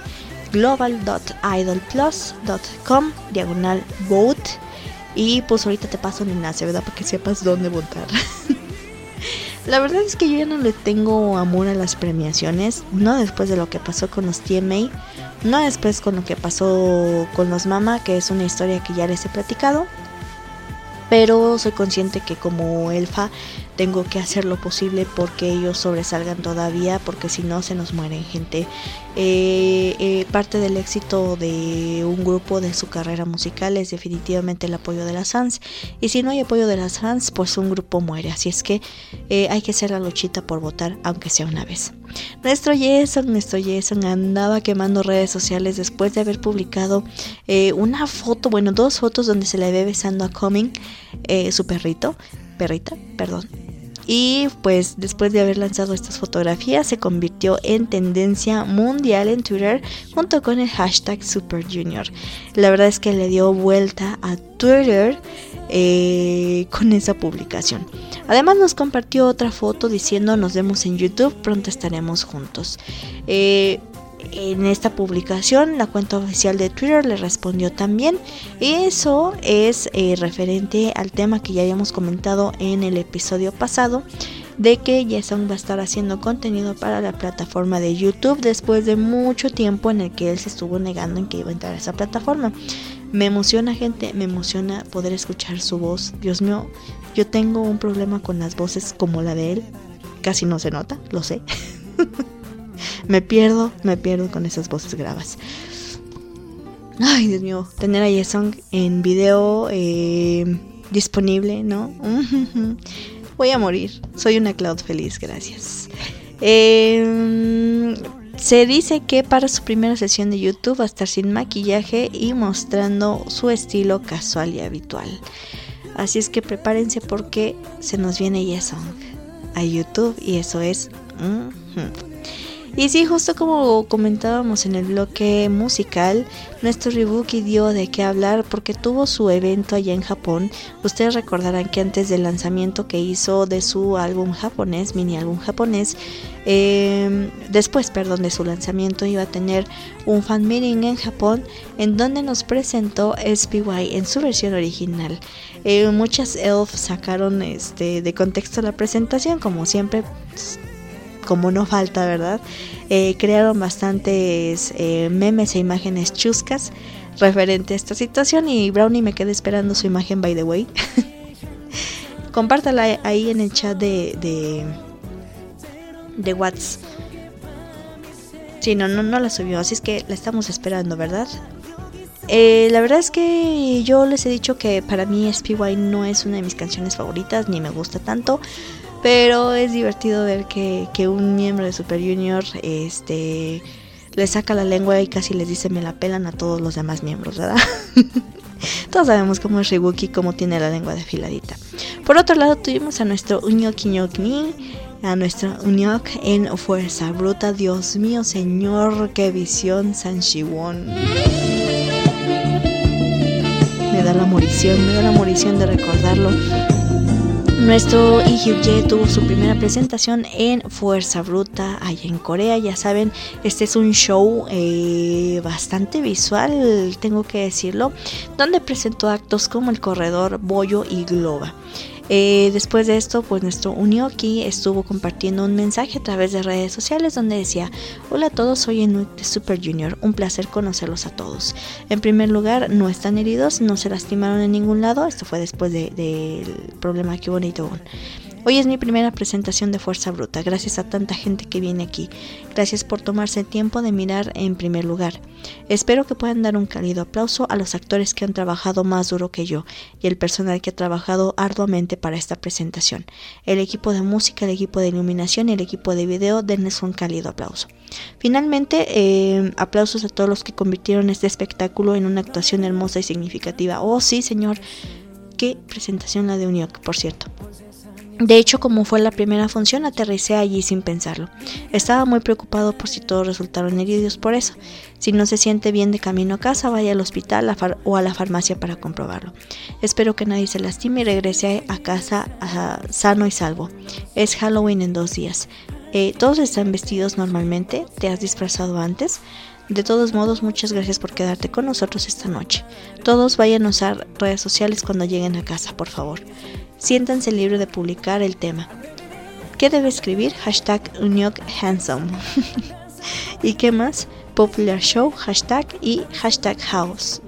[SPEAKER 3] global.idolplus.com/vote. Y pues ahorita te paso el enlace, ¿verdad? Para que sepas dónde votar. La verdad es que yo ya no le tengo amor a las premiaciones, no después de lo que pasó con los TMA, no después con lo que pasó con los Mama, que es una historia que ya les he platicado, pero soy consciente que como elfa tengo que hacer lo posible porque ellos sobresalgan todavía, porque si no se nos mueren, gente. Parte del éxito de un grupo de su carrera musical es definitivamente el apoyo de las fans, y si no hay apoyo de las fans, pues un grupo muere. Así es que hay que hacer la luchita por votar, aunque sea una vez. Nuestro Jason andaba quemando redes sociales después de haber publicado una foto, bueno, dos fotos donde se le ve besando a Coming, su perrita. Y pues después de haber lanzado estas fotografías se convirtió en tendencia mundial en Twitter junto con el hashtag Super Junior. La verdad es que le dio vuelta a Twitter con esa publicación. Además nos compartió otra foto diciendo: nos vemos en YouTube, pronto estaremos juntos. En esta publicación la cuenta oficial de Twitter le respondió también. Eso es referente al tema que ya habíamos comentado en el episodio pasado, de que Yesung va a estar haciendo contenido para la plataforma de YouTube después de mucho tiempo en el que él se estuvo negando en que iba a entrar a esa plataforma. Me emociona, gente, me emociona poder escuchar su voz. Dios mío, yo tengo un problema con las voces como la de él. Casi no se nota, lo sé. Me pierdo con esas voces gravas. Ay, Dios mío, tener a Yesung en video disponible, ¿no? Voy a morir. Soy una Cloud feliz, gracias. Se dice que para su primera sesión de YouTube va a estar sin maquillaje y mostrando su estilo casual y habitual. Así es que prepárense porque se nos viene Yesung a YouTube y eso es... Y sí, justo como comentábamos en el bloque musical, nuestro Rebuki dio de qué hablar porque tuvo su evento allá en Japón. Ustedes recordarán que antes del lanzamiento que hizo de su álbum japonés, mini álbum japonés, después de su lanzamiento iba a tener un fan meeting en Japón en donde nos presentó SPY en su versión original. Muchas ELF sacaron de contexto la presentación, como siempre, como no falta, ¿verdad? Crearon bastantes memes e imágenes chuscas referente a esta situación y Brownie me quedé esperando su imagen, by the way. Compártala ahí en el chat de WhatsApp. Sí, no la subió, así es que la estamos esperando, ¿verdad? La verdad es que yo les he dicho que para mí SPY no es una de mis canciones favoritas, ni me gusta tanto. Pero es divertido ver que un miembro de Super Junior le saca la lengua y casi les dice me la pelan a todos los demás miembros, ¿verdad? Todos sabemos cómo es Rebuki, cómo tiene la lengua afiladita. Por otro lado tuvimos a nuestro Unyoki Nyokni, a nuestro Unyok en Fuerza Bruta. Dios mío, señor, qué visión, Sanshiwon. Me da la morición de recordarlo. Nuestro Lee Hyuk-jae tuvo su primera presentación en Fuerza Bruta allá en Corea. Ya saben, este es un show bastante visual, tengo que decirlo, donde presentó actos como El Corredor, Boyo y Globa. Después de esto, pues nuestro Unyoki estuvo compartiendo un mensaje a través de redes sociales donde decía: hola a todos, soy Inuit de Super Junior, un placer conocerlos a todos. En primer lugar, no están heridos, no se lastimaron en ningún lado. Esto fue después del problema que hubo en Itaewon. Hoy es mi primera presentación de Fuerza Bruta. Gracias a tanta gente que viene aquí. Gracias por tomarse el tiempo de mirar en primer lugar. Espero que puedan dar un cálido aplauso a los actores que han trabajado más duro que yo y el personal que ha trabajado arduamente para esta presentación. El equipo de música, el equipo de iluminación y el equipo de video, denles un cálido aplauso. Finalmente, aplausos a todos los que convirtieron este espectáculo en una actuación hermosa y significativa. Oh sí, señor, qué presentación la de Unyok, por cierto. De hecho, como fue la primera función, aterricé allí sin pensarlo. Estaba muy preocupado por si todos resultaron heridos por eso. Si no se siente bien de camino a casa, vaya al hospital o a la farmacia para comprobarlo. Espero que nadie se lastime y regrese a casa sano y salvo. Es Halloween en 2 días. Todos están vestidos normalmente. ¿Te has disfrazado antes? De todos modos, muchas gracias por quedarte con nosotros esta noche. Todos vayan a usar redes sociales cuando lleguen a casa, por favor. Siéntanse libres de publicar el tema. ¿Qué debe escribir? Hashtag Unyok Handsome. ¿Y qué más? Popular Show, hashtag y hashtag House.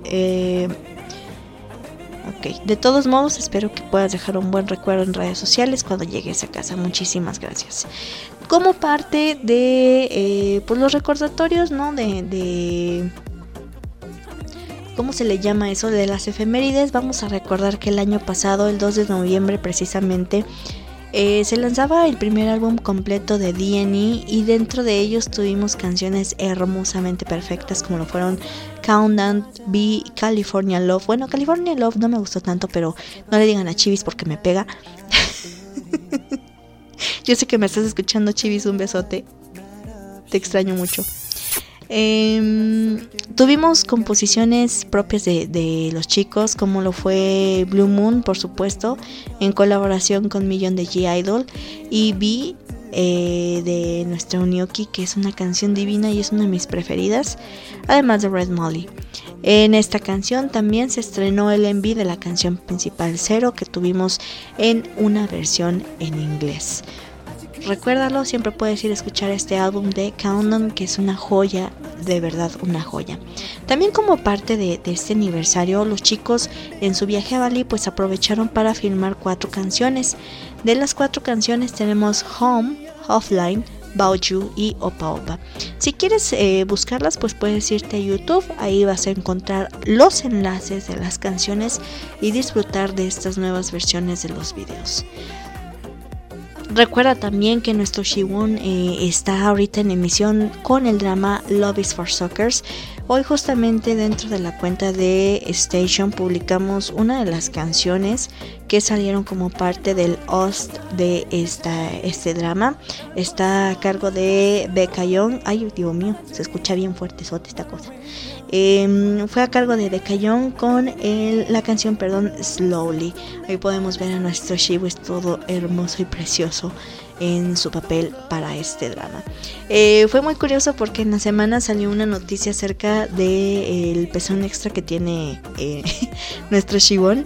[SPEAKER 3] Ok, de todos modos espero que puedas dejar un buen recuerdo en redes sociales cuando llegues a casa. Muchísimas gracias. Como parte de pues los recordatorios, ¿no? De ¿cómo se le llama eso? De las efemérides. Vamos a recordar que el año pasado, el 2 de noviembre precisamente, se lanzaba el primer álbum completo de D&E y dentro de ellos tuvimos canciones hermosamente perfectas como lo fueron Countdown, B, California Love. Bueno, California Love no me gustó tanto, pero no le digan a Chivis porque me pega. Yo sé que me estás escuchando, Chivis, un besote. Te extraño mucho. Tuvimos composiciones propias de los chicos, como lo fue Blue Moon, por supuesto, en colaboración con Million de G-Idol, y B, de nuestra Unioki, que es una canción divina y es una de mis preferidas, además de Red Molly. En esta canción también se estrenó el MV de la canción principal Zero, que tuvimos en una versión en inglés. Recuérdalo, siempre puedes ir a escuchar este álbum de Countdown, que es una joya, de verdad una joya. También como parte de este aniversario, los chicos en su viaje a Bali pues aprovecharon para filmar 4 canciones. De las 4 canciones tenemos Home, Offline, Bao You y Opa Opa. Si quieres buscarlas, pues puedes irte a YouTube, ahí vas a encontrar los enlaces de las canciones y disfrutar de estas nuevas versiones de los videos. Recuerda también que nuestro Shiwon está ahorita en emisión con el drama Love is for Suckers. Hoy justamente dentro de la cuenta de Station publicamos una de las canciones que salieron como parte del host de este drama. Está a cargo de Baekhyun. Ay, Dios mío, se escucha bien fuerte esta cosa. Fue a cargo de Baekhyun con la canción, Slowly. Ahí podemos ver a nuestro Shibu, es todo hermoso y precioso en su papel para este drama. Fue muy curioso porque en la semana salió una noticia acerca del pezón extra que tiene nuestro Shiwon.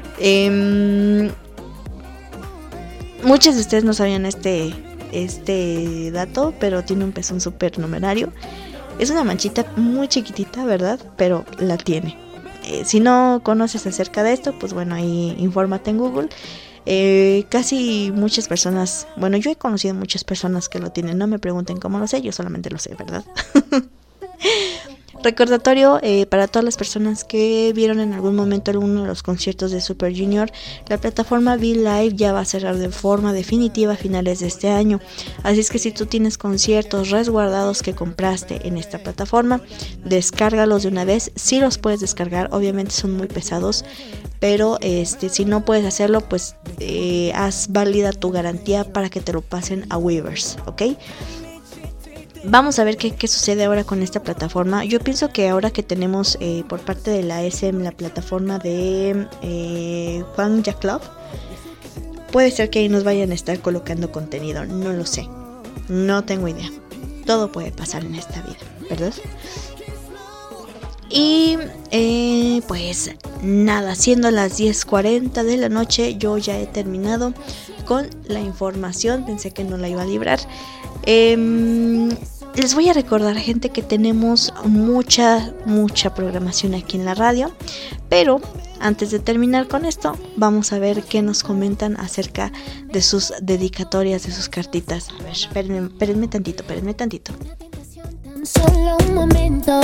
[SPEAKER 3] Muchos de ustedes no sabían este dato, pero tiene un pezón súper numerario. Es una manchita muy chiquitita, ¿verdad? Pero la tiene. Si no conoces acerca de esto, pues bueno, ahí infórmate en Google. Casi muchas personas, bueno, yo he conocido muchas personas que lo tienen. No me pregunten cómo lo sé, yo solamente lo sé, ¿verdad? Recordatorio para todas las personas que vieron en algún momento alguno de los conciertos de Super Junior, la plataforma V-Live ya va a cerrar de forma definitiva a finales de este año. Así es que si tú tienes conciertos resguardados que compraste en esta plataforma, descárgalos de una vez. Si los puedes descargar, obviamente son muy pesados, pero si no puedes hacerlo, pues haz válida tu garantía para que te lo pasen a Weavers, ¿ok? Vamos a ver qué sucede ahora con esta plataforma. Yo pienso que ahora que tenemos por parte de la SM la plataforma de Hwangja Club, puede ser que ahí nos vayan a estar colocando contenido. No lo sé, no tengo idea. Todo puede pasar en esta vida, ¿verdad? Y pues nada, siendo las 10:40 de la noche, yo ya he terminado con la información. Pensé que no la iba a librar. Les voy a recordar, gente, que tenemos mucha programación aquí en la radio, pero antes de terminar con esto, vamos a ver qué nos comentan acerca de sus dedicatorias, de sus cartitas. A ver, espérenme tantito.
[SPEAKER 14] Solo un momento.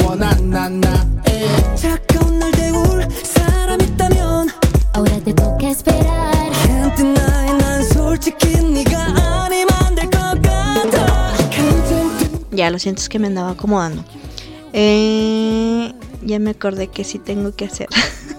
[SPEAKER 14] Ahora te toca esperar.
[SPEAKER 3] Ya, lo siento, es que me andaba acomodando. Ya me acordé que sí tengo que hacer.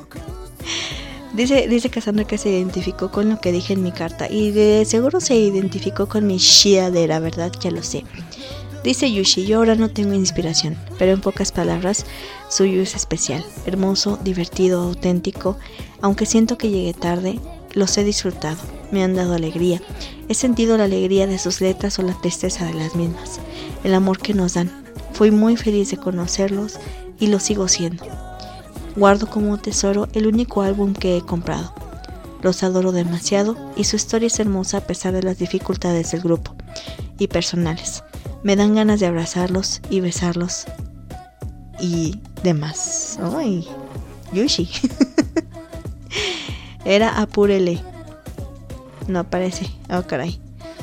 [SPEAKER 3] Dice Cassandra que se identificó con lo que dije en mi carta. Y de seguro se identificó con mi shiadera, ¿verdad? Ya lo sé. Dice Yushi, yo ahora no tengo inspiración, pero en pocas palabras, Suyu es especial, hermoso, divertido, auténtico. Aunque siento que llegué tarde, los he disfrutado, me han dado alegría. He sentido la alegría de sus letras o la tristeza de las mismas. El amor que nos dan. Fui muy feliz de conocerlos y lo sigo siendo. Guardo como tesoro el único álbum que he comprado. Los adoro demasiado y su historia es hermosa a pesar de las dificultades del grupo y personales. Me dan ganas de abrazarlos y besarlos y demás. Ay, Yushi. Era apúrele. No aparece. Oh, caray.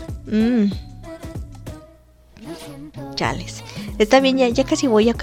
[SPEAKER 3] Chales. Está bien, ya casi voy.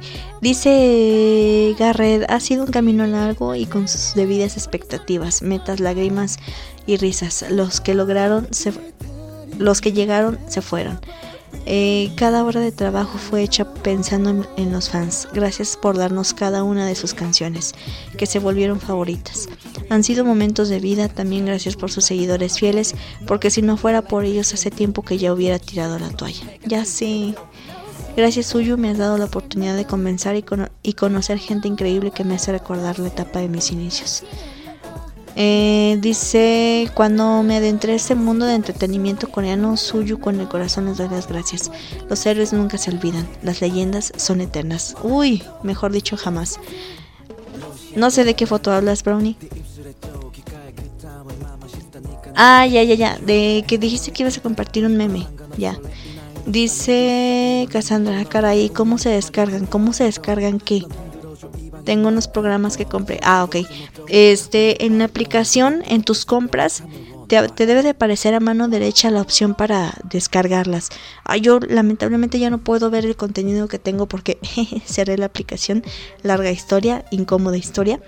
[SPEAKER 3] Dice Garrett, ha sido un camino largo y con sus debidas expectativas, metas, lágrimas y risas. Los que llegaron se fueron. Cada hora de trabajo fue hecha pensando en los fans. Gracias por darnos cada una de sus canciones, que se volvieron favoritas. Han sido momentos de vida, también gracias por sus seguidores fieles, porque si no fuera por ellos hace tiempo que ya hubiera tirado la toalla. Ya sé. Gracias Suyu, me has dado la oportunidad de comenzar y conocer gente increíble que me hace recordar la etapa de mis inicios. Dice, cuando me adentré a este mundo de entretenimiento coreano, Suyu, con el corazón les doy las gracias. Los héroes nunca se olvidan, las leyendas son eternas. Uy, mejor dicho, jamás. No sé de qué foto hablas, Brownie. Ah, ya. De que dijiste que ibas a compartir un meme. Ya. Dice Cassandra, caray, ¿cómo se descargan? ¿Cómo se descargan qué? Tengo unos programas que compré. Ah, ok. En la aplicación, en tus compras, te debe de aparecer a mano derecha la opción para descargarlas. Yo lamentablemente ya no puedo ver el contenido que tengo porque cerré la aplicación. Larga historia, incómoda historia.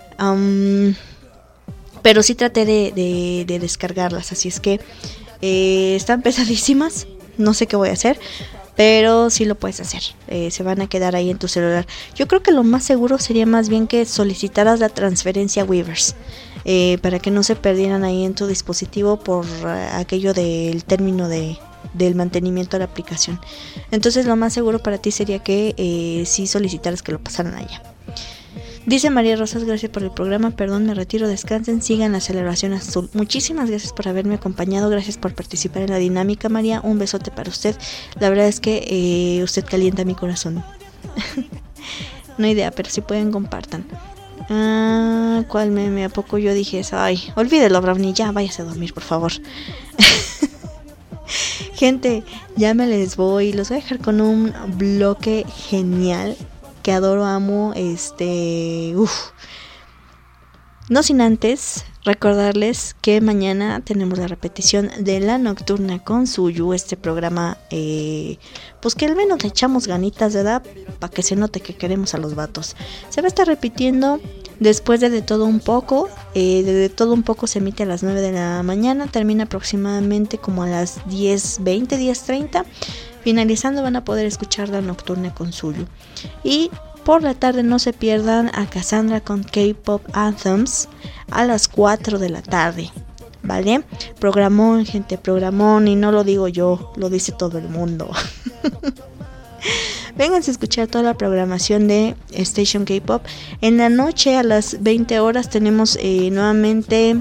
[SPEAKER 3] Pero sí traté de descargarlas, así es que están pesadísimas. No sé qué voy a hacer, pero sí lo puedes hacer. Se van a quedar ahí en tu celular. Yo creo que lo más seguro sería más bien que solicitaras la transferencia Weverse, para que no se perdieran ahí en tu dispositivo por aquello del término del mantenimiento de la aplicación. Entonces lo más seguro para ti sería que sí solicitaras que lo pasaran allá. Dice María Rosas, gracias por el programa, perdón, me retiro, descansen, sigan la celebración azul. Muchísimas gracias por haberme acompañado, gracias por participar en la dinámica, María, un besote para usted. La verdad es que usted calienta mi corazón. No hay idea, pero si pueden, compartan. ¿Cuál meme? ¿A poco yo dije eso? Ay, olvídelo, Brownie, ya, váyase a dormir, por favor. Gente, ya me les voy, los voy a dejar con un bloque genial que adoro, amo, No sin antes recordarles que mañana tenemos la repetición de La Nocturna con Suyu, este programa, pues que al menos le echamos ganitas, ¿verdad? Para que se note que queremos a los vatos. Se va a estar repitiendo después de Todo Un Poco. De Todo Un Poco se emite a las 9 de la mañana, termina aproximadamente como a las 10:20, 10:30. Finalizando van a poder escuchar La Nocturna con Suyu. Y por la tarde no se pierdan a Cassandra con K-Pop Anthems a las 4 de la tarde. ¿Vale? Programón, gente, programón. Y no lo digo yo, lo dice todo el mundo. Vénganse a escuchar toda la programación de Station K-Pop. En la noche a las 20 horas tenemos nuevamente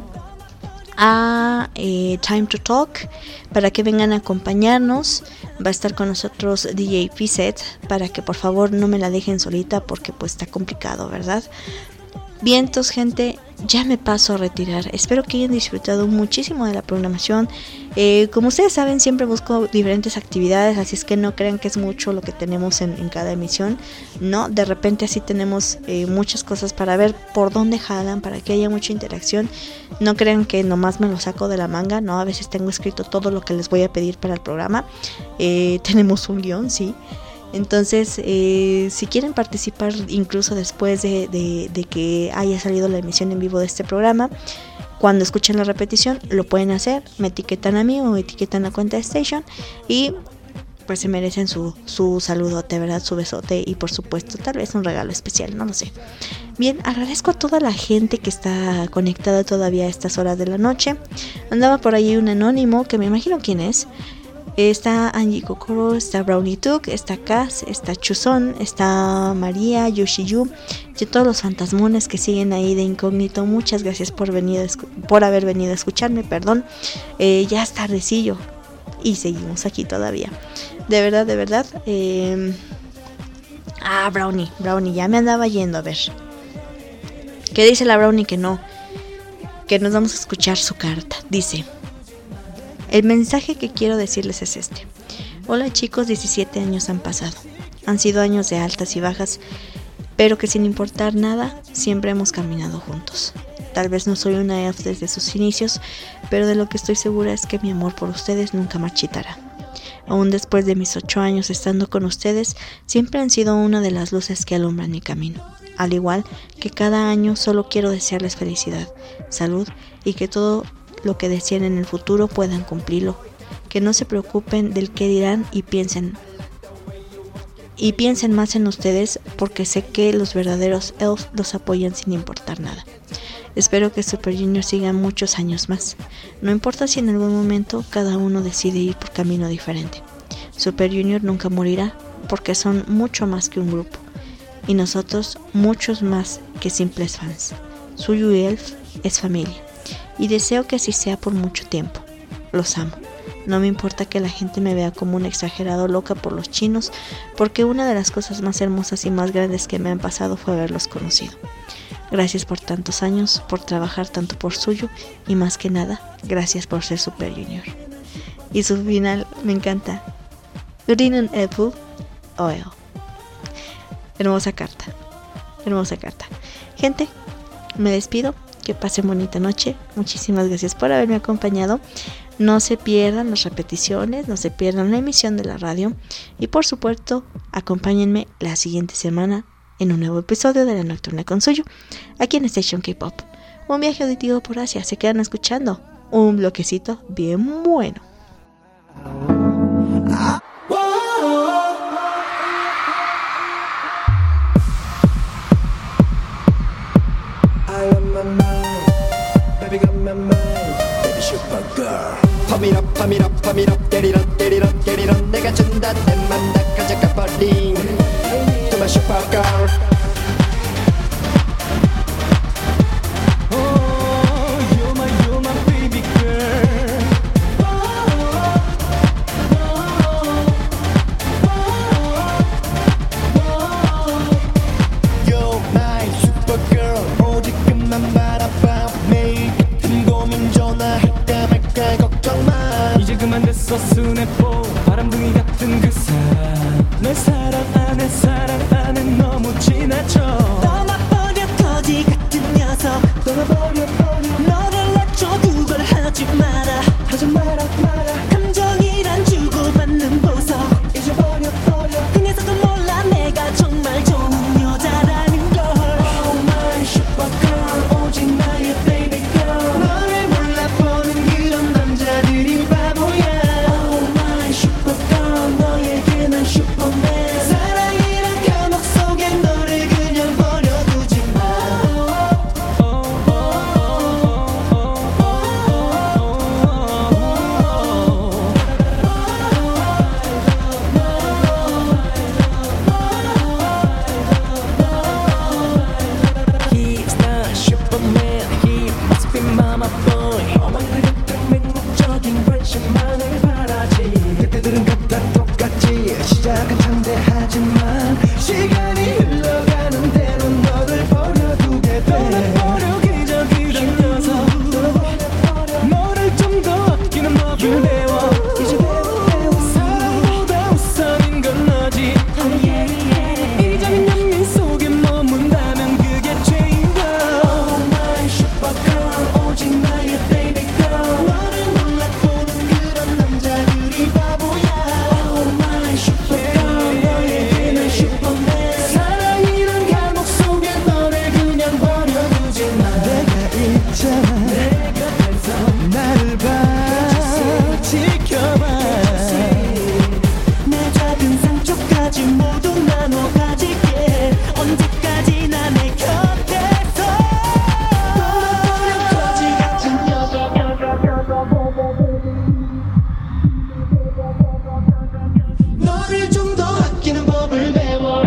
[SPEAKER 3] a Time to Talk, para que vengan a acompañarnos. Va a estar con nosotros DJ Piset, para que por favor no me la dejen solita, porque pues está complicado, ¿verdad? Vientos, gente, ya me paso a retirar. Espero que hayan disfrutado muchísimo de la programación. Como ustedes saben, siempre busco diferentes actividades, así es que no crean que es mucho lo que tenemos en cada emisión. No, de repente así tenemos muchas cosas para ver por dónde jalan, para que haya mucha interacción. No crean que nomás me lo saco de la manga, no, a veces tengo escrito todo lo que les voy a pedir para el programa. Tenemos un guión, sí. Entonces, si quieren participar incluso después de que haya salido la emisión en vivo de este programa, cuando escuchen la repetición, lo pueden hacer. Me etiquetan a mí o etiquetan la cuenta de Station y pues se merecen su saludote, ¿verdad? Su besote y por supuesto tal vez un regalo especial, no lo sé. Bien, agradezco a toda la gente que está conectada todavía a estas horas de la noche. Andaba por ahí un anónimo que me imagino quién es. Está Angie Kokoro, está Brownie Tuk, está Cass, está Chuzon, está María, Yoshiyu y todos los fantasmones que siguen ahí de incógnito. Muchas gracias por haber venido a escucharme, perdón. Ya es tardecillo y seguimos aquí todavía. De verdad. Brownie, ya me andaba yendo a ver. ¿Qué dice la Brownie? Que no, que nos vamos a escuchar su carta. Dice: el mensaje que quiero decirles es este. Hola chicos, 17 años han pasado. Han sido años de altas y bajas, pero que sin importar nada, siempre hemos caminado juntos. Tal vez no soy una elf desde sus inicios, pero de lo que estoy segura es que mi amor por ustedes nunca marchitará. Aún después de mis 8 años estando con ustedes, siempre han sido una de las luces que alumbran mi camino. Al igual que cada año, solo quiero desearles felicidad, salud y que todo lo que deseen en el futuro puedan cumplirlo, que no se preocupen del qué dirán y piensen más en ustedes, porque sé que los verdaderos elf los apoyan sin importar nada. Espero que Super Junior siga muchos años más, no importa si en algún momento cada uno decide ir por camino diferente. Super Junior nunca morirá, porque son mucho más que un grupo y nosotros muchos más que simples fans. Suyu y Elf es familia, y deseo que así sea por mucho tiempo. Los amo. No me importa que la gente me vea como un exagerado loca por los chinos, porque una de las cosas más hermosas y más grandes que me han pasado fue haberlos conocido. Gracias por tantos años, por trabajar tanto por Suyu, y más que nada, gracias por ser Super Junior. Y su final me encanta. Green and Apple Oil. Hermosa carta. Hermosa carta. Gente, me despido. Que pasen bonita noche. Muchísimas gracias por haberme acompañado. No se pierdan las repeticiones, no se pierdan la emisión de la radio. Y por supuesto, acompáñenme la siguiente semana en un nuevo episodio de La Nocturna con Suyu, aquí en Station K-Pop. Un viaje auditivo por Asia. Se quedan escuchando un bloquecito bien bueno.
[SPEAKER 12] Baby got my mind, baby super girl. Pump it up, pump it up, pump it up, get it on, get it on, get it on. 내가 준다 내맘 다 가져가 버린 To my super girl. Oh, you're my baby girl. You're my super girl. 오직 그만 바라봐. 매일 같은 고민 전화할까 말까 걱정마. 이제 그만 됐어 스냅보 바람둥이 같은 그 사람. 널 사랑 안해 너무 지나쳐. 떠나버려 거지 같은 녀석. 떠나버려 너를 놔줘 그걸 하지 마라. 하지 마라 감정이란 주고받는 보석. 잊어버려 그 녀석은 몰라 내가 정말 좋은 여자라는 걸. Oh my super girl 오직 나의 baby girl. 너를 몰라보는 그런 남자들이 바보야. Oh my super girl 너에게 난 슈퍼맨. 사랑이란 감옥 속에 너를 그냥 버려두지 마. He's not Superman, he must be mama boy. 어머니들 같은 맹목적인 관심만을 바라지. 그때들은 각각 똑같지. 시작은 창대하지만 시간이 흘러가는 대로 너를 버려두게 돼. 떠나버려 그저 그런 녀석. 떠나버려 너를 좀 더 아끼는 법을 배워. 이제 배워 사랑보다 우선인 건 너지. 이적인 연민 속에 머문다면 그게 죄인가. Oh my super girl 오직 나의 baby girl. 너를 몰라보는 그런 남자들이 바보야. Oh my super girl 너에게 난 슈퍼맨. 사랑이란 감옥 속에 너를 그냥 버려두지 마. 내가 있잖아. 내가 돼서 나를 봐. 지켜봐. 내 작은 상처까지 모두 나눠 가질게. 언제까지나 내 곁에서. 떠나버려 거지 같은 녀석. 너를 좀 더 아끼는 법을 배워.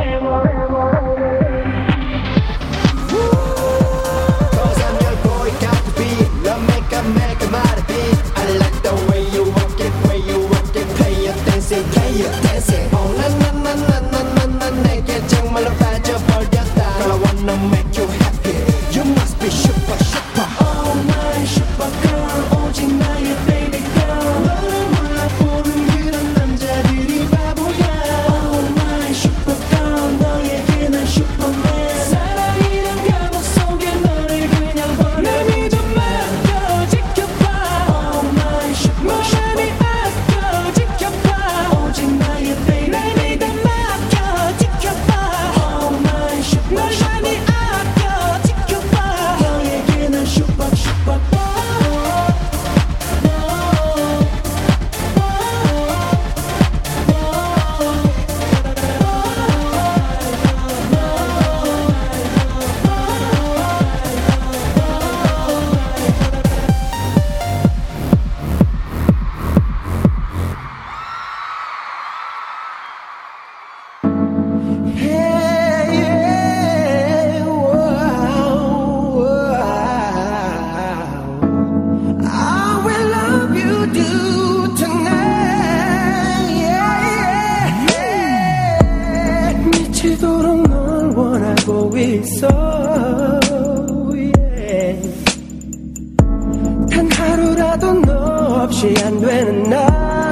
[SPEAKER 12] Cause I'm your boy, got to be. Love make a my beat. I like the way you walk it, play your dancing. Oh na na na na na na 내게 정말로 빠져버렸다. Girl, I wanna make you happy. You must be super. Oh my super girl 오직 나의 baby girl. 너를 몰라보는 그런 남자들이 바보야. Oh my super girl 너에게 난 슈퍼맨. 사랑이란 감옥 속에 너를 그냥 버려. 내 믿음 맡겨 지켜봐. Oh my super 너만이 아껴 지켜봐. 오직 나의 baby. 내 믿음 맡겨 지켜봐. Oh my super 너만이 아껴 yeah. 단 하루라도 너 없이 안 되는 날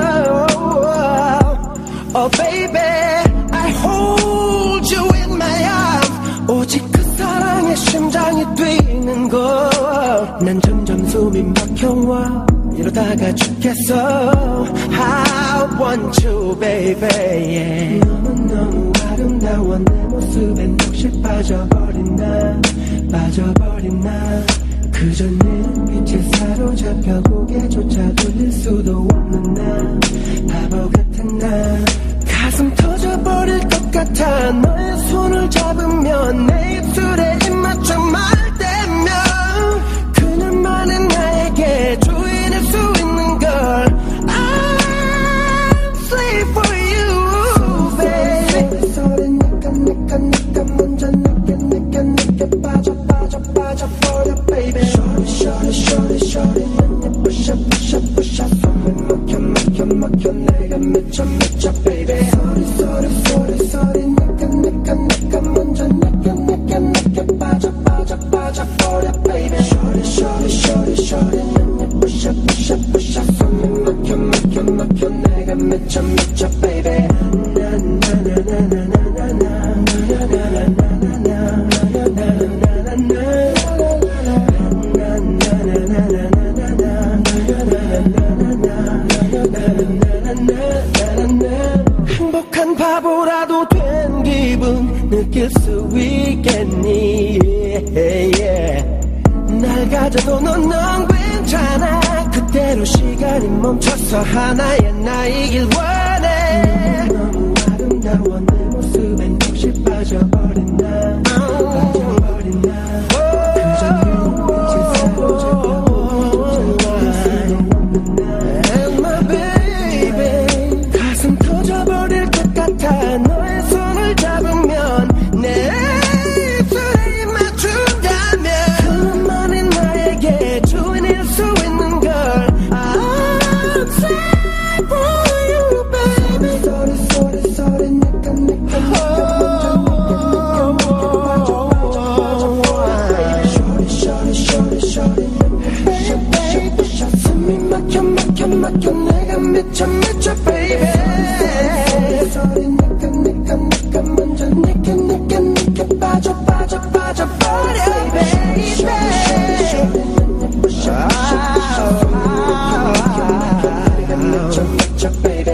[SPEAKER 12] Oh baby I hold you in my arms 오직 그 사랑에 심장이 뛰는 걸 난 점점 숨이 막혀와 이러다가 죽겠어 I want you baby yeah. 너무너무 아름다워 내 모습에 혹시 빠져버린 나 그저 내 눈빛에 사로잡혀 고개조차 돌릴 수도 없는 나 바보 같은 나 가슴 터져버릴 것 같아 너의 손을 잡으면 내 입술에 입 맞춰 말대면 그녀만은 나에게 주인일 수 있는 걸 I'm slave for you baby 소리 내가 먼저 내게 빠져버려 baby shorty 난 부셔 손을 막혀 내가 미쳐 baby 소리 내가 먼저 내게 빠져버려 baby shorty 난 부셔 손을 막혀 내가 미쳐 baby 행복한 바보라도 된 기분 느낄 수 있겠니 yeah. 날 가져도 넌 괜찮아 그대로 시간이 멈춰서 하나의 나이길 원해 너무 아름다워 내 모습엔 혹시 빠져버린 나 그저 내 눈빛에 사로잡혀 My baby 가슴 터져버릴 것 같아 너의 손을 잡으면 내 입술에 맞춘다면 그만이 나에게 주인일 수 있는 걸 I'm sad for you baby 소리 내가 숨이 막혀 내가 미쳐 baby 소리 내가 먼저 내게 빠져버려 baby 미쳐 baby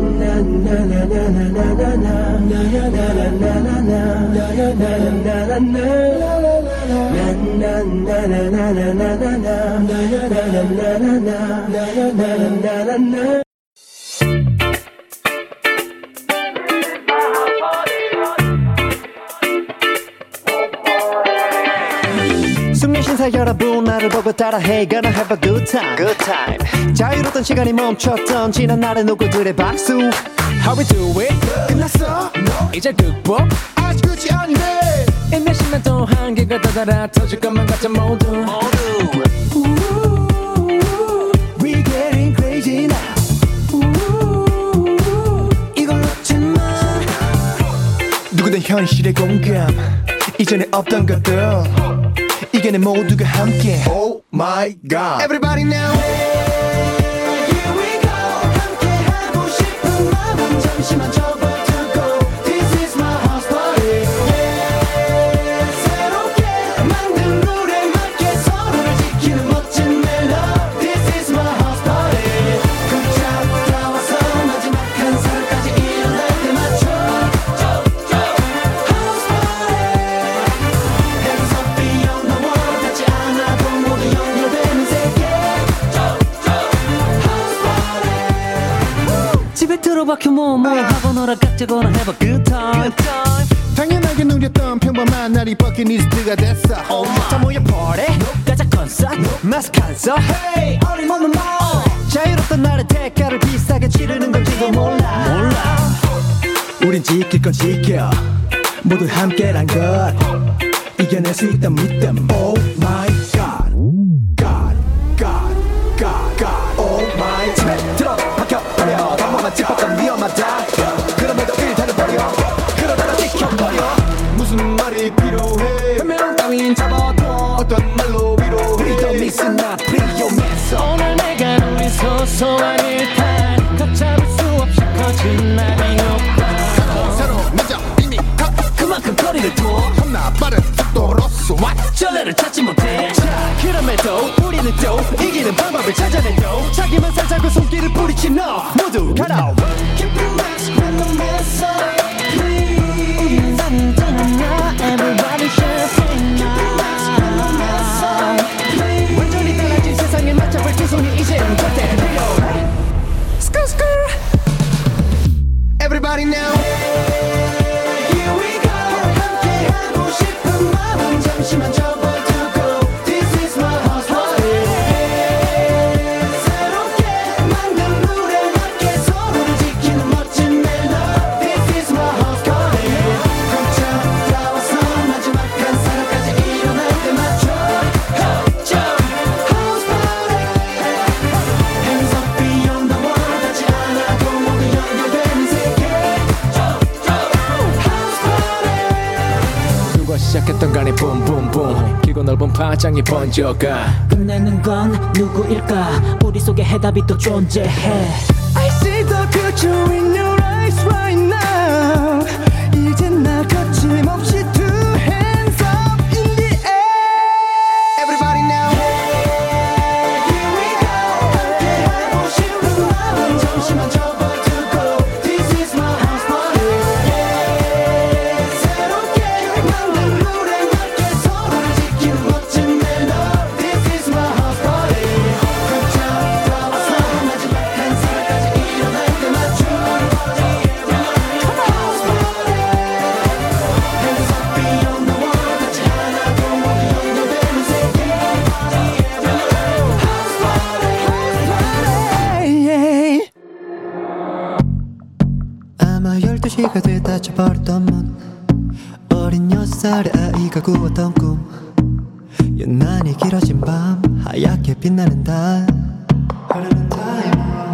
[SPEAKER 12] 숙련 신사 여러분 나를 보고 따라해 Gonna have a good time 자유로웠던 시간이 멈췄던 지난 날의 누구들의 박수 How we do it? 끝났어? No. 이제 극복? 아직 끝이 아닌데 인내 10년 또 한계가 다다라 터질 것만 같아 모두 We getting crazy now 이걸 놓지 마 누구든 현실의 공감 이전에 없던 것들 이겨내 모두가 함께 Oh my god Everybody now Here we go 함께 하고 싶은 마음은 잠시만 접어두고 This is my house party Yeah 새롭게 만든 룰에 맞게 서로를 지키는 멋진 멜로디 This is my house party 걷자 돌아와서 마지막 한 살까지 일어날 때 맞춰 House party Hands up beyond the world 닿지 않아도 모두 연결되는 세계 House party 집에 들어박혀 뭐뭐 하고 놀아 깍지거나 have a good time 당연하게 누렸던 평범한 날이 버킷리스트가 됐어 자 모여 party 가자 콘서트 마스크 안 써 Hey 어림없는 말 자유롭던 날의 대가를 비싸게 치르는 건지도 몰라 우린 지킬 건 지켜 모두 함께란 것 이겨낼 수 있다 믿음 Oh my god God God God God Oh my 집에 들어박혀버려 방법만 짚었던 위험하다 그럼에도 일단은 버려 그러다가 지켜버려 무슨 말이 필요해 따윈 접어도 어떤 말로 위로 Freedom is not 프리오면서
[SPEAKER 6] 오늘 내가 누린 소소한 일탈 걷잡을 수 없이 커진 날이 없다
[SPEAKER 12] 새로 늦어 이미
[SPEAKER 6] 그만큼 거리를 둬
[SPEAKER 12] 험나 빠른 속도로서
[SPEAKER 6] 전례를 찾지 못해 자 그럼에도 우리는 또 이기는 방법을 찾아내도 자기만 살자고 손길을 뿌리친 너 모두 가라
[SPEAKER 12] Keep it max when the mess up please
[SPEAKER 6] 우리는 단단하냐 Everybody champagne
[SPEAKER 12] Keep it max when the mess up please
[SPEAKER 6] 완전히 달라진 세상에 맞춰볼 두 손이 이제는 절대 필요
[SPEAKER 12] Skr skr Everybody now Here we go 함께하고 싶은 마음 잠시만 접어두고 This is my house party 새롭게 만든 룰에 맞게 서로를 지키는 멋진 멜로 This is my house party 걷자 나와서 마지막 한 사람까지 일어날 때 맞춰 House party Hands up beyond the world 하지 않아도 모두 연결되는 세계
[SPEAKER 6] 누가 시작했던 간에 붐붐붐 길고 넓은 파장이 번져가
[SPEAKER 11] 끝내는 건 누구일까 우리 속에 해답이 또 존재해
[SPEAKER 4] I see the future in your eyes right now 이젠 나 거침없이 two hands up in the air
[SPEAKER 12] Everybody now Here we go 함께하고 싶은 마음 잠시만 접어두고 This is my house party 새롭게 만든 룰에 맞게 서로를 지키는 멋진 멜로 This is my house party 걷자 나와서 마지막 한 사람까지 일어날 때 맞춰 House party Hands up beyond the world 하지 않아도 모두 연결되는 세계
[SPEAKER 15] 아마 12시가 돼 닫혀버렸던 문 어린 6살의 아이가 꾸었던 꿈 유난히 길어진 밤 하얗게 빛나는 달 흐르는 타임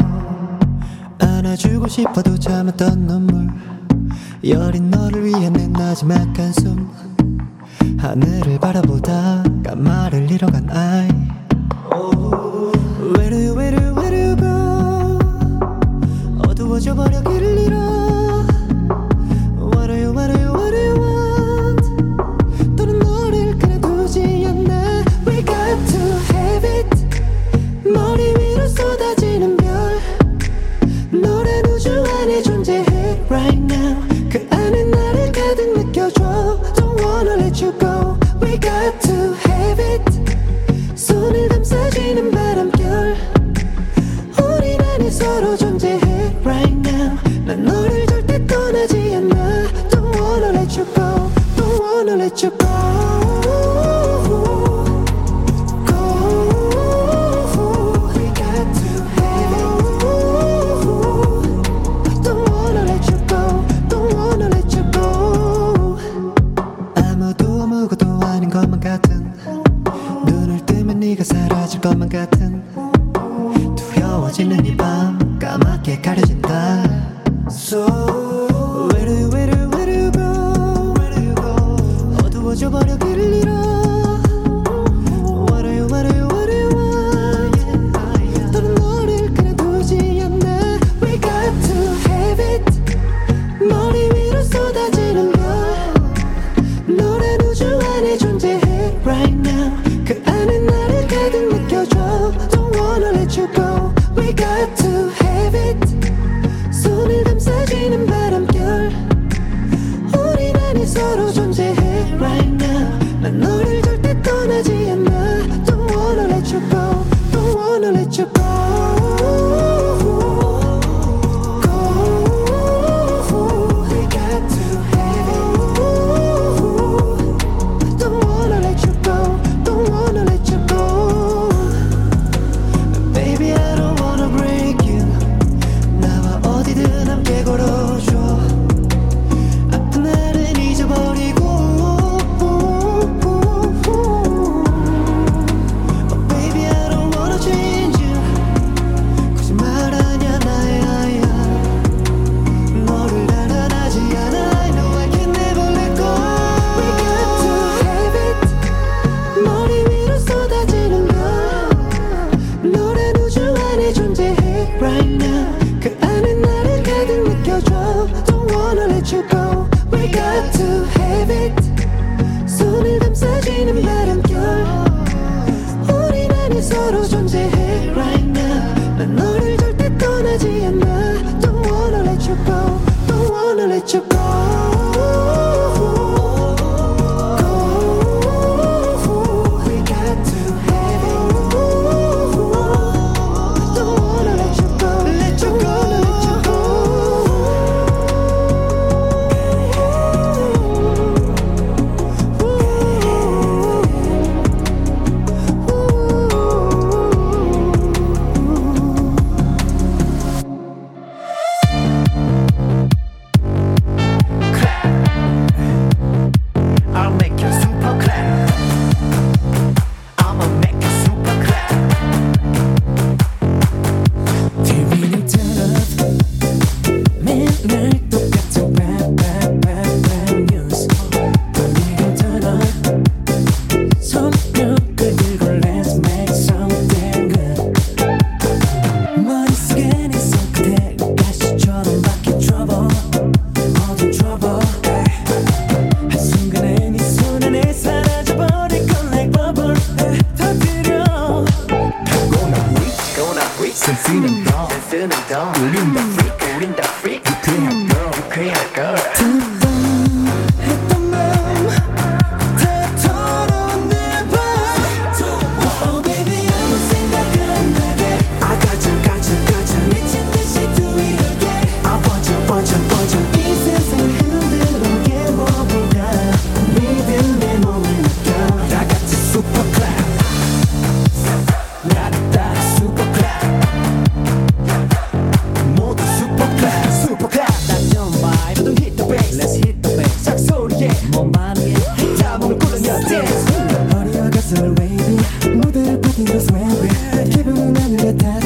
[SPEAKER 15] 안아주고 싶어도 참았던 눈물 여린 너를 위한 내 마지막 한숨 하늘을 바라보다 까마를 잃어간 아이 Where do you, where do you, where do you go 어두워져 버려 길을 잃어 What do you, what do you, what do you want 또는 너를 그냥 두지 않나 We got to have it 머리 위로 쏟아지는 별 노란 우주 안에 존재해 right now 그 안에 나를 가득 느껴줘 Don't wanna let you go We got to have it 손을 감싸지는 바람결 우린 안에 서로 존재해 right now 난 너를 절대 떠나지 않아 Don't wanna let you go Don't wanna let you go We got to have it Don't wanna let you go Don't wanna let you go 아무도 아무것도 아닌 것만 같은 눈을 뜨면 네가 사라질 것만 같은 두려워지는 이 밤 까맣게 가려진다 So where do you, where do you, where do you go Where do you go 어두워져 버려 길을 잃어 What do you, what do you, what do you want 또는 너를 그냥 두지 않나 We got to have it 머리 위로 쏟아지는 별 노란 우주 안에 존재해 right now 그 안에 나를 가득 느껴줘 Don't wanna let you go We got to have it 손을 감싸지는 바람결 우린 안에 서로 존재해 right now 난 너를 내리는 바람결 우리 안에 서로 존재해 right now 난 너를 절대 떠나지 않아 Don't wanna let you go Don't wanna let you go 무대를 버틴 그 swag 기분은 하늘에 닿아